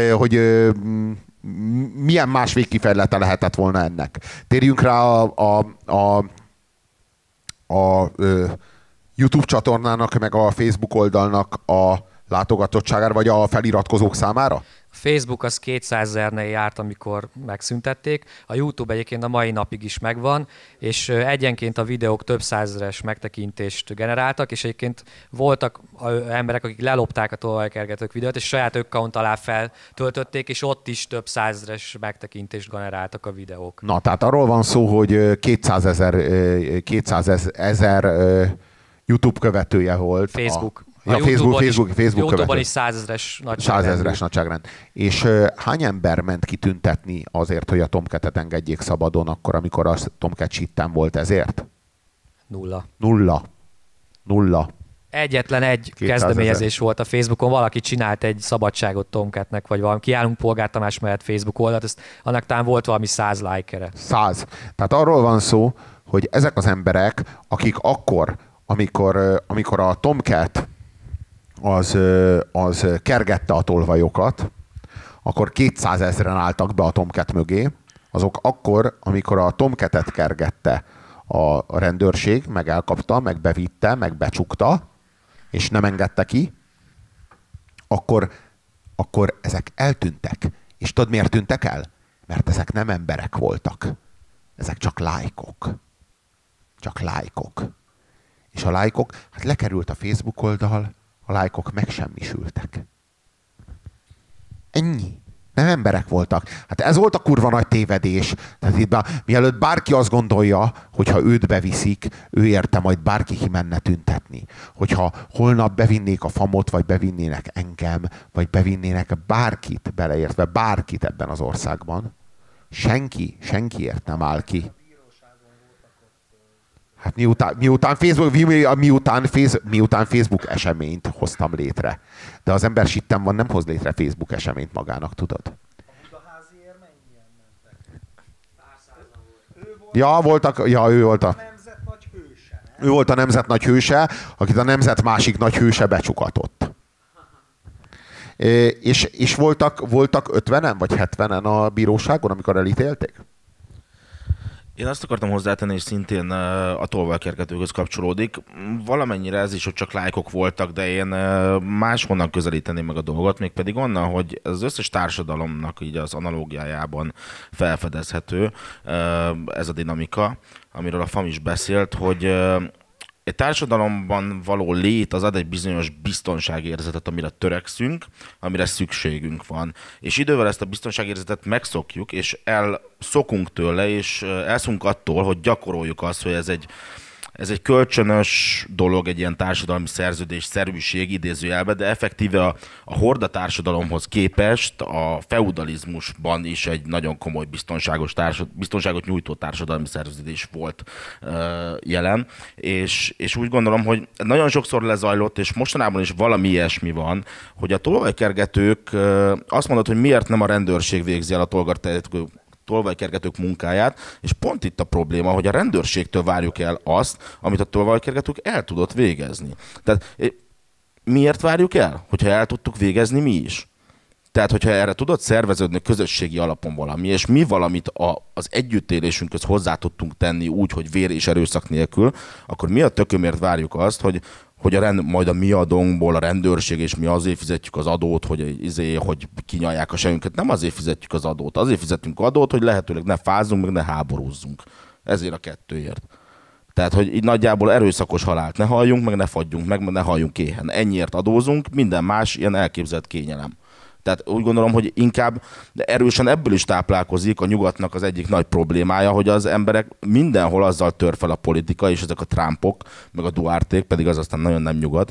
milyen más végkifejlete lehetett volna ennek. Térjünk rá a YouTube csatornának, meg a Facebook oldalnak a látogatottságára, vagy a feliratkozók számára? A Facebook az 200 000-nél járt, amikor megszüntették. A YouTube egyébként a mai napig is megvan, és egyenként a videók több százezeres megtekintést generáltak, és egyébként voltak emberek, akik lelopták a tolvajkergetők videót, és saját account alá feltöltötték, és ott is több százezeres megtekintést generáltak a videók. Na, tehát arról van szó, hogy 200 000 YouTube követője volt. Facebook. Facebook YouTube-on követő. is 100 000-es nagyságrend. 100 000-es nagyságrend. És hány ember ment kitüntetni azért, hogy a Tomcat-et engedjék szabadon, akkor, amikor a Tomcat sitten volt ezért? 0. Egyetlen egy 200 kezdeményezés volt a Facebookon, valaki csinált egy szabadságot Tomcatnek, vagy valami Kiállunk Polgár Tamás mellett Facebook oldalt, annak talán volt valami 100 like-ere. 100. Tehát arról van szó, hogy ezek az emberek, akik akkor, amikor a Tomcat az kergette a tolvajokat, akkor 200 000-en álltak be a Tomcat mögé, azok akkor, amikor a Tomcat-et kergette a rendőrség, meg elkapta, meg bevitte, meg becsukta, és nem engedte ki, akkor ezek eltűntek. És tudod, miért tűntek el? Mert ezek nem emberek voltak. Ezek csak lájkok. Csak lájkok. És a lájkok, hát lekerült a Facebook oldal, a lájkok megsemmisültek. Ennyi. Nem emberek voltak. Hát ez volt a kurva nagy tévedés. Tehát itt mielőtt bárki azt gondolja, hogy ha őt beviszik, ő érte majd bárki kimenne tüntetni. Hogyha holnap bevinnék a famot, vagy bevinnének engem, vagy bevinnének bárkit, beleértve bárkit ebben az országban, senkiért nem áll ki. Hát miután Facebook eseményt hoztam létre. De az ember sitten van, nem hoz létre Facebook eseményt magának, tudod? A Budaháziért mennyien mentek? Ő volt a nemzet nagy hőse. Ő volt a nemzet nagy hőse, akit a nemzet másik nagy hőse becsukatott. És voltak 50-en vagy 70-en a bíróságon, amikor elítélték? Én azt akartam hozzátenni, és szintén a tolvajkergetőkhöz kapcsolódik. Valamennyire ez is, hogy csak lájkok voltak, de én máshonnan közelíteném meg a dolgot, mégpedig onnan, hogy az összes társadalomnak így az analógiájában felfedezhető ez a dinamika, amiről a FAM is beszélt, hogy egy társadalomban való lét az ad egy bizonyos biztonságérzetet, amire törekszünk, amire szükségünk van. És idővel ezt a biztonságérzetet megszokjuk, és elszokunk tőle, és elszokunk attól, hogy gyakoroljuk azt, hogy ez egy kölcsönös dolog, egy ilyen társadalmi szerződés, szerűség idézőjelben, de effektíve a horda társadalomhoz képest a feudalizmusban is egy nagyon komoly biztonságot nyújtó társadalmi szerződés volt jelen. És úgy gondolom, hogy nagyon sokszor lezajlott, és mostanában is valami ilyesmi van, hogy a tolvajkergetők azt mondod, hogy miért nem a rendőrség végzi el a tolvajkergetők munkáját, és pont itt a probléma, hogy a rendőrségtől várjuk el azt, amit a tolvajkergetők el tudott végezni. Tehát miért várjuk el, hogyha el tudtuk végezni mi is? Tehát, hogyha erre tudod szerveződni közösségi alapon valami, és mi valamit az együttélésünkhöz hozzá tudtunk tenni úgy, hogy vér és erőszak nélkül, akkor mi a tökömért várjuk azt, hogy majd a mi adónkból a rendőrség, és mi azért fizetjük az adót, hogy kinyalják a sejünket. Nem azért fizetjük az adót. Azért fizetünk adót, hogy lehetőleg ne fázzunk, meg ne háborúzzunk. Ezért a kettőért. Tehát, hogy így nagyjából erőszakos halált ne halljunk, meg ne fagyjunk, meg ne halljunk éhen. Ennyiért adózunk, minden más ilyen elképzelt kényelem. Tehát úgy gondolom, hogy inkább erősen ebből is táplálkozik a nyugatnak az egyik nagy problémája, hogy az emberek mindenhol azzal tör fel a politika, és ezek a Trumpok, meg a Duarték, pedig az aztán nagyon nem nyugat,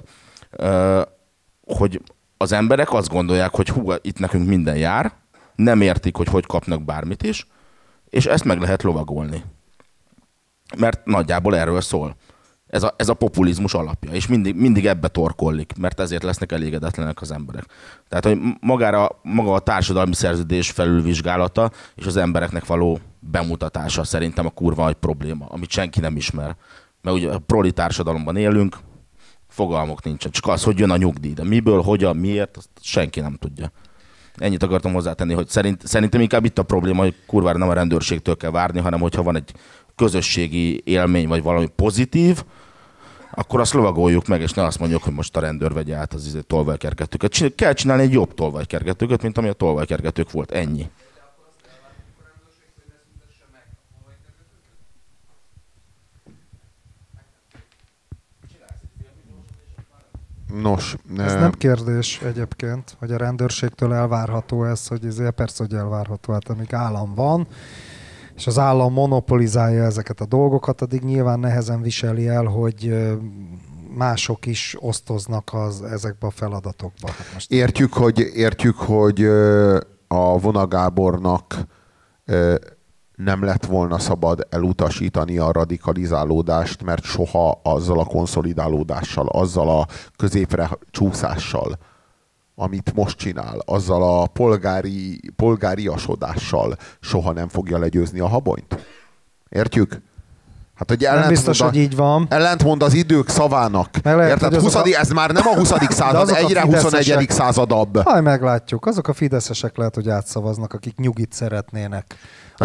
hogy az emberek azt gondolják, hogy itt nekünk minden jár, nem értik, hogy kapnak bármit is, és ezt meg lehet lovagolni. Mert nagyjából erről szól. Ez a populizmus alapja, és mindig ebbe torkollik, mert ezért lesznek elégedetlenek az emberek. Tehát, hogy maga a társadalmi szerződés felülvizsgálata és az embereknek való bemutatása szerintem a kurva nagy probléma, amit senki nem ismer. Mert ugye a proli társadalomban élünk, fogalmok nincsen, csak az, hogy jön a nyugdíj, de miből, hogyan, miért, azt senki nem tudja. Ennyit akartam hozzátenni, hogy szerintem inkább itt a probléma, hogy kurvára nem a rendőrségtől kell várni, hanem hogyha van egy közösségi élmény, vagy valami pozitív, akkor azt lovagoljuk meg, és ne azt mondjuk, hogy most a rendőr vegye át az tolvajkergetőket. Kell csinálni egy jobb tolvajkergetőket, mint ami a tolvajkergetők volt. Ennyi. Nos, ez nem kérdés egyébként, hogy a rendőrségtől elvárható ez, hogy persze, hogy elvárható, hát amíg állam van, és az állam monopolizálja ezeket a dolgokat, addig nyilván nehezen viseli el, hogy mások is osztoznak ezekbe a feladatokba. Hát most Értjük, hogy a Vona Gábornak nem lett volna szabad elutasítani a radikalizálódást, mert soha azzal a konszolidálódással, azzal a középre csúszással, amit most csinál, azzal a polgáriasodással soha nem fogja legyőzni a Habonyt. Értjük? Hát, hogy nem biztos, hogy így van. Ellentmond az idők szavának. Érted? Ez már nem a 20. század, egyre 21. századabb. Majd meglátjuk. Azok a fideszesek lehet, hogy átszavaznak, akik nyugit szeretnének. A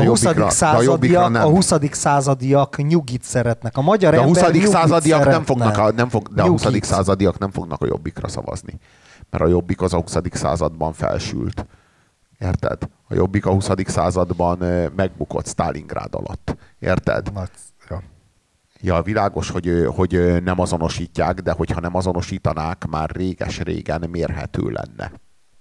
20. századiak nyugit szeretnek. A magyar ember nyugit szeretne. De a 20. századiak nem fognak a Jobbikra szavazni. Mert a Jobbik az a 20. században felsült. Érted? A Jobbik a 20. században megbukott Sztálingrád alatt. Érted? Ja, világos, hogy nem azonosítják, de hogyha nem azonosítanák, már réges-régen mérhető lenne.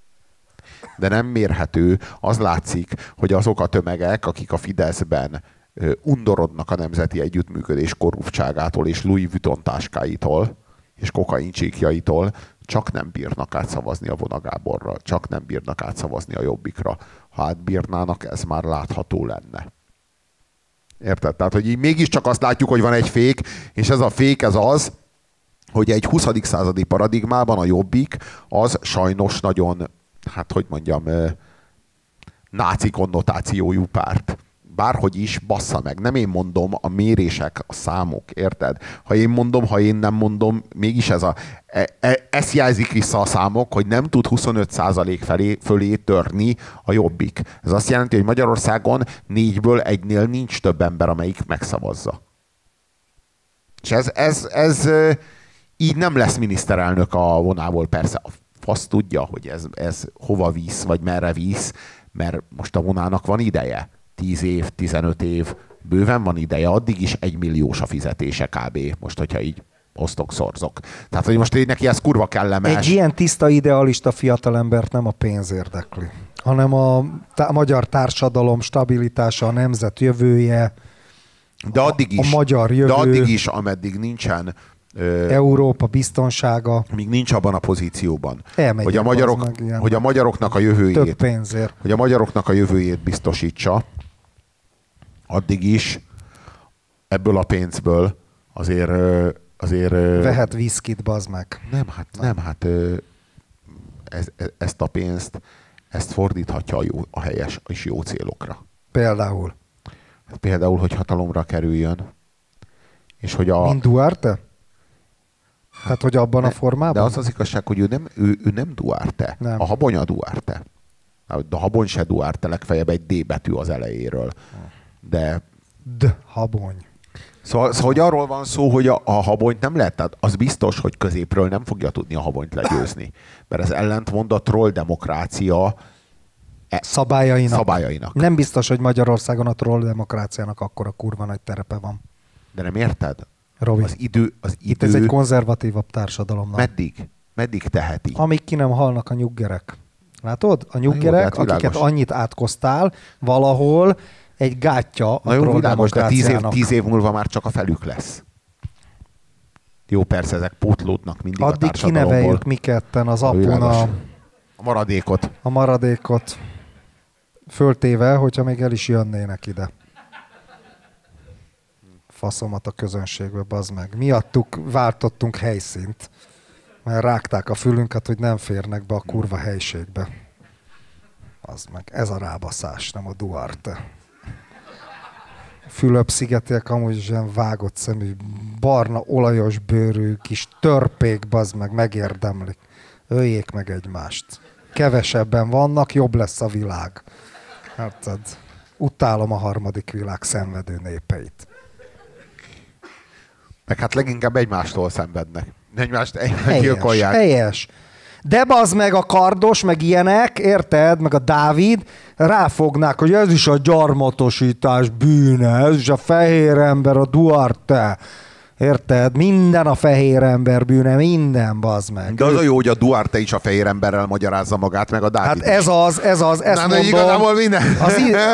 De nem mérhető, az látszik, hogy azok a tömegek, akik a Fideszben undorodnak a nemzeti együttműködés korruptságától és Louis Vuitton táskáitól és kokaincsékjaitól, csak nem bírnak átszavazni a Vona Gáborra, csak nem bírnak átszavazni a Jobbikra. Ha átbírnának, ez már látható lenne. Érted? Tehát, hogy így mégiscsak azt látjuk, hogy van egy fék, és ez a fék ez az, hogy egy 20. századi paradigmában a Jobbik az sajnos nagyon, hát hogy mondjam, náci konnotációjú párt. Bárhogy is, bassza meg. Nem én mondom, a mérések, a számok, érted? Ha én mondom, ha én nem mondom, mégis ezt jelzik vissza a számok, hogy nem tud 25% fölé törni a Jobbik. Ez azt jelenti, hogy Magyarországon 4-ből 1-nél nincs több ember, amelyik megszavazza. És ez így nem lesz miniszterelnök a Vonából. Persze a fasz tudja, hogy ez hova visz, vagy merre visz, mert most a Vonának van ideje. 10 év, 15 év, bőven van ideje, addig is 1 milliós a fizetése kb. Most, hogyha így osztok-szorzok. Tehát, hogy most neki ez kurva kellemes. Egy ilyen tiszta idealista fiatalembert nem a pénz érdekli, hanem a magyar társadalom stabilitása, a nemzet jövője, de addig is, a magyar jövő. De addig is, ameddig nincsen Európa biztonsága. Míg nincs abban a pozícióban, hogy a magyaroknak a jövőjét, több pénzért. Hogy a magyaroknak a jövőjét biztosítsa, addig is ebből a pénzből azért vehet viszkit, bazd meg. Nem, ezt a pénzt, ezt fordíthatja a helyes és jó célokra. Például? Hát például, hogy hatalomra kerüljön. És hogy mint Duarte? Tehát, hogy abban a formában? De az az igazság, hogy ő nem Duarte. Nem. A Habony a Duarte. A Habony se Duarte, legfeljebb egy D betű az elejéről. De... Habony. Szóval, hogy arról van szó, hogy a Habonyt nem lehet, tehát az biztos, hogy középről nem fogja tudni a Habonyt legyőzni. Mert ez ellentmond a troll demokrácia szabályainak. Nem biztos, hogy Magyarországon a troll demokráciának akkora kurva nagy terepe van. De nem érted? Robi, az idő... Itt ez egy konzervatívabb társadalomnak. Meddig teheti? Amíg ki nem halnak a nyuggerek. Látod? A nyuggerek, akiket annyit átkoztál, valahol egy gátja a troll demokráciának. De 10 év múlva már csak a felük lesz. Jó, persze, ezek pótlódnak mindig addig a társadalomból. Addig kineveljük mi ketten az apun a maradékot. A maradékot. Föltéve, hogyha még el is jönnének ide. Faszomat a közönségbe, bazd meg. Miattuk váltottunk helyszínt. Mert rágták a fülünket, hogy nem férnek be a kurva helységbe. Bazd meg. Ez a rábaszás, nem a Duarte. Fülöp-szigetiek amúgy is ilyen vágott szemű, barna, olajos bőrű, kis törpék, bazd meg, megérdemlik. Öljék meg egymást. Kevesebben vannak, jobb lesz a világ. Érted? Utálom a harmadik világ szenvedő népeit. Meg hát leginkább egymástól szenvednek. Egymást gyilkolják. Helyes. De bazd meg a Kardos, meg ilyenek, érted? Meg a Dávid ráfognák, hogy ez is a gyarmatosítás bűne, ez is a fehér ember, a Duarte. Érted? Minden a fehér ember bűne, minden, bazd meg. De az a jó, hogy a Duarte is a fehér emberrel magyarázza magát, meg a Dávid. Hát ez az, ezt mondom. Igazából minden.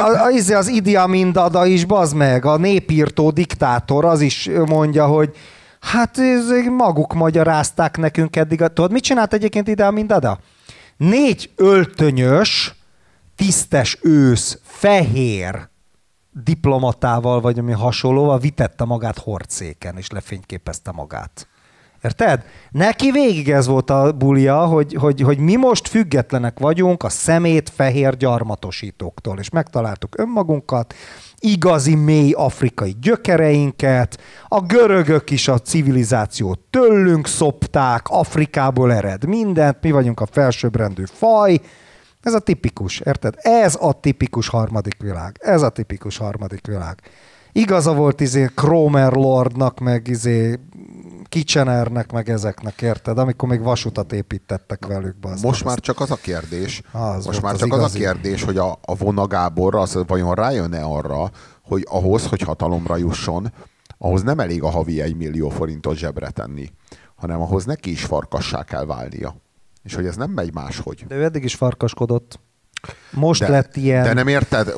Az Idi Amin Dada is, bazd meg, a népírtó diktátor, az is mondja, hogy Hát maguk magyarázták nekünk eddig. Tudod, mit csinált egyébként ide a Mindada? 4 öltönyös, tisztes ősz, fehér diplomatával, vagy ami hasonlóval vitette magát hordszéken, és lefényképezte magát. Érted? Neki végig ez volt a bulia, hogy mi most függetlenek vagyunk a szemét fehér gyarmatosítóktól, és megtaláltuk önmagunkat, igazi mély afrikai gyökereinket, a görögök is a civilizációt tőlünk szopták, Afrikából ered mindent, mi vagyunk a felsőbbrendű faj. Ez a tipikus, érted? Ez a tipikus harmadik világ. Ez a tipikus harmadik világ. Igaza volt Cromer Lordnak, meg Kitchenernek, meg ezeknek, érted? Amikor még vasutat építettek velük. Most már csak az a kérdés, hogy a Vona Gábor az vajon rájön-e arra, hogy ahhoz, hogy hatalomra jusson, ahhoz nem elég a havi 1 millió forintot zsebre tenni, hanem ahhoz neki is farkassá kell válnia. És hogy ez nem megy máshogy. De ő eddig is farkaskodott. Most lett ilyen... De nem érted?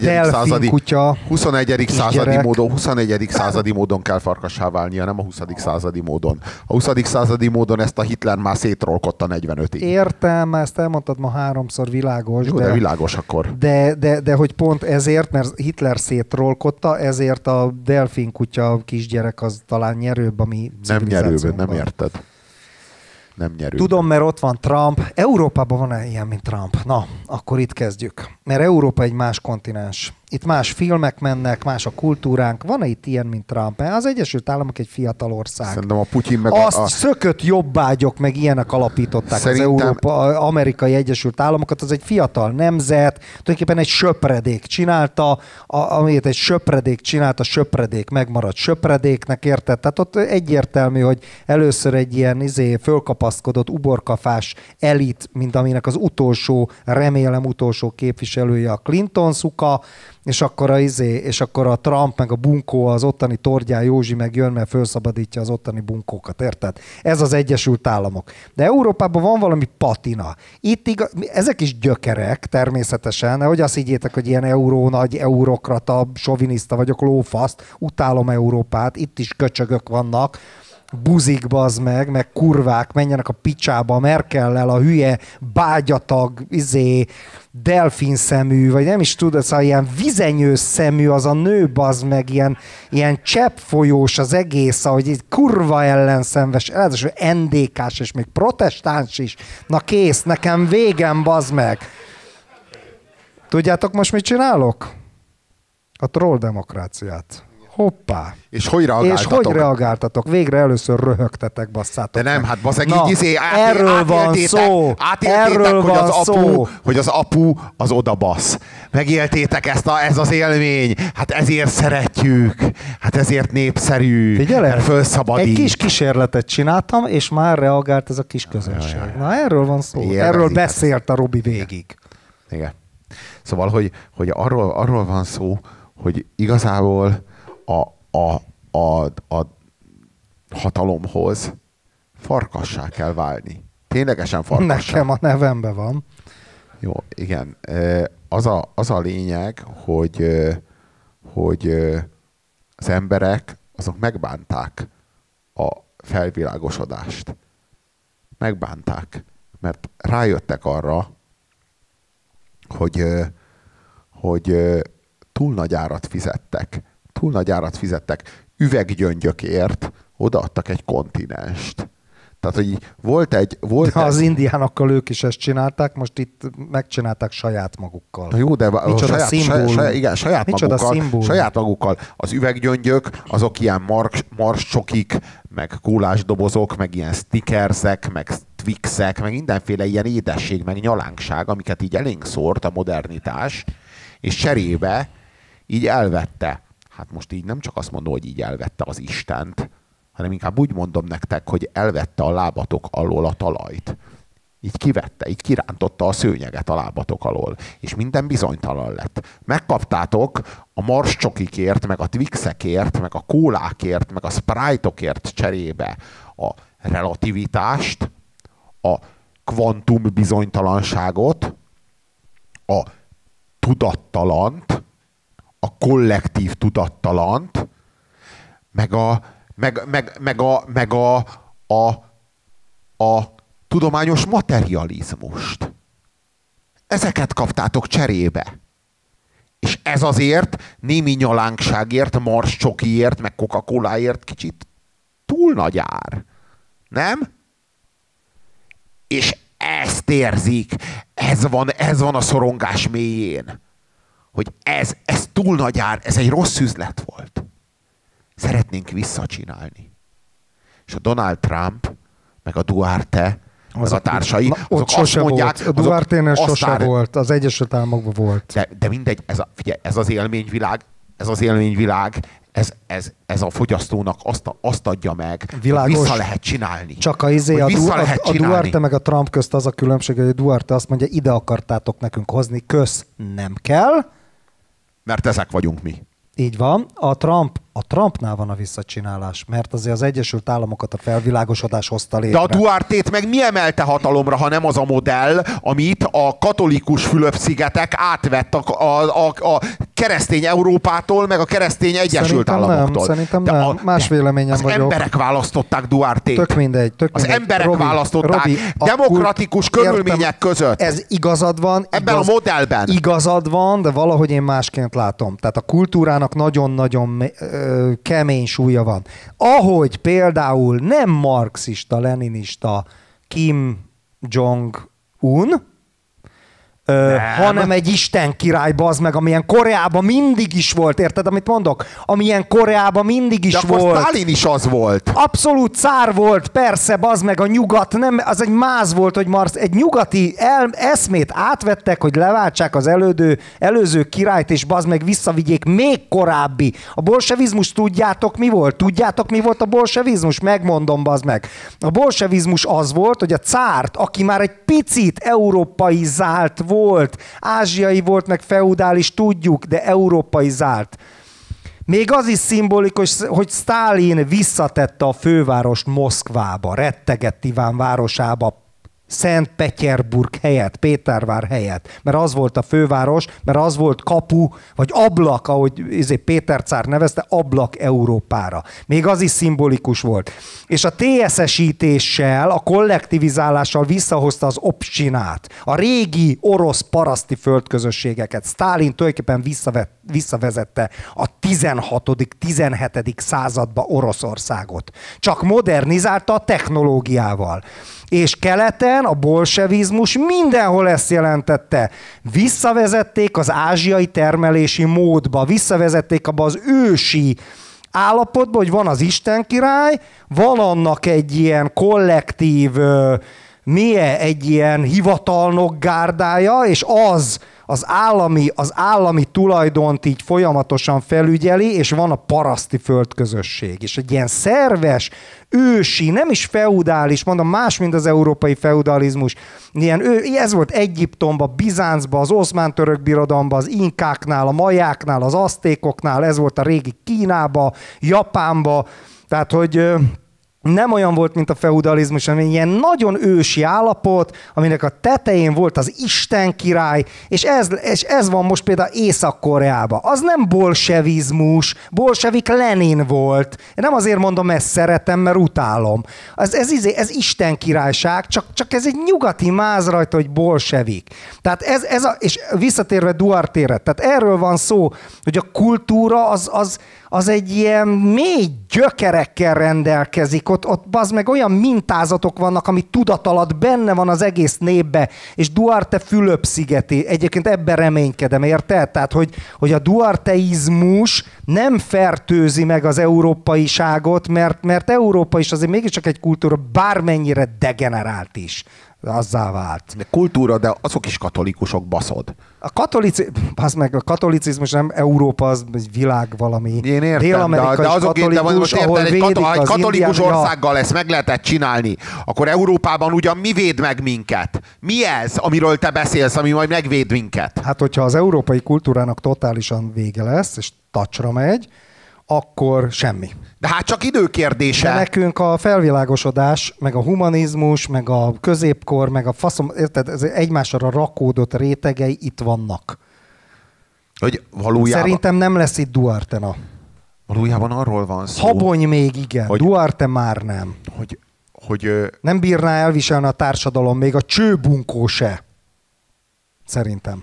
21. századi módon kell farkassá válnia, nem a 20. századi módon. A 20. századi módon ezt a Hitler már szétrolkodta 45-ig. Értem, ezt elmondtad ma 3-szor, világos. Jó, de világos akkor. De hogy pont ezért, mert Hitler szétrolkodta, ezért a delfin kutya kisgyerek az talán nyerőbb, ami nem nyerőbb, nem érted. Nem nyerünk. Tudom, mert ott van Trump. Európában van ilyen, mint Trump? Na, akkor itt kezdjük. Mert Európa egy más kontinens. Itt más filmek mennek, más a kultúránk. Van-e itt ilyen, mint Trump? Az Egyesült Államok egy fiatal ország. Szerintem a Putyin meg azt szökött jobbágyok, meg ilyenek alapították az Amerikai Egyesült Államokat. Az egy fiatal nemzet, tulajdonképpen egy söpredék csinálta, amit egy söpredék csinálta, söpredék megmaradt söpredéknek, érted? Tehát ott egyértelmű, hogy először egy ilyen fölkapaszkodott uborkafás elit, mint aminek az utolsó, remélem utolsó képviselője a Clinton szuka, és akkor a Trump meg a bunkó, az ottani Tordján Józsi meg jön, mert felszabadítja az ottani bunkókat, érted? Ez az Egyesült Államok. De Európában van valami patina. Ezek is gyökerek természetesen, nehogy azt higgyétek, hogy ilyen nagy eurokrata, soviniszta vagyok, lófaszt, utálom Európát, itt is köcsögök vannak, buzik, bazd meg kurvák, menjenek a picsába, Merkellel, a hülye, bágyatag, delfin szemű, vagy nem is tudod, szóval ilyen vizenyős szemű az a nő, bazd meg, ilyen cseppfolyós az egész, ahogy egy kurva ellenszenves, ráadásul NDK-s és még protestáns is. Na kész, nekem végem, bazd meg. Tudjátok most mit csinálok? A troll demokráciát. Hoppá. És hogy reagáltatok? Végre először röhögtetek, basszátok. De nem, hát baszeg, erről van szó. Erről van szó. Hogy az apu az odabasz. Megéltétek ez az élmény. Hát ezért szeretjük. Hát ezért népszerű. Figyelj, fölszabadít. Egy kis kísérletet csináltam, és már reagált ez a kis közönség. Na, erről van szó. Erről beszélt a Robi végig. Igen. Szóval, hogy arról van szó, hogy igazából a hatalomhoz farkassá kell válni. Ténylegesen farkassá. Nekem a nevemben van. Jó, igen. Az a lényeg, hogy az emberek azok megbánták a felvilágosodást. Megbánták. Mert rájöttek arra, hogy túl nagy árat fizettek. Túl nagy árat fizettek. Üveggyöngyökért odaadtak egy kontinenst. Tehát, hogy volt az indiánokkal ők is ezt csinálták, most itt megcsinálták saját magukkal. Na jó, de saját magukkal. Az üveggyöngyök, azok ilyen marscsokik, meg kólásdobozok, meg ilyen snickersek, meg twixek, meg mindenféle ilyen édesség, meg nyalánkság, amiket így elénk szórt a modernitás, és cserébe így elvette. Hát most így nem csak azt mondom, hogy így elvette az Istent, hanem inkább úgy mondom nektek, hogy elvette a lábatok alól a talajt. Így kivette, így kirántotta a szőnyeget a lábatok alól, és minden bizonytalan lett. Megkaptátok a marscsokikért, meg a twixekért, meg a kólákért, meg a sprite-okért cserébe a relativitást, a kvantum bizonytalanságot, a tudattalant, a kollektív tudattalant, meg meg a tudományos materializmust. Ezeket kaptátok cserébe. És ez azért némi nyalánkságért, Mars csokiért, meg Coca-Coláért kicsit túl nagy ár. Nem? És ezt érzik. Ez van a szorongás mélyén. Hogy ez túl nagy ár, ez egy rossz üzlet volt. Szeretnénk visszacsinálni. És a Donald Trump, meg a Duarte, meg a társai, azok azt mondják... Volt. A Duarte-nél sose volt, az Egyesült Államokban volt. De mindegy, ez az élményvilág, ez a fogyasztónak azt adja meg, világos, hogy vissza lehet csinálni. Csak a Duarte meg a Trump közt az a különbség, hogy a Duarte azt mondja, ide akartátok nekünk hozni, kösz, nem kell. Mert ezek vagyunk mi. Így van. A Trumpnál van a visszacsinálás, mert azért az Egyesült Államokat a felvilágosodás hozta létre. De a Duartét meg mi emelte hatalomra, ha nem az a modell, amit a katolikus Fülöp-szigetek átvett a keresztény Európától, meg a keresztény Egyesült Államoktól. Szerintem nem. Más véleményem vagyok. Az emberek választották Duartét. Tök mindegy. Az emberek választották demokratikus körülmények között. Ez igazad van. Ebben a modellben. Igazad van, de valahogy én másként látom. Tehát a kultúrának nagyon-nagyon kemény súlya van. Ahogy például nem marxista, leninista Kim Jong-un, hanem egy Isten király, bazd meg, amilyen Koreában mindig is volt, érted, amit mondok? Amilyen Koreában mindig is volt. De akkor Sztálin is az volt. Abszolút cár volt, persze, bazd meg, a nyugat, nem, az egy máz volt, hogy egy nyugati eszmét átvettek, hogy leváltsák az előző királyt, és bazd meg visszavigyék még korábbi. A bolsevizmus tudjátok mi volt? Tudjátok mi volt a bolsevizmus? Megmondom, bazd meg. A bolsevizmus az volt, hogy a cárt, aki már egy picit európaizált volt, ázsiai volt, meg feudális, tudjuk, de európaizált. Még az is szimbolikus, hogy Sztálin visszatette a fővárost Moszkvába, rettegett Iván városába, Szentpetyerburg helyett, Pétervár helyett, mert az volt a főváros, mert az volt kapu, vagy ablak, ahogy Péter cár nevezte, ablak Európára. Még az is szimbolikus volt. És a TSS-ítéssel, a kollektivizálással visszahozta az obstinát, a régi orosz paraszti földközösségeket. Sztálin tulajdonképpen visszavezette a 16.-17. századba Oroszországot. Csak modernizálta a technológiával. És keleten a bolsevizmus mindenhol ezt jelentette. Visszavezették az ázsiai termelési módba, visszavezették abba az ősi állapotba, hogy van az Isten király, van annak egy ilyen kollektív, egy ilyen hivatalnok gárdája, és az állami tulajdont így folyamatosan felügyeli, és van a paraszti földközösség. És egy ilyen szerves, ősi, nem is feudális, mondom, más, mint az európai feudalizmus. Ez volt Egyiptomban, Bizáncban, az oszmán-török birodalomban, az inkáknál, a majáknál, az aztékoknál, ez volt a régi Kínában, Japánban. Tehát, hogy nem olyan volt, mint a feudalizmus, hanem ilyen nagyon ősi állapot, aminek a tetején volt az Isten király, és ez van most például Észak-Koreában. Az nem bolsevizmus, bolsevik Lenin volt. Én nem azért mondom, ezt szeretem, mert utálom. Ez Isten királyság, csak ez egy nyugati máz rajta, hogy bolsevik. Tehát és visszatérve Duarte-re, tehát erről van szó, hogy a kultúra az egy ilyen mély gyökerekkel rendelkezik, ott bazd meg olyan mintázatok vannak, ami tudat alatt benne van az egész népbe, és Duarte Fülöp-szigeti, egyébként ebben reménykedem, érted? Tehát, hogy a duarteizmus nem fertőzi meg az európaiságot, mert Európa is azért mégiscsak egy kultúra, bármennyire degenerált is. Azzá vált. De kultúra, de azok is katolikusok, baszod. A katolicizmus nem Európa, az egy világ valami. Én értem, de azok katolikus, ahol védik egy katolikus országgal ezt meg lehetett csinálni, akkor Európában ugyan mi véd meg minket? Mi ez, amiről te beszélsz, ami majd megvéd minket? Hát, hogyha az európai kultúrának totálisan vége lesz, és tacsra megy, akkor semmi. De hát csak időkérdése. De nekünk a felvilágosodás, meg a humanizmus, meg a középkor, meg a faszom, érted, ez egymásra rakódott rétegei itt vannak. Hogy valójában... Szerintem nem lesz itt Duarte-na. Valójában arról van szó, Habony még igen, hogy- Duarte már nem. hogy Nem bírná elviselni a társadalom, még a csőbunkó se. Szerintem.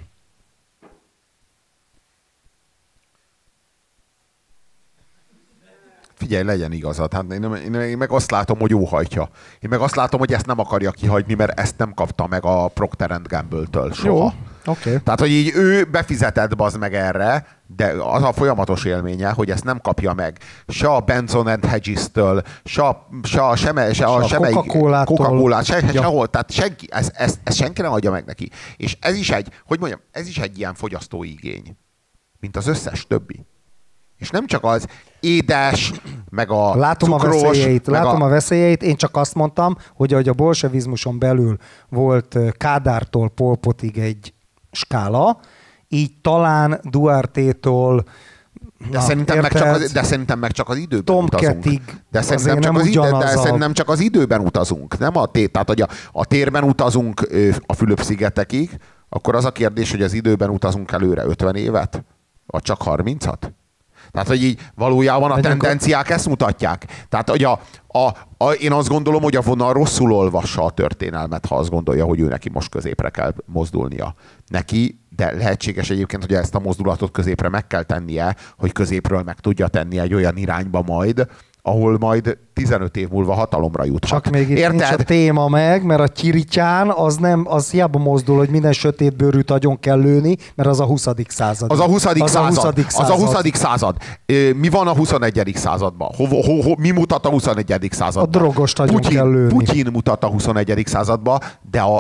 figyelj, legyen igazad. Hát én meg azt látom, hogy óhajtja. Én meg azt látom, hogy ezt nem akarja kihagyni, mert ezt nem kapta meg a Procter & Gamble-től soha. Jó, oké. Tehát, hogy így ő befizetett bazd meg erre, de az a folyamatos élménye, hogy ezt nem kapja meg. Se a Benson and Hedges-től, se a Coca-Colától. Coca-Colát, Ja. sehol. Tehát senki, ezt senki nem adja meg neki. És ez is egy, hogy mondjam, ez is egy ilyen fogyasztói igény, mint az összes többi. És nem csak az édes, meg a Látom cukros, a veszélyeit, én csak azt mondtam, hogy ahogy a bolsevizmuson belül volt Kádártól Pol Potig egy skála, így talán Duartétól de szerintem meg csak az időben Tom utazunk. Kettig De szerintem csak az időben utazunk, nem a tér. Tehát, hogy a térben utazunk a Fülöp-szigetekig, akkor az a kérdés, hogy az időben utazunk előre 50 évet? Vagy csak 30-at? Tehát, hogy így valójában a tendenciák ezt mutatják. Tehát, hogy én azt gondolom, hogy a vonal rosszul olvassa a történelmet, ha azt gondolja, hogy ő neki most középre kell mozdulnia. Neki, de lehetséges egyébként, hogy ezt a mozdulatot középre meg kell tennie, hogy középről meg tudja tenni egy olyan irányba majd, ahol majd 15 év múlva hatalomra juthat. Csak még itt nincs a téma meg, mert a Kirityán az hiába mozdul, hogy minden sötétbőrűt agyon kell lőni, mert az a 20. század. Az a 20. század. Mi van a 21. században? Mi mutat a 21. században? A drogost agyon kell lőni. Putyin mutat a 21. században, de a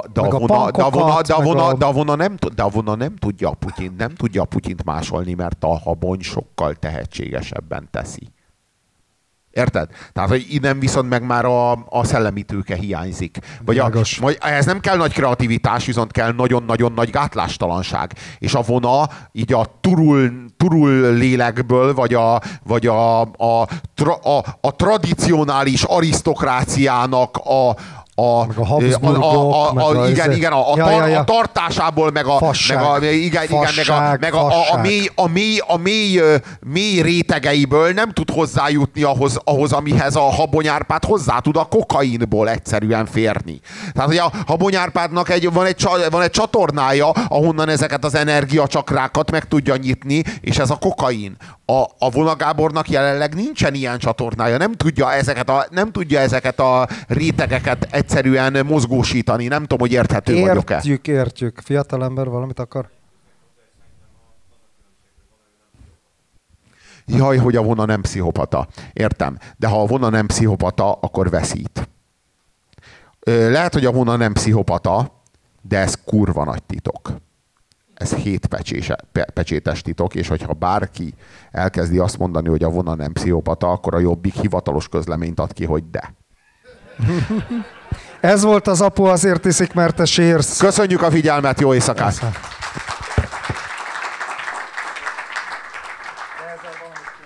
vona nem tudja a Putyint másolni, mert a Habony sokkal tehetségesebben teszi. Érted? Tehát, hogy innen viszont meg már a szellemi tőke hiányzik. Vagy ehhez nem kell nagy kreativitás, viszont kell nagyon-nagyon nagy gátlástalanság. És a vona így a turul lélekből, vagy a tradicionális arisztokráciának a tartásából, meg a mély rétegeiből nem tud hozzájutni ahhoz, amihez a Habony Árpád hozzá tud a kokainból egyszerűen férni. Tehát, hogy a Habony Árpádnak van egy csatornája, ahonnan ezeket az energiacsakrákat meg tudja nyitni, és ez a kokain. A Vona Gábornak jelenleg nincsen ilyen csatornája, nem tudja ezeket a rétegeket egyszerűen mozgósítani. Nem tudom, hogy érthető vagyok-e. Értjük. Fiatalember valamit akar? Jaj, hogy a Vona nem pszichopata. Értem. De ha a Vona nem pszichopata, akkor veszít. Lehet, hogy a Vona nem pszichopata, de ez kurva nagy titok. Ez 7 pecsétes titok, és hogyha bárki elkezdi azt mondani, hogy a Vona nem pszichopata, akkor a Jobbik hivatalos közleményt ad ki, hogy de. Ez volt az Apu azért iszik, mert te sérsz. Köszönjük a figyelmet, jó éjszakát!